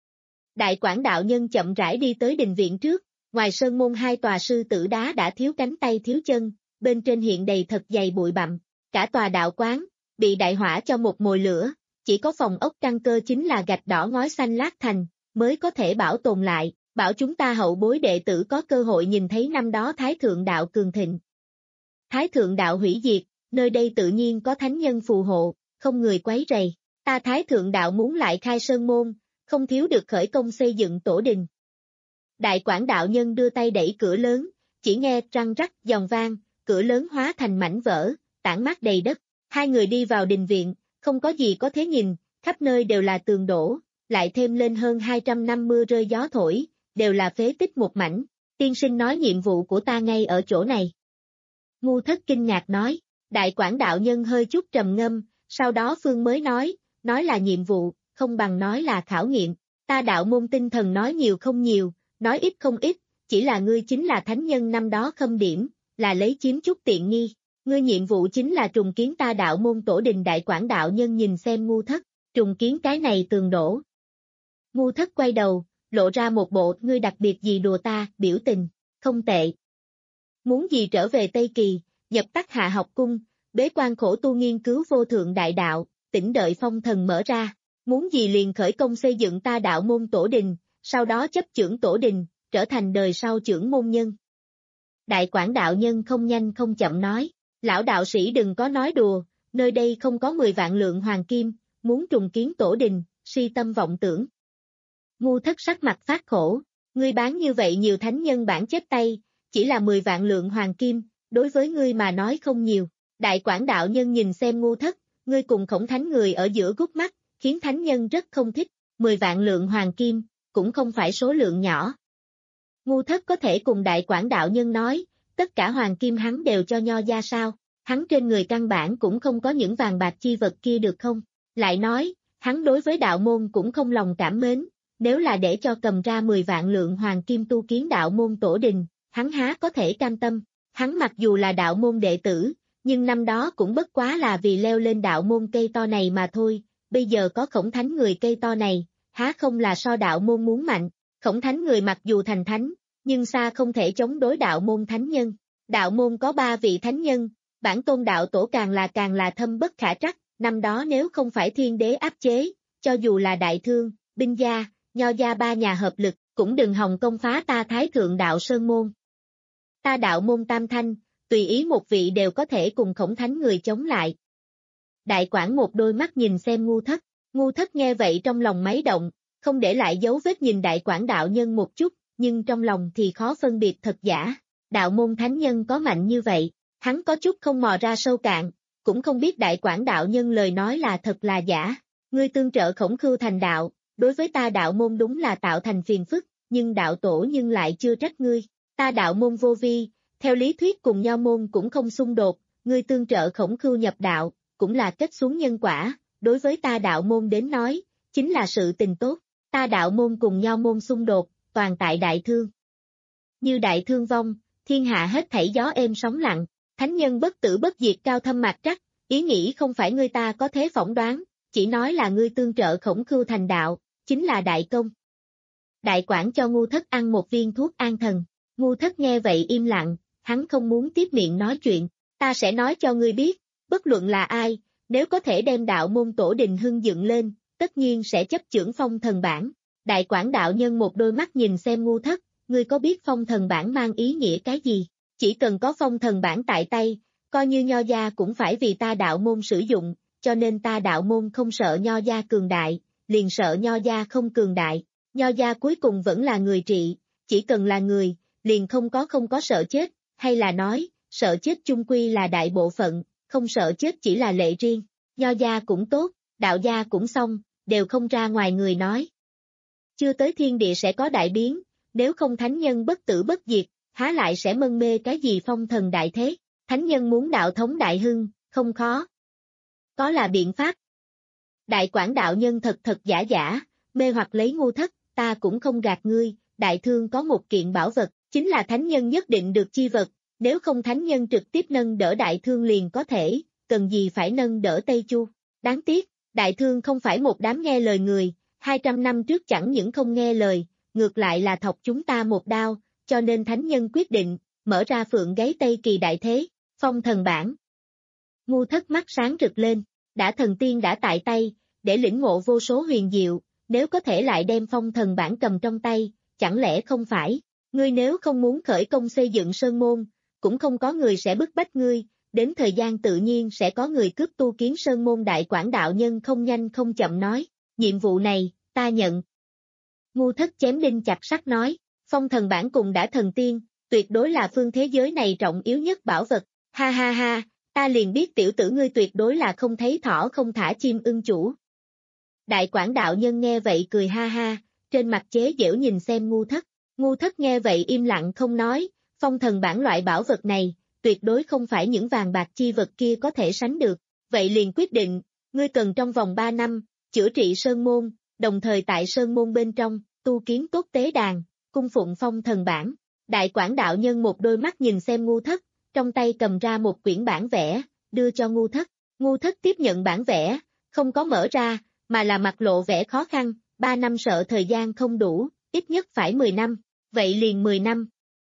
Đại Quảng đạo nhân chậm rãi đi tới đình viện trước, ngoài sơn môn hai tòa sư tử đá đã thiếu cánh tay thiếu chân, bên trên hiện đầy thật dày bụi bặm, cả tòa đạo quán, bị đại hỏa cho một mồi lửa, chỉ có phòng ốc căn cơ chính là gạch đỏ ngói xanh lát thành, mới có thể bảo tồn lại, bảo chúng ta hậu bối đệ tử có cơ hội nhìn thấy năm đó Thái Thượng Đạo cường thịnh. Thái Thượng Đạo hủy diệt, nơi đây tự nhiên có thánh nhân phù hộ, không người quấy rầy, ta Thái Thượng Đạo muốn lại khai sơn môn, không thiếu được khởi công xây dựng tổ đình. Đại Quảng đạo nhân đưa tay đẩy cửa lớn, chỉ nghe răng rắc giòn vang, cửa lớn hóa thành mảnh vỡ, tản mát đầy đất, hai người đi vào đình viện, không có gì có thế nhìn, khắp nơi đều là tường đổ, lại thêm lên hơn hai trăm năm mưa rơi gió thổi, đều là phế tích một mảnh, tiên sinh nói nhiệm vụ của ta ngay ở chỗ này. Ngu Thất kinh ngạc nói, Đại Quảng đạo nhân hơi chút trầm ngâm, sau đó Phương mới nói, nói là nhiệm vụ, không bằng nói là khảo nghiệm, ta đạo môn tinh thần nói nhiều không nhiều, nói ít không ít, chỉ là ngươi chính là thánh nhân năm đó khâm điểm, là lấy chiếm chút tiện nghi, ngươi nhiệm vụ chính là trùng kiến ta đạo môn tổ đình. Đại Quảng đạo nhân nhìn xem Ngu Thất, trùng kiến cái này tường đổ. Ngu Thất quay đầu, lộ ra một bộ ngươi đặc biệt gì đùa ta, biểu tình, không tệ. Muốn gì trở về Tây Kỳ, nhập Tắc Hạ học cung, bế quan khổ tu nghiên cứu vô thượng đại đạo, tỉnh đợi phong thần mở ra, muốn gì liền khởi công xây dựng ta đạo môn tổ đình, sau đó chấp chưởng tổ đình, trở thành đời sau chưởng môn nhân. Đại Quảng đạo nhân không nhanh không chậm nói, lão đạo sĩ đừng có nói đùa, nơi đây không có mười vạn lượng hoàng kim, muốn trùng kiến tổ đình, si tâm vọng tưởng. Ngu Thất sắc mặt phát khổ, ngươi bán như vậy nhiều thánh nhân bản chép tay, chỉ là mười vạn lượng hoàng kim, đối với ngươi mà nói không nhiều. Đại Quảng đạo nhân nhìn xem Ngu Thất, ngươi cùng Khổng Thánh người ở giữa gút mắt, khiến thánh nhân rất không thích, mười vạn lượng hoàng kim, cũng không phải số lượng nhỏ. Ngu Thất có thể cùng đại quản đạo nhân nói, tất cả hoàng kim hắn đều cho Nho gia sao, hắn trên người căn bản cũng không có những vàng bạc chi vật kia được không? Lại nói, hắn đối với đạo môn cũng không lòng cảm mến, nếu là để cho cầm ra mười vạn lượng hoàng kim tu kiến đạo môn tổ đình, hắn há có thể cam tâm, hắn mặc dù là đạo môn đệ tử, nhưng năm đó cũng bất quá là vì leo lên đạo môn cây to này mà thôi, bây giờ có Khổng Thánh người cây to này, há không là so đạo môn muốn mạnh, Khổng Thánh người mặc dù thành thánh, nhưng xa không thể chống đối đạo môn thánh nhân. Đạo môn có ba vị thánh nhân, bản tôn đạo tổ càng là càng là thâm bất khả trắc, năm đó nếu không phải thiên đế áp chế, cho dù là đại thương, binh gia, Nho gia ba nhà hợp lực, cũng đừng hòng công phá ta Thái Thượng đạo Sơn môn. Ta đạo môn tam thanh, tùy ý một vị đều có thể cùng Khổng Thánh người chống lại. Đại quản một đôi mắt nhìn xem Ngu Thất, Ngu Thất nghe vậy trong lòng máy động, không để lại dấu vết nhìn đại quản đạo nhân một chút, nhưng trong lòng thì khó phân biệt thật giả. Đạo môn thánh nhân có mạnh như vậy, hắn có chút không mò ra sâu cạn, cũng không biết đại quản đạo nhân lời nói là thật là giả. Ngươi tương trợ Khổng Khưu thành đạo, đối với ta đạo môn đúng là tạo thành phiền phức, nhưng đạo tổ nhưng lại chưa trách ngươi. Ta đạo môn vô vi, theo lý thuyết cùng Nho môn cũng không xung đột, ngươi tương trợ Khổng Khưu nhập đạo, cũng là kết xuống nhân quả, đối với ta đạo môn đến nói, chính là sự tình tốt. Ta đạo môn cùng Nho môn xung đột, toàn tại đại thương. Như đại thương vong, thiên hạ hết thảy gió êm sóng lặng, thánh nhân bất tử bất diệt cao thâm mạc trắc, ý nghĩ không phải ngươi ta có thế phỏng đoán, chỉ nói là ngươi tương trợ Khổng Khưu thành đạo, chính là đại công. Đại quản cho Ngu Thất ăn một viên thuốc an thần, Ngu Thất nghe vậy im lặng, hắn không muốn tiếp miệng nói chuyện, ta sẽ nói cho ngươi biết, bất luận là ai, nếu có thể đem đạo môn tổ đình hưng dựng lên, tất nhiên sẽ chấp chưởng phong thần bản. Đại quản đạo nhân một đôi mắt nhìn xem Ngu Thất, ngươi có biết phong thần bản mang ý nghĩa cái gì? Chỉ cần có phong thần bản tại tay, coi như Nho gia cũng phải vì ta đạo môn sử dụng, cho nên ta đạo môn không sợ Nho gia cường đại, liền sợ Nho gia không cường đại. Nho gia cuối cùng vẫn là người trị, chỉ cần là người, liền không có không có sợ chết, hay là nói, sợ chết chung quy là đại bộ phận, không sợ chết chỉ là lệ riêng. Nho gia cũng tốt, đạo gia cũng xong, đều không ra ngoài người nói. Chưa tới thiên địa sẽ có đại biến, nếu không thánh nhân bất tử bất diệt, há lại sẽ mân mê cái gì phong thần đại thế, thánh nhân muốn đạo thống đại hưng, không khó. Có là biện pháp. Đại quản đạo nhân thật thật giả giả, mê hoặc lấy Ngu Thất, ta cũng không gạt ngươi, đại thương có một kiện bảo vật, chính là thánh nhân nhất định được chi vật, nếu không thánh nhân trực tiếp nâng đỡ đại thương liền có thể, cần gì phải nâng đỡ Tây Chu. Đáng tiếc, đại thương không phải một đám nghe lời người, hai trăm năm trước chẳng những không nghe lời, ngược lại là thọc chúng ta một đao, cho nên thánh nhân quyết định, mở ra phượng gáy Tây Kỳ đại thế, phong thần bản. Ngu Thất mắt sáng rực lên, đã thần tiên đã tại tay, để lĩnh ngộ vô số huyền diệu, nếu có thể lại đem phong thần bản cầm trong tay, chẳng lẽ không phải, ngươi nếu không muốn khởi công xây dựng sơn môn, cũng không có người sẽ bức bách ngươi, đến thời gian tự nhiên sẽ có người cướp tu kiến sơn môn. Đại quản đạo nhân không nhanh không chậm nói, nhiệm vụ này, ta nhận. Ngu Thất chém đinh chặt sắt nói, phong thần bản cùng đã thần tiên, tuyệt đối là phương thế giới này trọng yếu nhất bảo vật, ha ha ha, ta liền biết tiểu tử ngươi tuyệt đối là không thấy thỏ không thả chim ưng chủ. Đại quản đạo nhân nghe vậy cười ha ha, trên mặt chế giễu nhìn xem Ngu Thất, Ngu Thất nghe vậy im lặng không nói, phong thần bản loại bảo vật này, tuyệt đối không phải những vàng bạc chi vật kia có thể sánh được, vậy liền quyết định, ngươi cần trong vòng ba năm, chữa trị sơn môn, đồng thời tại sơn môn bên trong, tu kiến tốt tế đàn, cung phụng phong thần bản. Đại quản đạo nhân một đôi mắt nhìn xem Ngu Thất, trong tay cầm ra một quyển bản vẽ, đưa cho Ngu Thất. Ngu Thất tiếp nhận bản vẽ, không có mở ra, mà là mặt lộ vẻ khó khăn, ba năm sợ thời gian không đủ, ít nhất phải mười năm, vậy liền mười năm.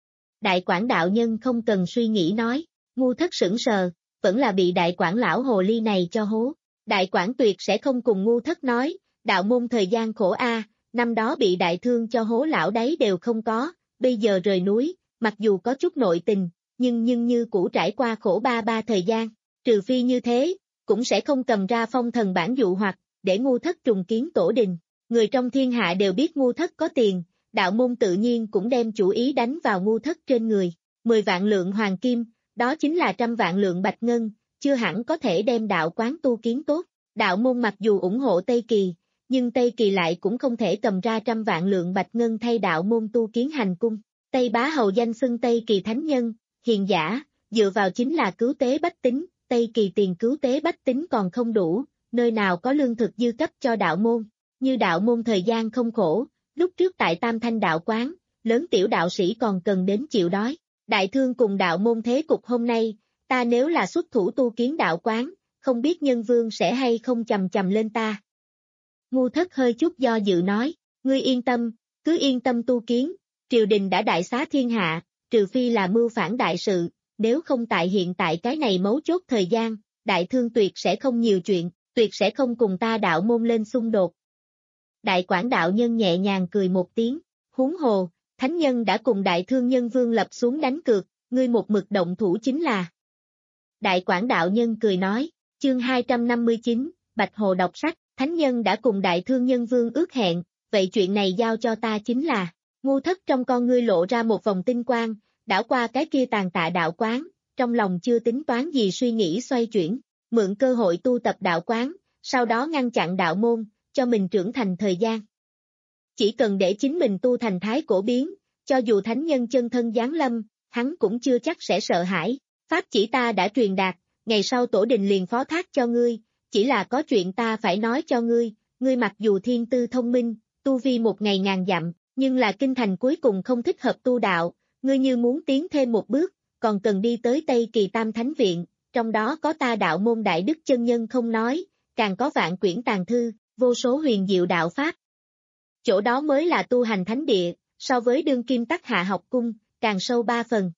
Đại quản đạo nhân không cần suy nghĩ nói, Ngu Thất sững sờ, vẫn là bị đại quản lão hồ ly này cho hố. Đại quản tuyệt sẽ không cùng Ngu Thất nói, đạo môn thời gian khổ a, năm đó bị đại thương cho hố lão đấy đều không có, bây giờ rời núi, mặc dù có chút nội tình, nhưng nhưng như cũ trải qua khổ ba ba thời gian, trừ phi như thế, cũng sẽ không cầm ra phong thần bản dụ hoặc, để Ngu Thất trùng kiến tổ đình. Người trong thiên hạ đều biết Ngu Thất có tiền, đạo môn tự nhiên cũng đem chủ ý đánh vào Ngu Thất trên người, mười vạn lượng hoàng kim, đó chính là trăm vạn lượng bạch ngân, chưa hẳn có thể đem đạo quán tu kiến tốt. Đạo môn mặc dù ủng hộ Tây Kỳ, nhưng Tây Kỳ lại cũng không thể cầm ra trăm vạn lượng bạch ngân thay đạo môn tu kiến hành cung. Tây Bá Hầu danh xưng Tây Kỳ thánh nhân, hiền giả, dựa vào chính là cứu tế bách tính, Tây Kỳ tiền cứu tế bách tính còn không đủ, nơi nào có lương thực dư cấp cho đạo môn, như đạo môn thời gian không khổ, lúc trước tại Tam Thanh đạo quán, lớn tiểu đạo sĩ còn cần đến chịu đói. Đại thương cùng đạo môn thế cục hôm nay, ta nếu là xuất thủ tu kiến đạo quán, không biết nhân vương sẽ hay không chầm chầm lên ta. Ngu Thất hơi chút do dự nói, ngươi yên tâm, cứ yên tâm tu kiến, triều đình đã đại xá thiên hạ, trừ phi là mưu phản đại sự, nếu không tại hiện tại cái này mấu chốt thời gian, đại thương tuyệt sẽ không nhiều chuyện, tuyệt sẽ không cùng ta đạo môn lên xung đột. Đại Quảng đạo nhân nhẹ nhàng cười một tiếng, huống hồ, thánh nhân đã cùng đại thương nhân vương lập xuống đánh cược, ngươi một mực động thủ chính là. Đại Quảng đạo nhân cười nói, chương hai trăm năm mươi chín, Bạch Hồ đọc sách, thánh nhân đã cùng đại thương nhân vương ước hẹn, vậy chuyện này giao cho ta chính là. Ngu Thất trong con ngươi lộ ra một vòng tinh quang, đảo qua cái kia tàn tạ đạo quán, trong lòng chưa tính toán gì suy nghĩ xoay chuyển, mượn cơ hội tu tập đạo quán, sau đó ngăn chặn đạo môn, cho mình trưởng thành thời gian. Chỉ cần để chính mình tu thành thái cổ biến, cho dù thánh nhân chân thân giáng lâm, hắn cũng chưa chắc sẽ sợ hãi. Pháp chỉ ta đã truyền đạt, ngày sau tổ đình liền phó thác cho ngươi, chỉ là có chuyện ta phải nói cho ngươi, ngươi mặc dù thiên tư thông minh, tu vi một ngày ngàn dặm, nhưng là kinh thành cuối cùng không thích hợp tu đạo, ngươi như muốn tiến thêm một bước, còn cần đi tới Tây Kỳ Tam Thánh Viện, trong đó có ta đạo môn đại đức chân nhân không nói, càng có vạn quyển tàng thư, vô số huyền diệu đạo pháp. Chỗ đó mới là tu hành thánh địa, so với đương kim Tắc Hạ học cung, càng sâu ba phần.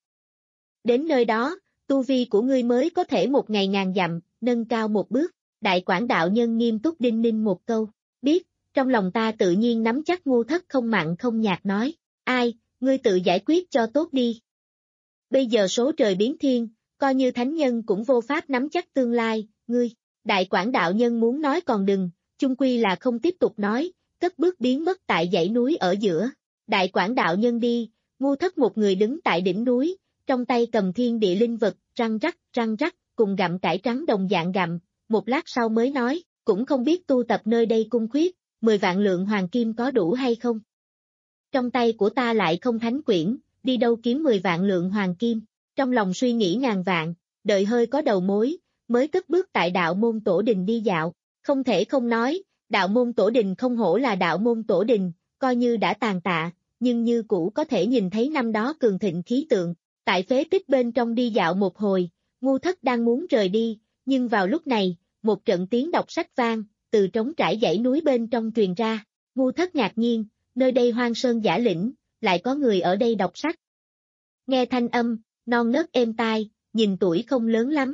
Đến nơi đó, tu vi của ngươi mới có thể một ngày ngàn dặm, nâng cao một bước. Đại Quảng đạo nhân nghiêm túc đinh ninh một câu, biết, trong lòng ta tự nhiên nắm chắc. Ngu Thất không mặn không nhạt nói, ai, ngươi tự giải quyết cho tốt đi. Bây giờ số trời biến thiên, coi như thánh nhân cũng vô pháp nắm chắc tương lai, ngươi. Đại Quảng đạo nhân muốn nói còn đừng, chung quy là không tiếp tục nói, cất bước biến mất tại dãy núi ở giữa. Đại Quảng đạo nhân đi, Ngu Thất một người đứng tại đỉnh núi, trong tay cầm thiên địa linh vật, răng rắc, răng rắc, cùng gặm cải trắng đồng dạng gặm, một lát sau mới nói, cũng không biết tu tập nơi đây cung khuyết, mười vạn lượng hoàng kim có đủ hay không. Trong tay của ta lại không thánh quyển, đi đâu kiếm mười vạn lượng hoàng kim, trong lòng suy nghĩ ngàn vạn, đợi hơi có đầu mối, mới cất bước tại đạo môn tổ đình đi dạo, không thể không nói, đạo môn tổ đình không hổ là đạo môn tổ đình, coi như đã tàn tạ, nhưng như cũ có thể nhìn thấy năm đó cường thịnh khí tượng, tại phế tích bên trong đi dạo một hồi, Ngu Thất đang muốn rời đi, nhưng vào lúc này, một trận tiếng đọc sách vang, từ trống trải dãy núi bên trong truyền ra, Ngu Thất ngạc nhiên, nơi đây hoang sơn giả lĩnh, lại có người ở đây đọc sách. Nghe thanh âm, non nớt êm tai, nhìn tuổi không lớn lắm.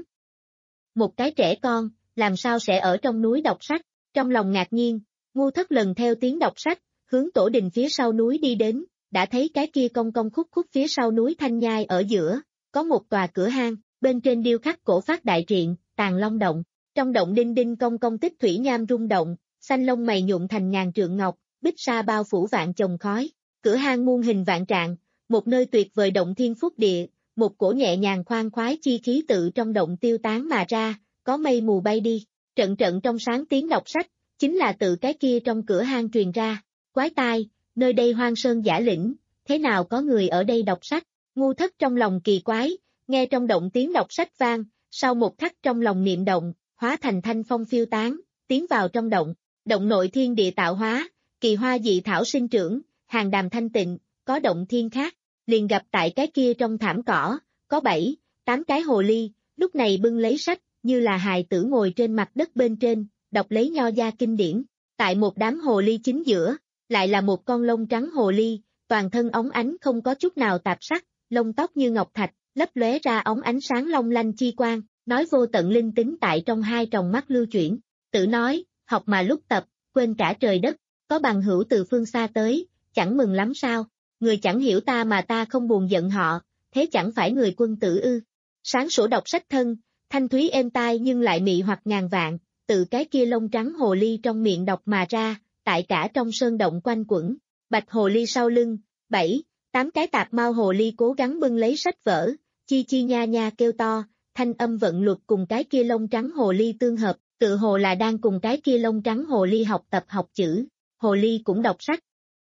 Một cái trẻ con, làm sao sẽ ở trong núi đọc sách, trong lòng ngạc nhiên, Ngu Thất lần theo tiếng đọc sách, hướng tổ đình phía sau núi đi đến, đã thấy cái kia cong cong khúc khúc phía sau núi Thanh Nhai ở giữa, có một tòa cửa hang, bên trên điêu khắc cổ phát đại truyện, Tàng Long Động, trong động đinh đinh cong cong tích thủy nham rung động, xanh lông mày nhuộm thành ngàn trượng ngọc, bích sa bao phủ vạn chồng khói, cửa hang muôn hình vạn trạng, một nơi tuyệt vời động thiên phúc địa, một cổ nhẹ nhàng khoan khoái chi khí tự trong động tiêu tán mà ra, có mây mù bay đi, trận trận trong sáng tiếng đọc sách, chính là tự cái kia trong cửa hang truyền ra, quái tai, nơi đây hoang sơn giả lĩnh, thế nào có người ở đây đọc sách, Ngu Thất trong lòng kỳ quái, nghe trong động tiếng đọc sách vang, sau một khắc trong lòng niệm động, hóa thành thanh phong phiêu tán, tiến vào trong động, động nội thiên địa tạo hóa, kỳ hoa dị thảo sinh trưởng, hàng đàm thanh tịnh, có động thiên khác, liền gặp tại cái kia trong thảm cỏ, có bảy, tám cái hồ ly, lúc này bưng lấy sách, như là hài tử ngồi trên mặt đất bên trên, đọc lấy nho gia kinh điển, tại một đám hồ ly chính giữa, lại là một con lông trắng hồ ly, toàn thân óng ánh không có chút nào tạp sắc, lông tóc như ngọc thạch, lấp lóe ra óng ánh sáng long lanh chi quang, nói vô tận linh tính tại trong hai tròng mắt lưu chuyển, tự nói, học mà lúc tập, quên cả trời đất, có bằng hữu từ phương xa tới, chẳng mừng lắm sao, người chẳng hiểu ta mà ta không buồn giận họ, thế chẳng phải người quân tử ư, sáng sủa đọc sách thân, thanh thúy êm tai nhưng lại mị hoặc ngàn vạn, từ cái kia lông trắng hồ ly trong miệng đọc mà ra, tại cả trong sơn động quanh quẩn, bạch hồ ly sau lưng, bảy, tám cái tạp mau hồ ly cố gắng bưng lấy sách vở, chi chi nha nha kêu to, thanh âm vận luật cùng cái kia lông trắng hồ ly tương hợp, tự hồ là đang cùng cái kia lông trắng hồ ly học tập học chữ, hồ ly cũng đọc sách.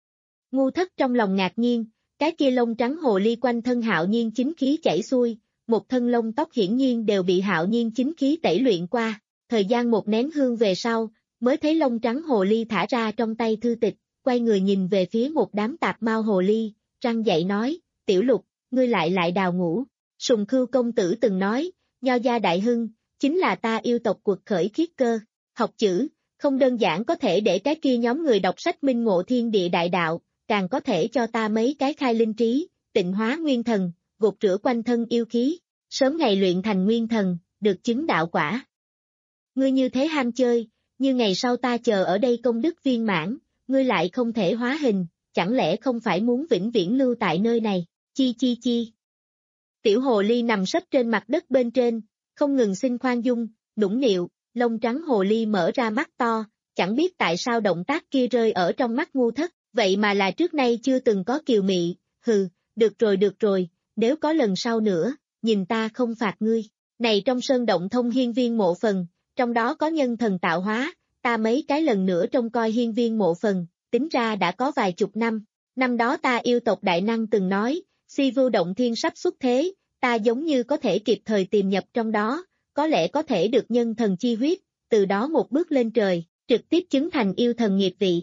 Ngu Thất trong lòng ngạc nhiên, cái kia lông trắng hồ ly quanh thân Hạo Nhiên chính khí chảy xuôi, một thân lông tóc hiển nhiên đều bị Hạo Nhiên chính khí tẩy luyện qua, thời gian một nén hương về sau, mới thấy lông trắng hồ ly thả ra trong tay thư tịch, quay người nhìn về phía một đám tạp mao hồ ly, răng dậy nói, Tiểu Lục, ngươi lại lại đào ngũ. Sùng Khưu công tử từng nói, Nho gia đại hưng, chính là ta yêu tộc quật khởi khiết cơ, học chữ, không đơn giản có thể để cái kia nhóm người đọc sách minh ngộ thiên địa đại đạo, càng có thể cho ta mấy cái khai linh trí, tịnh hóa nguyên thần, gột rửa quanh thân yêu khí, sớm ngày luyện thành nguyên thần, được chứng đạo quả. Ngươi như thế ham chơi, như ngày sau ta chờ ở đây công đức viên mãn, ngươi lại không thể hóa hình, chẳng lẽ không phải muốn vĩnh viễn lưu tại nơi này, chi chi chi. Tiểu hồ ly nằm sấp trên mặt đất bên trên, không ngừng xin khoan dung, nũng nịu, lông trắng hồ ly mở ra mắt to, chẳng biết tại sao động tác kia rơi ở trong mắt Ngu Thất, vậy mà là trước nay chưa từng có kiều mị, hừ, được rồi được rồi, nếu có lần sau nữa, nhìn ta không phạt ngươi. Này trong sơn động thông hiên viên mộ phần, trong đó có nhân thần tạo hóa, ta mấy cái lần nữa trông coi hiên viên mộ phần, tính ra đã có vài chục năm. Năm đó ta yêu tộc đại năng từng nói, Si Vưu Động Thiên sắp xuất thế, ta giống như có thể kịp thời tìm nhập trong đó, có lẽ có thể được nhân thần chi huyết, từ đó một bước lên trời, trực tiếp chứng thành yêu thần nghiệp vị.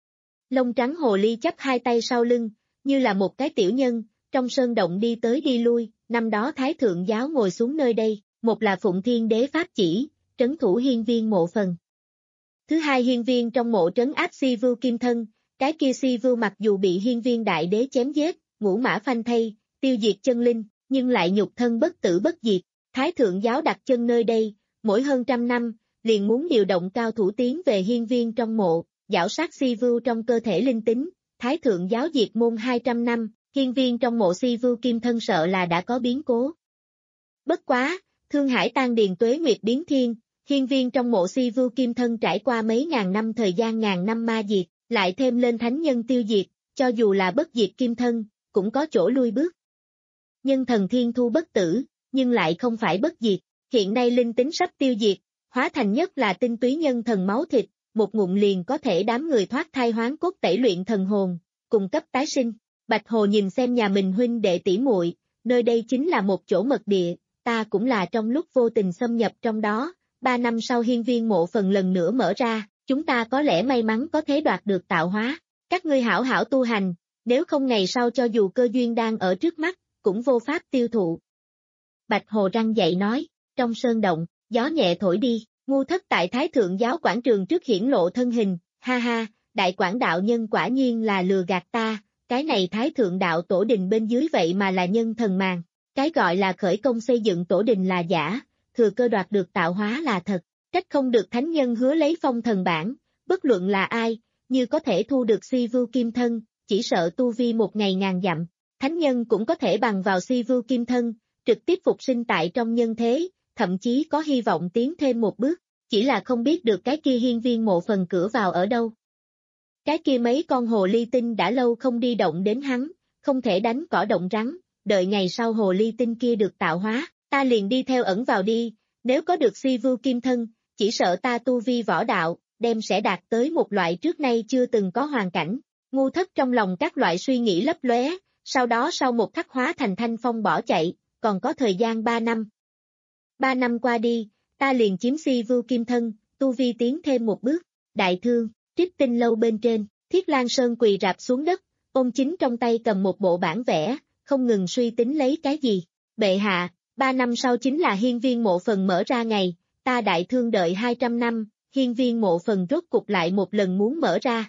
Lông trắng hồ ly chắp hai tay sau lưng, như là một cái tiểu nhân, trong sơn động đi tới đi lui, năm đó Thái Thượng Giáo ngồi xuống nơi đây, một là Phụng Thiên Đế pháp chỉ, trấn thủ hiên viên mộ phần. Thứ hai hiên viên trong mộ trấn áp Si Vưu Kim Thân, cái kia Si Vưu mặc dù bị hiên viên đại đế chém giết, ngũ mã phanh thây, tiêu diệt chân linh, nhưng lại nhục thân bất tử bất diệt. Thái Thượng Giáo đặt chân nơi đây, mỗi hơn trăm năm, liền muốn điều động cao thủ tiến về hiên viên trong mộ, giảo sát Si Vưu trong cơ thể linh tính. Thái Thượng Giáo diệt môn hai trăm năm, hiên viên trong mộ Si Vưu Kim Thân sợ là đã có biến cố. Bất quá, Thương Hải tan điền tuế nguyệt biến thiên, hiên viên trong mộ Si Vưu Kim Thân trải qua mấy ngàn năm thời gian ngàn năm ma diệt, lại thêm lên thánh nhân tiêu diệt, cho dù là bất diệt kim thân, cũng có chỗ lui bước. Nhân thần thiên thu bất tử, nhưng lại không phải bất diệt, hiện nay linh tính sắp tiêu diệt, hóa thành nhất là tinh túy nhân thần máu thịt, một ngụm liền có thể đám người thoát thai hoán cốt tẩy luyện thần hồn, cung cấp tái sinh. Bạch Hồ nhìn xem nhà mình huynh đệ tỷ muội, nơi đây chính là một chỗ mật địa, ta cũng là trong lúc vô tình xâm nhập trong đó, ba năm sau hiên viên mộ phần lần nữa mở ra, chúng ta có lẽ may mắn có thể đoạt được tạo hóa. Các ngươi hảo hảo tu hành, nếu không ngày sau cho dù cơ duyên đang ở trước mắt, cũng vô pháp tiêu thụ. Bạch Hồ răng dậy nói, trong sơn động, gió nhẹ thổi đi, Ngu Thất tại Thái Thượng Giáo quảng trường trước hiển lộ thân hình, ha ha, đại quảng đạo nhân quả nhiên là lừa gạt ta, cái này Thái Thượng Đạo tổ đình bên dưới vậy mà là nhân thần màng, cái gọi là khởi công xây dựng tổ đình là giả, thừa cơ đoạt được tạo hóa là thật, trách không được thánh nhân hứa lấy phong thần bản, bất luận là ai, như có thể thu được Si Vưu Kim Thân, chỉ sợ tu vi một ngày ngàn dặm, thánh nhân cũng có thể bằng vào Si Vưu Kim Thân, trực tiếp phục sinh tại trong nhân thế, thậm chí có hy vọng tiến thêm một bước, chỉ là không biết được cái kia hiên viên mộ phần cửa vào ở đâu. Cái kia mấy con hồ ly tinh đã lâu không đi động đến hắn, không thể đánh cỏ động rắn, đợi ngày sau hồ ly tinh kia được tạo hóa, ta liền đi theo ẩn vào đi, nếu có được Si Vưu Kim Thân, chỉ sợ ta tu vi võ đạo, đem sẽ đạt tới một loại trước nay chưa từng có hoàn cảnh. Ngu Thất trong lòng các loại suy nghĩ lấp lóe, sau đó sau một khắc hóa thành thanh phong bỏ chạy, còn có thời gian ba năm. Ba năm qua đi, ta liền chiếm Si Vưu Kim Thân, tu vi tiến thêm một bước, đại thương, Trích Tinh lâu bên trên, Thiết Lan Sơn quỳ rạp xuống đất, ôm chính trong tay cầm một bộ bản vẽ, không ngừng suy tính lấy cái gì. Bệ hạ, ba năm sau chính là hiên viên mộ phần mở ra ngày, ta đại thương đợi hai trăm năm, hiên viên mộ phần rốt cục lại một lần muốn mở ra.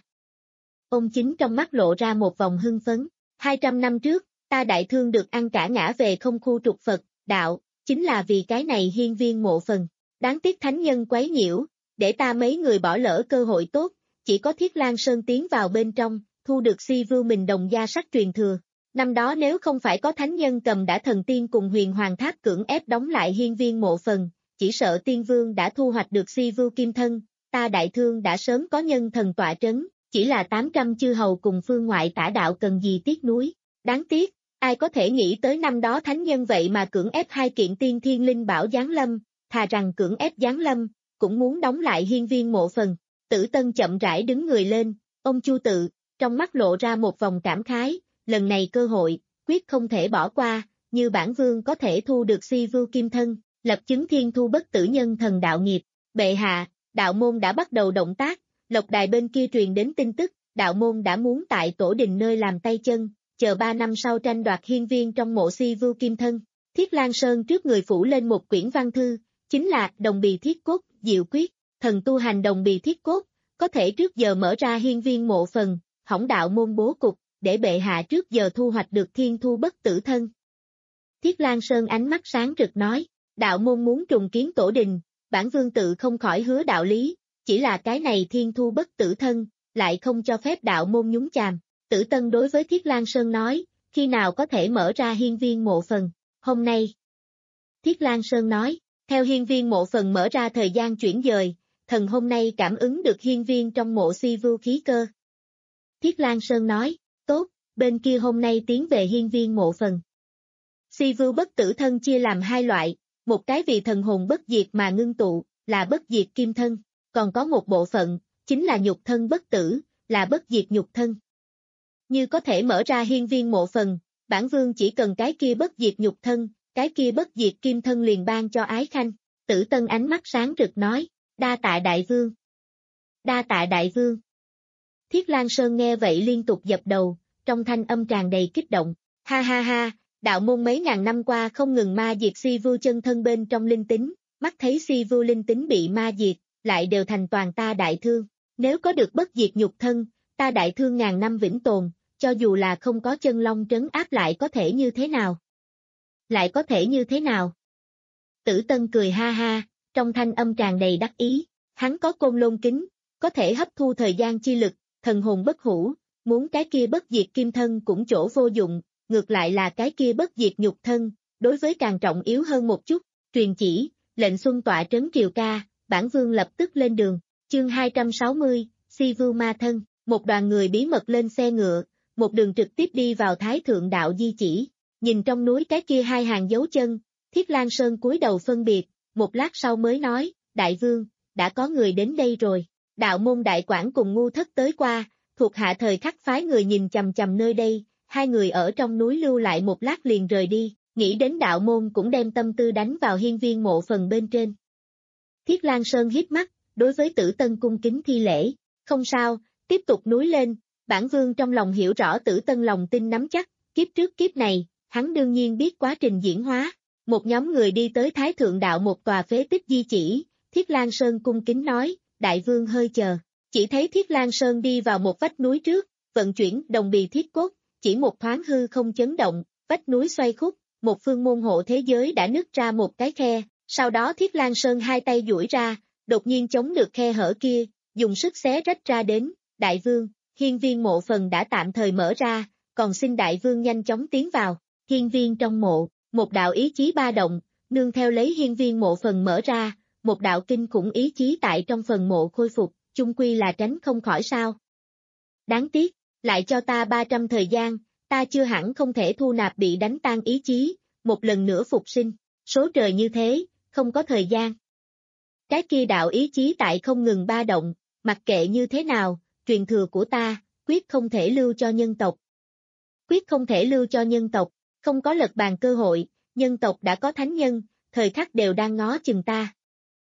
Ông chính trong mắt lộ ra một vòng hưng phấn, hai trăm năm trước, ta đại thương được ăn cả ngã về không khu trục Phật, đạo, chính là vì cái này hiên viên mộ phần. Đáng tiếc thánh nhân quấy nhiễu, để ta mấy người bỏ lỡ cơ hội tốt, chỉ có Thiết Lan Sơn tiến vào bên trong, thu được Si Vưu mình đồng gia sắc truyền thừa. Năm đó nếu không phải có thánh nhân cầm đã thần tiên cùng huyền hoàng tháp cưỡng ép đóng lại hiên viên mộ phần, chỉ sợ tiên vương đã thu hoạch được Si Vưu Kim Thân, ta đại thương đã sớm có nhân thần tọa trấn, chỉ là tám trăm chư hầu cùng phương ngoại tả đạo cần gì tiếc nuối. Đáng tiếc, ai có thể nghĩ tới năm đó thánh nhân vậy mà cưỡng ép hai kiện tiên thiên linh bảo giáng lâm, thà rằng cưỡng ép giáng lâm, cũng muốn đóng lại hiên viên mộ phần. Tử Tân chậm rãi đứng người lên, ông Chu Tự, trong mắt lộ ra một vòng cảm khái, lần này cơ hội, quyết không thể bỏ qua, như bản vương có thể thu được Si Vưu Kim Thân, lập chứng thiên thu bất tử nhân thần đạo nghiệp. Bệ hạ, đạo môn đã bắt đầu động tác, Lộc Đài bên kia truyền đến tin tức, đạo môn đã muốn tại tổ đình nơi làm tay chân, chờ ba năm sau tranh đoạt hiên viên trong mộ Si Vưu Kim Thân. Thiết Lang Sơn trước người phủ lên một quyển văn thư, chính là Đồng Bì Thiết Cốt, Diệu Quyết, thần tu hành Đồng Bì Thiết Cốt, có thể trước giờ mở ra hiên viên mộ phần, hỏng đạo môn bố cục, để bệ hạ trước giờ thu hoạch được thiên thu bất tử thân. Thiết Lang Sơn ánh mắt sáng rực nói, đạo môn muốn trùng kiến tổ đình, bản vương tự không khỏi hứa đạo lý, chỉ là cái này thiên thu bất tử thân, lại không cho phép đạo môn nhúng chàm. Tử Tân đối với Thiết Lang Sơn nói, khi nào có thể mở ra hiên viên mộ phần, hôm nay. Thiết Lang Sơn nói, theo hiên viên mộ phần mở ra thời gian chuyển dời, thần hôm nay cảm ứng được hiên viên trong mộ Si Vưu khí cơ. Thiết Lang Sơn nói, tốt, bên kia hôm nay tiến về hiên viên mộ phần. Si Vưu bất tử thân chia làm hai loại, một cái vì thần hồn bất diệt mà ngưng tụ, là bất diệt kim thân, còn có một bộ phận, chính là nhục thân bất tử, là bất diệt nhục thân. Như có thể mở ra hiên viên mộ phần, bản vương chỉ cần cái kia bất diệt nhục thân, cái kia bất diệt kim thân liền ban cho Ái Khanh. Tử Tân ánh mắt sáng rực nói, đa tạ đại vương. Đa tạ đại vương. Thiết Lang Sơn nghe vậy liên tục dập đầu, trong thanh âm tràn đầy kích động, ha ha ha, đạo môn mấy ngàn năm qua không ngừng ma diệt Si Vưu chân thân bên trong linh tính, mắt thấy Si Vưu linh tính bị ma diệt, lại đều thành toàn ta đại thương, nếu có được bất diệt nhục thân, ta đại thương ngàn năm vĩnh tồn, cho dù là không có chân long trấn áp lại có thể như thế nào? Lại có thể như thế nào? Tử Tân cười ha ha, trong thanh âm tràn đầy đắc ý, hắn có côn lôn kính, có thể hấp thu thời gian chi lực, thần hồn bất hủ, muốn cái kia bất diệt kim thân cũng chỗ vô dụng, ngược lại là cái kia bất diệt nhục thân, đối với càng trọng yếu hơn một chút, truyền chỉ, lệnh xuân tọa trấn triều ca, bản vương lập tức lên đường, chương hai trăm sáu mươi, Si Vưu ma thân, một đoàn người bí mật lên xe ngựa, một đường trực tiếp đi vào Thái Thượng Đạo Di Chỉ, nhìn trong núi cái kia hai hàng dấu chân, Thiết Lang Sơn cúi đầu phân biệt, một lát sau mới nói, đại vương, đã có người đến đây rồi, đạo môn đại quản cùng ngu thất tới qua, thuộc hạ thời khắc phái người nhìn chằm chằm nơi đây, hai người ở trong núi lưu lại một lát liền rời đi, nghĩ đến đạo môn cũng đem tâm tư đánh vào hiên viên mộ phần bên trên. Thiết Lang Sơn híp mắt, đối với Tử Tân cung kính thi lễ, không sao, tiếp tục núi lên, bản vương trong lòng hiểu rõ Tử Tân lòng tin nắm chắc, kiếp trước kiếp này, hắn đương nhiên biết quá trình diễn hóa. Một nhóm người đi tới Thái Thượng Đạo một tòa phế tích di chỉ, Thiết Lang Sơn cung kính nói, đại vương hơi chờ, chỉ thấy Thiết Lang Sơn đi vào một vách núi trước, vận chuyển Đồng Bì Thiết Cốt, chỉ một thoáng hư không chấn động, vách núi xoay khúc, một phương môn hộ thế giới đã nứt ra một cái khe, sau đó Thiết Lang Sơn hai tay duỗi ra, đột nhiên chống được khe hở kia, dùng sức xé rách ra đến, đại vương, hiên viên mộ phần đã tạm thời mở ra, còn xin đại vương nhanh chóng tiến vào, hiên viên trong mộ, một đạo ý chí ba động, nương theo lấy hiên viên mộ phần mở ra, một đạo kinh khủng ý chí tại trong phần mộ khôi phục, chung quy là tránh không khỏi sao. Đáng tiếc, lại cho ta ba trăm thời gian, ta chưa hẳn không thể thu nạp bị đánh tan ý chí, một lần nữa phục sinh, số trời như thế, không có thời gian. Cái kia đạo ý chí tại không ngừng ba động, mặc kệ như thế nào, truyền thừa của ta, quyết không thể lưu cho nhân tộc. Quyết không thể lưu cho nhân tộc, không có lật bàn cơ hội, nhân tộc đã có thánh nhân, thời khắc đều đang ngó chừng ta.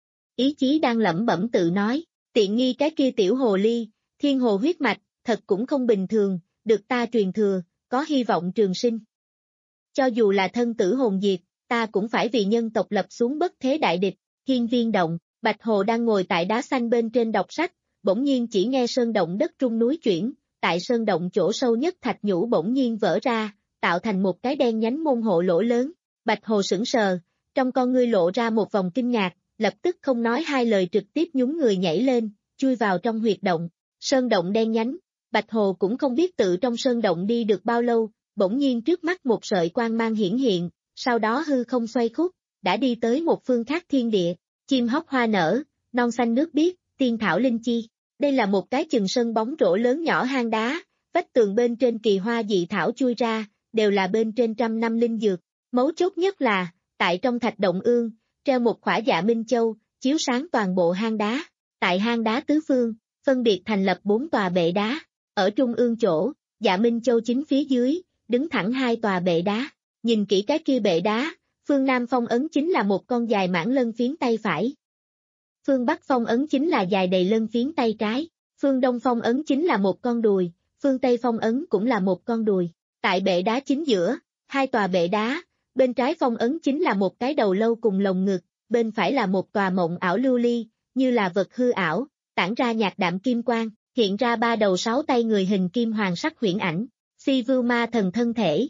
Ý chí đang lẩm bẩm tự nói, tiện nghi cái kia tiểu hồ ly, thiên hồ huyết mạch, thật cũng không bình thường, được ta truyền thừa, có hy vọng trường sinh. Cho dù là thân tử hồn diệt, ta cũng phải vì nhân tộc lập xuống bất thế đại địch, hiên viên động, Bạch Hồ đang ngồi tại đá xanh bên trên đọc sách, bỗng nhiên chỉ nghe sơn động đất rung núi chuyển, tại sơn động chỗ sâu nhất thạch nhũ bỗng nhiên vỡ ra, tạo thành một cái đen nhánh môn hộ lỗ lớn, Bạch Hồ sững sờ, trong con ngươi lộ ra một vòng kinh ngạc, lập tức không nói hai lời trực tiếp nhún người nhảy lên, chui vào trong huyệt động, sơn động đen nhánh, Bạch Hồ cũng không biết tự trong sơn động đi được bao lâu, bỗng nhiên trước mắt một sợi quang mang hiển hiện, sau đó hư không xoay khúc, đã đi tới một phương khác thiên địa, chim hót hoa nở, non xanh nước biếc, tiên thảo linh chi. Đây là một cái chừng sân bóng rổ lớn nhỏ hang đá, vách tường bên trên kỳ hoa dị thảo chui ra, đều là bên trên trăm năm linh dược. Mấu chốt nhất là, tại trong thạch động ương, treo một khỏa dạ minh châu, chiếu sáng toàn bộ hang đá. Tại hang đá tứ phương, phân biệt thành lập bốn tòa bệ đá. Ở trung ương chỗ, Dạ Minh Châu chính phía dưới, đứng thẳng hai tòa bệ đá. Nhìn kỹ cái kia bệ đá, phương Nam phong ấn chính là một con dài mãng lân phiến tay phải. Phương Bắc phong ấn chính là dài đầy lân phiến tay trái. Phương Đông phong ấn chính là một con đùi, phương Tây phong ấn cũng là một con đùi. Tại bệ đá chính giữa, hai tòa bệ đá, bên trái phong ấn chính là một cái đầu lâu cùng lồng ngực, bên phải là một tòa mộng ảo lưu ly, như là vật hư ảo, tản ra nhạt đạm kim quang, hiện ra ba đầu sáu tay người hình kim hoàng sắc huyễn ảnh, Si Vưu Ma thần thân thể.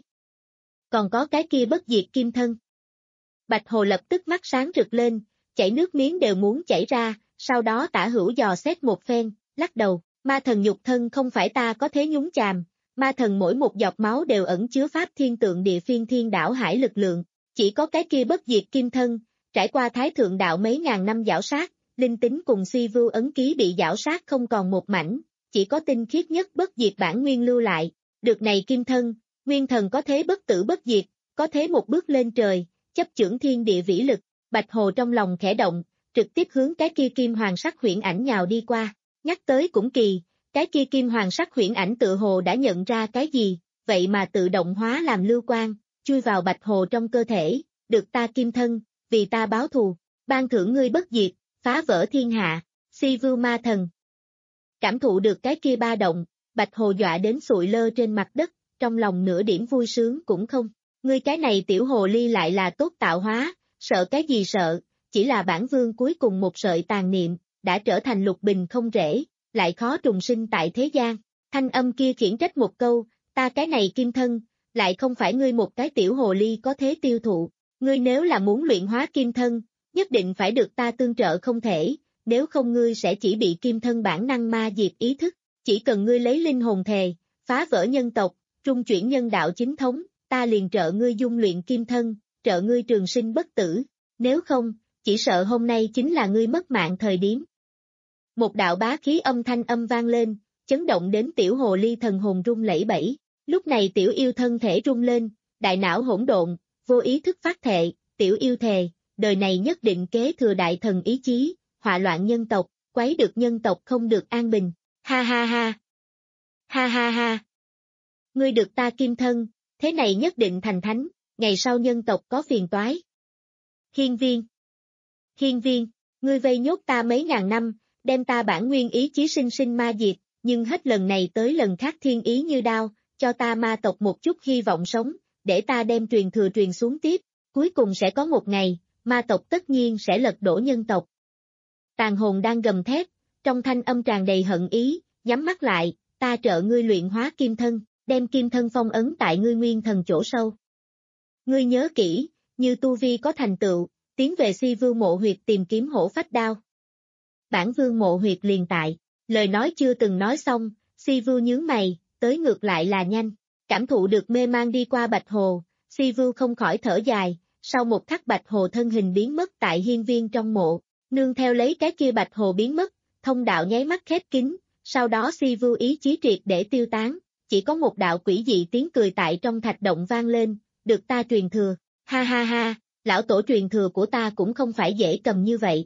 Còn có cái kia bất diệt kim thân. Bạch Hồ lập tức mắt sáng rực lên, chảy nước miếng đều muốn chảy ra, sau đó tả hữu dò xét một phen, lắc đầu, ma thần nhục thân không phải ta có thế nhúng chàm, ma thần mỗi một giọt máu đều ẩn chứa pháp thiên tượng địa phiên thiên đảo hải lực lượng, chỉ có cái kia bất diệt kim thân, trải qua thái thượng đạo mấy ngàn năm giảo sát, linh tính cùng Si Vưu ấn ký bị giảo sát không còn một mảnh, chỉ có tinh khiết nhất bất diệt bản nguyên lưu lại, được này kim thân, nguyên thần có thế bất tử bất diệt, có thế một bước lên trời, chấp chưởng thiên địa vĩ lực, Bạch Hồ trong lòng khẽ động, trực tiếp hướng cái kia kim hoàng sắc huyễn ảnh nhào đi qua, nhắc tới cũng kỳ, cái kia kim hoàng sắc huyễn ảnh tự hồ đã nhận ra cái gì, vậy mà tự động hóa làm lưu quang, chui vào Bạch Hồ trong cơ thể, được ta kim thân, vì ta báo thù, ban thưởng ngươi bất diệt, phá vỡ thiên hạ, Si Vưu Ma thần. Cảm thụ được cái kia ba động, Bạch Hồ dọa đến sụi lơ trên mặt đất, trong lòng nửa điểm vui sướng cũng không, ngươi cái này tiểu hồ ly lại là tốt tạo hóa, sợ cái gì sợ, chỉ là bản vương cuối cùng một sợi tàn niệm, đã trở thành lục bình không rễ, lại khó trùng sinh tại thế gian, thanh âm kia khiển trách một câu, ta cái này kim thân, lại không phải ngươi một cái tiểu hồ ly có thế tiêu thụ, ngươi nếu là muốn luyện hóa kim thân, nhất định phải được ta tương trợ không thể, nếu không ngươi sẽ chỉ bị kim thân bản năng ma diệt ý thức, chỉ cần ngươi lấy linh hồn thề, phá vỡ nhân tộc, trung chuyển nhân đạo chính thống, ta liền trợ ngươi dung luyện kim thân, trợ ngươi trường sinh bất tử, nếu không, chỉ sợ hôm nay chính là ngươi mất mạng thời điểm. Một đạo bá khí âm thanh âm vang lên, chấn động đến tiểu hồ ly thần hồn rung lẩy bẩy, lúc này tiểu yêu thân thể rung lên, đại não hỗn độn, vô ý thức phát thệ, tiểu yêu thề, đời này nhất định kế thừa đại thần ý chí, họa loạn nhân tộc, quấy được nhân tộc không được an bình, ha ha ha, ha ha ha, ngươi được ta kim thân, thế này nhất định thành thánh, ngày sau nhân tộc có phiền toái. Hiên viên, hiên viên, ngươi vây nhốt ta mấy ngàn năm, đem ta bản nguyên ý chí sinh sinh ma diệt, nhưng hết lần này tới lần khác thiên ý như đao, cho ta ma tộc một chút hy vọng sống, để ta đem truyền thừa truyền xuống tiếp, cuối cùng sẽ có một ngày, ma tộc tất nhiên sẽ lật đổ nhân tộc. Tàn hồn đang gầm thét, trong thanh âm tràn đầy hận ý, nhắm mắt lại, ta trợ ngươi luyện hóa kim thân, đem kim thân phong ấn tại ngươi nguyên thần chỗ sâu. Ngươi nhớ kỹ, như tu vi có thành tựu, tiến về Si Vưu mộ huyệt tìm kiếm hổ phách đao. Bản vương mộ huyệt liền tại, lời nói chưa từng nói xong, Si Vưu nhướng mày, tới ngược lại là nhanh, cảm thụ được mê mang đi qua Bạch Hồ, Si Vưu không khỏi thở dài, sau một khắc Bạch Hồ thân hình biến mất tại hiên viên trong mộ, nương theo lấy cái kia Bạch Hồ biến mất, thông đạo nháy mắt khép kín, sau đó Si Vưu ý chí triệt để tiêu tán, chỉ có một đạo quỷ dị tiếng cười tại trong thạch động vang lên, được ta truyền thừa, ha ha ha, lão tổ truyền thừa của ta cũng không phải dễ cầm như vậy.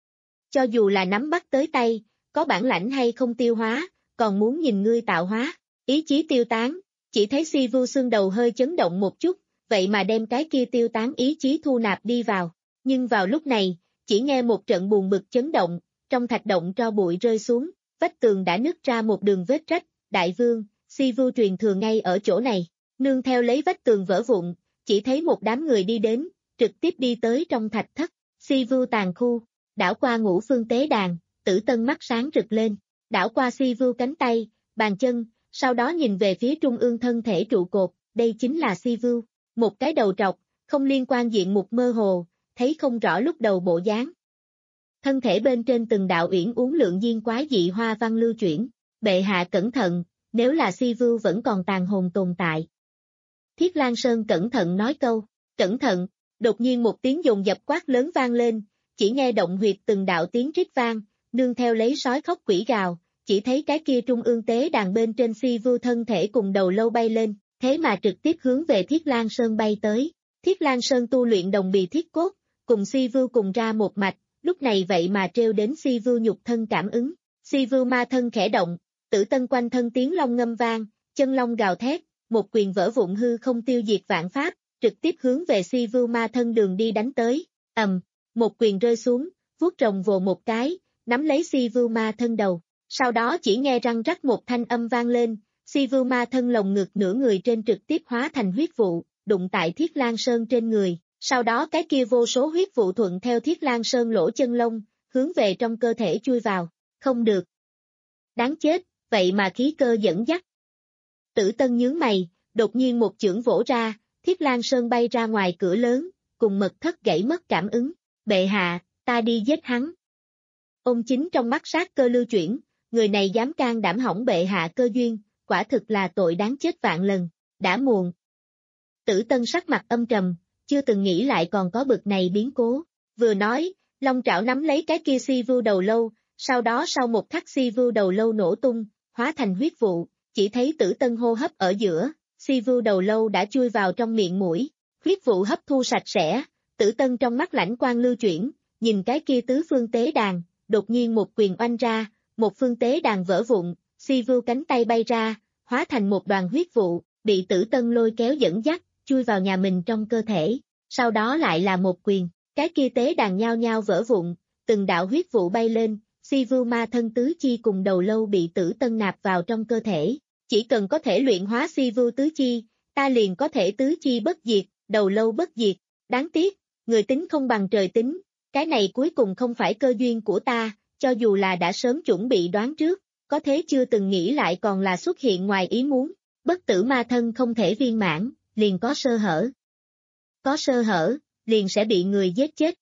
Cho dù là nắm bắt tới tay, có bản lãnh hay không tiêu hóa, còn muốn nhìn ngươi tạo hóa, ý chí tiêu tán, chỉ thấy Si Vưu xương đầu hơi chấn động một chút, vậy mà đem cái kia tiêu tán ý chí thu nạp đi vào, nhưng vào lúc này, chỉ nghe một trận buồn bực chấn động, trong thạch động tro bụi rơi xuống, vách tường đã nứt ra một đường vết rách, đại vương, Si Vưu truyền thừa ngay ở chỗ này, nương theo lấy vách tường vỡ vụn, chỉ thấy một đám người đi đến, trực tiếp đi tới trong thạch thất, Si Vưu tàn khu, đảo qua ngũ phương tế đàn, Tử Tân mắt sáng rực lên, đảo qua Si Vưu cánh tay, bàn chân, sau đó nhìn về phía trung ương thân thể trụ cột, đây chính là Si Vưu, một cái đầu trọc, không liên quan diện mục mơ hồ, thấy không rõ lúc đầu bộ dáng. Thân thể bên trên từng đạo uyển uốn lượng diên quái dị hoa văn lưu chuyển, bệ hạ cẩn thận, nếu là Si Vưu vẫn còn tàn hồn tồn tại. Thiết Lan Sơn cẩn thận nói câu, cẩn thận, đột nhiên một tiếng dồn dập quát lớn vang lên, chỉ nghe động huyệt từng đạo tiếng rít vang, nương theo lấy sói khóc quỷ gào, chỉ thấy cái kia trung ương tế đàn bên trên Si Vưu thân thể cùng đầu lâu bay lên, thế mà trực tiếp hướng về Thiết Lan Sơn bay tới. Thiết Lan Sơn tu luyện đồng bì thiết cốt, cùng Si Vưu cùng ra một mạch, lúc này vậy mà trêu đến Si Vưu nhục thân cảm ứng. Si Vưu ma thân khẽ động, Tử Tân quanh thân tiếng long ngâm vang, chân long gào thét, một quyền vỡ vụn hư không tiêu diệt vạn pháp, trực tiếp hướng về Si Vưu ma thân đường đi đánh tới. Ầm, một quyền rơi xuống, vuốt rồng vồ một cái, nắm lấy Si Vưu ma thân đầu. Sau đó chỉ nghe răng rắc một thanh âm vang lên, Si Vưu ma thân lồng ngực nửa người trên trực tiếp hóa thành huyết vụ, đụng tại Thiết Lang Sơn trên người. Sau đó cái kia vô số huyết vụ thuận theo Thiết Lang Sơn lỗ chân lông, hướng về trong cơ thể chui vào. Không được. Đáng chết, vậy mà khí cơ dẫn dắt. Tử Tân nhướng mày, đột nhiên một chưởng vỗ ra, Thiết Lang Sơn bay ra ngoài cửa lớn, cùng mật thất gãy mất cảm ứng. Bệ hạ, ta đi giết hắn. Ông Chính trong mắt sát cơ lưu chuyển, người này dám can đảm hỏng bệ hạ cơ duyên, quả thực là tội đáng chết vạn lần. Đã muộn. Tử Tân sắc mặt âm trầm, chưa từng nghĩ lại còn có bực này biến cố. Vừa nói, long trảo nắm lấy cái kia Si Vưu đầu lâu, sau đó sau một khắc Si Vưu đầu lâu nổ tung, hóa thành huyết vụ, chỉ thấy Tử Tân hô hấp ở giữa, Si Vưu đầu lâu đã chui vào trong miệng mũi, huyết vụ hấp thu sạch sẽ, Tử Tân trong mắt lãnh quang lưu chuyển, nhìn cái kia tứ phương tế đàn, đột nhiên một quyền oanh ra, một phương tế đàn vỡ vụn, Si Vưu cánh tay bay ra, hóa thành một đoàn huyết vụ, bị Tử Tân lôi kéo dẫn dắt, chui vào nhà mình trong cơ thể, sau đó lại là một quyền, cái kia tế đàn nhao nhao vỡ vụn, từng đạo huyết vụ bay lên, Si Vưu ma thân tứ chi cùng đầu lâu bị Tử Tân nạp vào trong cơ thể, chỉ cần có thể luyện hóa Si Vưu tứ chi, ta liền có thể tứ chi bất diệt, đầu lâu bất diệt, đáng tiếc, người tính không bằng trời tính, cái này cuối cùng không phải cơ duyên của ta, cho dù là đã sớm chuẩn bị đoán trước, có thế chưa từng nghĩ lại còn là xuất hiện ngoài ý muốn, bất tử ma thân không thể viên mãn, liền có sơ hở. Có sơ hở, liền sẽ bị người giết chết.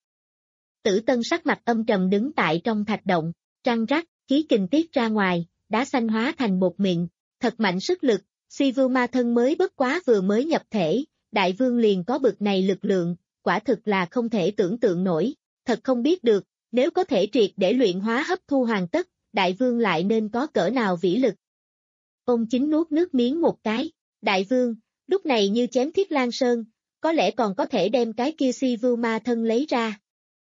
Tử Tân sắc mặt âm trầm đứng tại trong thạch động, răng rắc, khí kình tiết ra ngoài, đá xanh hóa thành bột mịn, thật mạnh sức lực, Si Vưu ma thân mới bất quá vừa mới nhập thể, đại vương liền có bực này lực lượng, quả thực là không thể tưởng tượng nổi, thật không biết được, nếu có thể triệt để luyện hóa hấp thu hoàn tất, đại vương lại nên có cỡ nào vĩ lực. Ông Chính nuốt nước miếng một cái, đại vương, lúc này như chém Thiết Lang Sơn, có lẽ còn có thể đem cái kia Si Vưu ma thân lấy ra.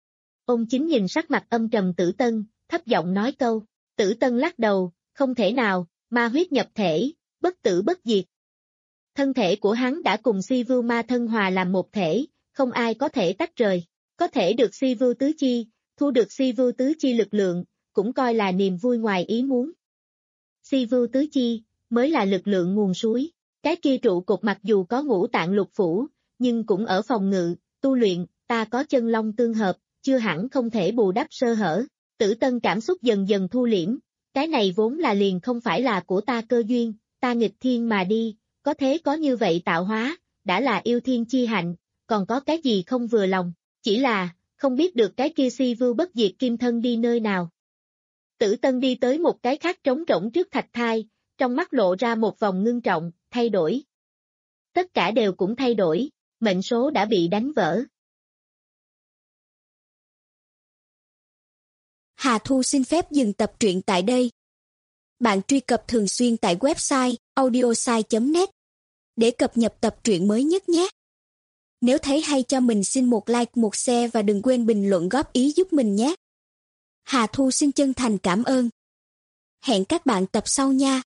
Ông Chính nhìn sắc mặt âm trầm Tử Tân, thấp giọng nói câu, Tử Tân lắc đầu, không thể nào, ma huyết nhập thể, bất tử bất diệt. Thân thể của hắn đã cùng Si Vưu ma thân hòa làm một thể, không ai có thể tách rời, có thể được Si Vưu tứ chi, thu được Si Vưu tứ chi lực lượng, cũng coi là niềm vui ngoài ý muốn. Si Vưu tứ chi, mới là lực lượng nguồn suối, cái kia trụ cột mặc dù có ngũ tạng lục phủ, nhưng cũng ở phòng ngự, tu luyện, ta có chân long tương hợp, chưa hẳn không thể bù đắp sơ hở. Tử Tân cảm xúc dần dần thu liễm, cái này vốn là liền không phải là của ta cơ duyên, ta nghịch thiên mà đi, có thế có như vậy tạo hóa, đã là yêu thiên chi hạnh, còn có cái gì không vừa lòng, chỉ là, không biết được cái kia Si Vưu bất diệt kim thân đi nơi nào. Tử Tân đi tới một cái khác trống rỗng trước thạch thai, trong mắt lộ ra một vòng ngưng trọng, thay đổi. Tất cả đều cũng thay đổi, mệnh số đã bị đánh vỡ. Hà Thu xin phép dừng tập truyện tại đây. Bạn truy cập thường xuyên tại website audiosai chấm net để cập nhật tập truyện mới nhất nhé. Nếu thấy hay cho mình xin một like, một share và đừng quên bình luận góp ý giúp mình nhé. Hà Thu xin chân thành cảm ơn. Hẹn các bạn tập sau nha.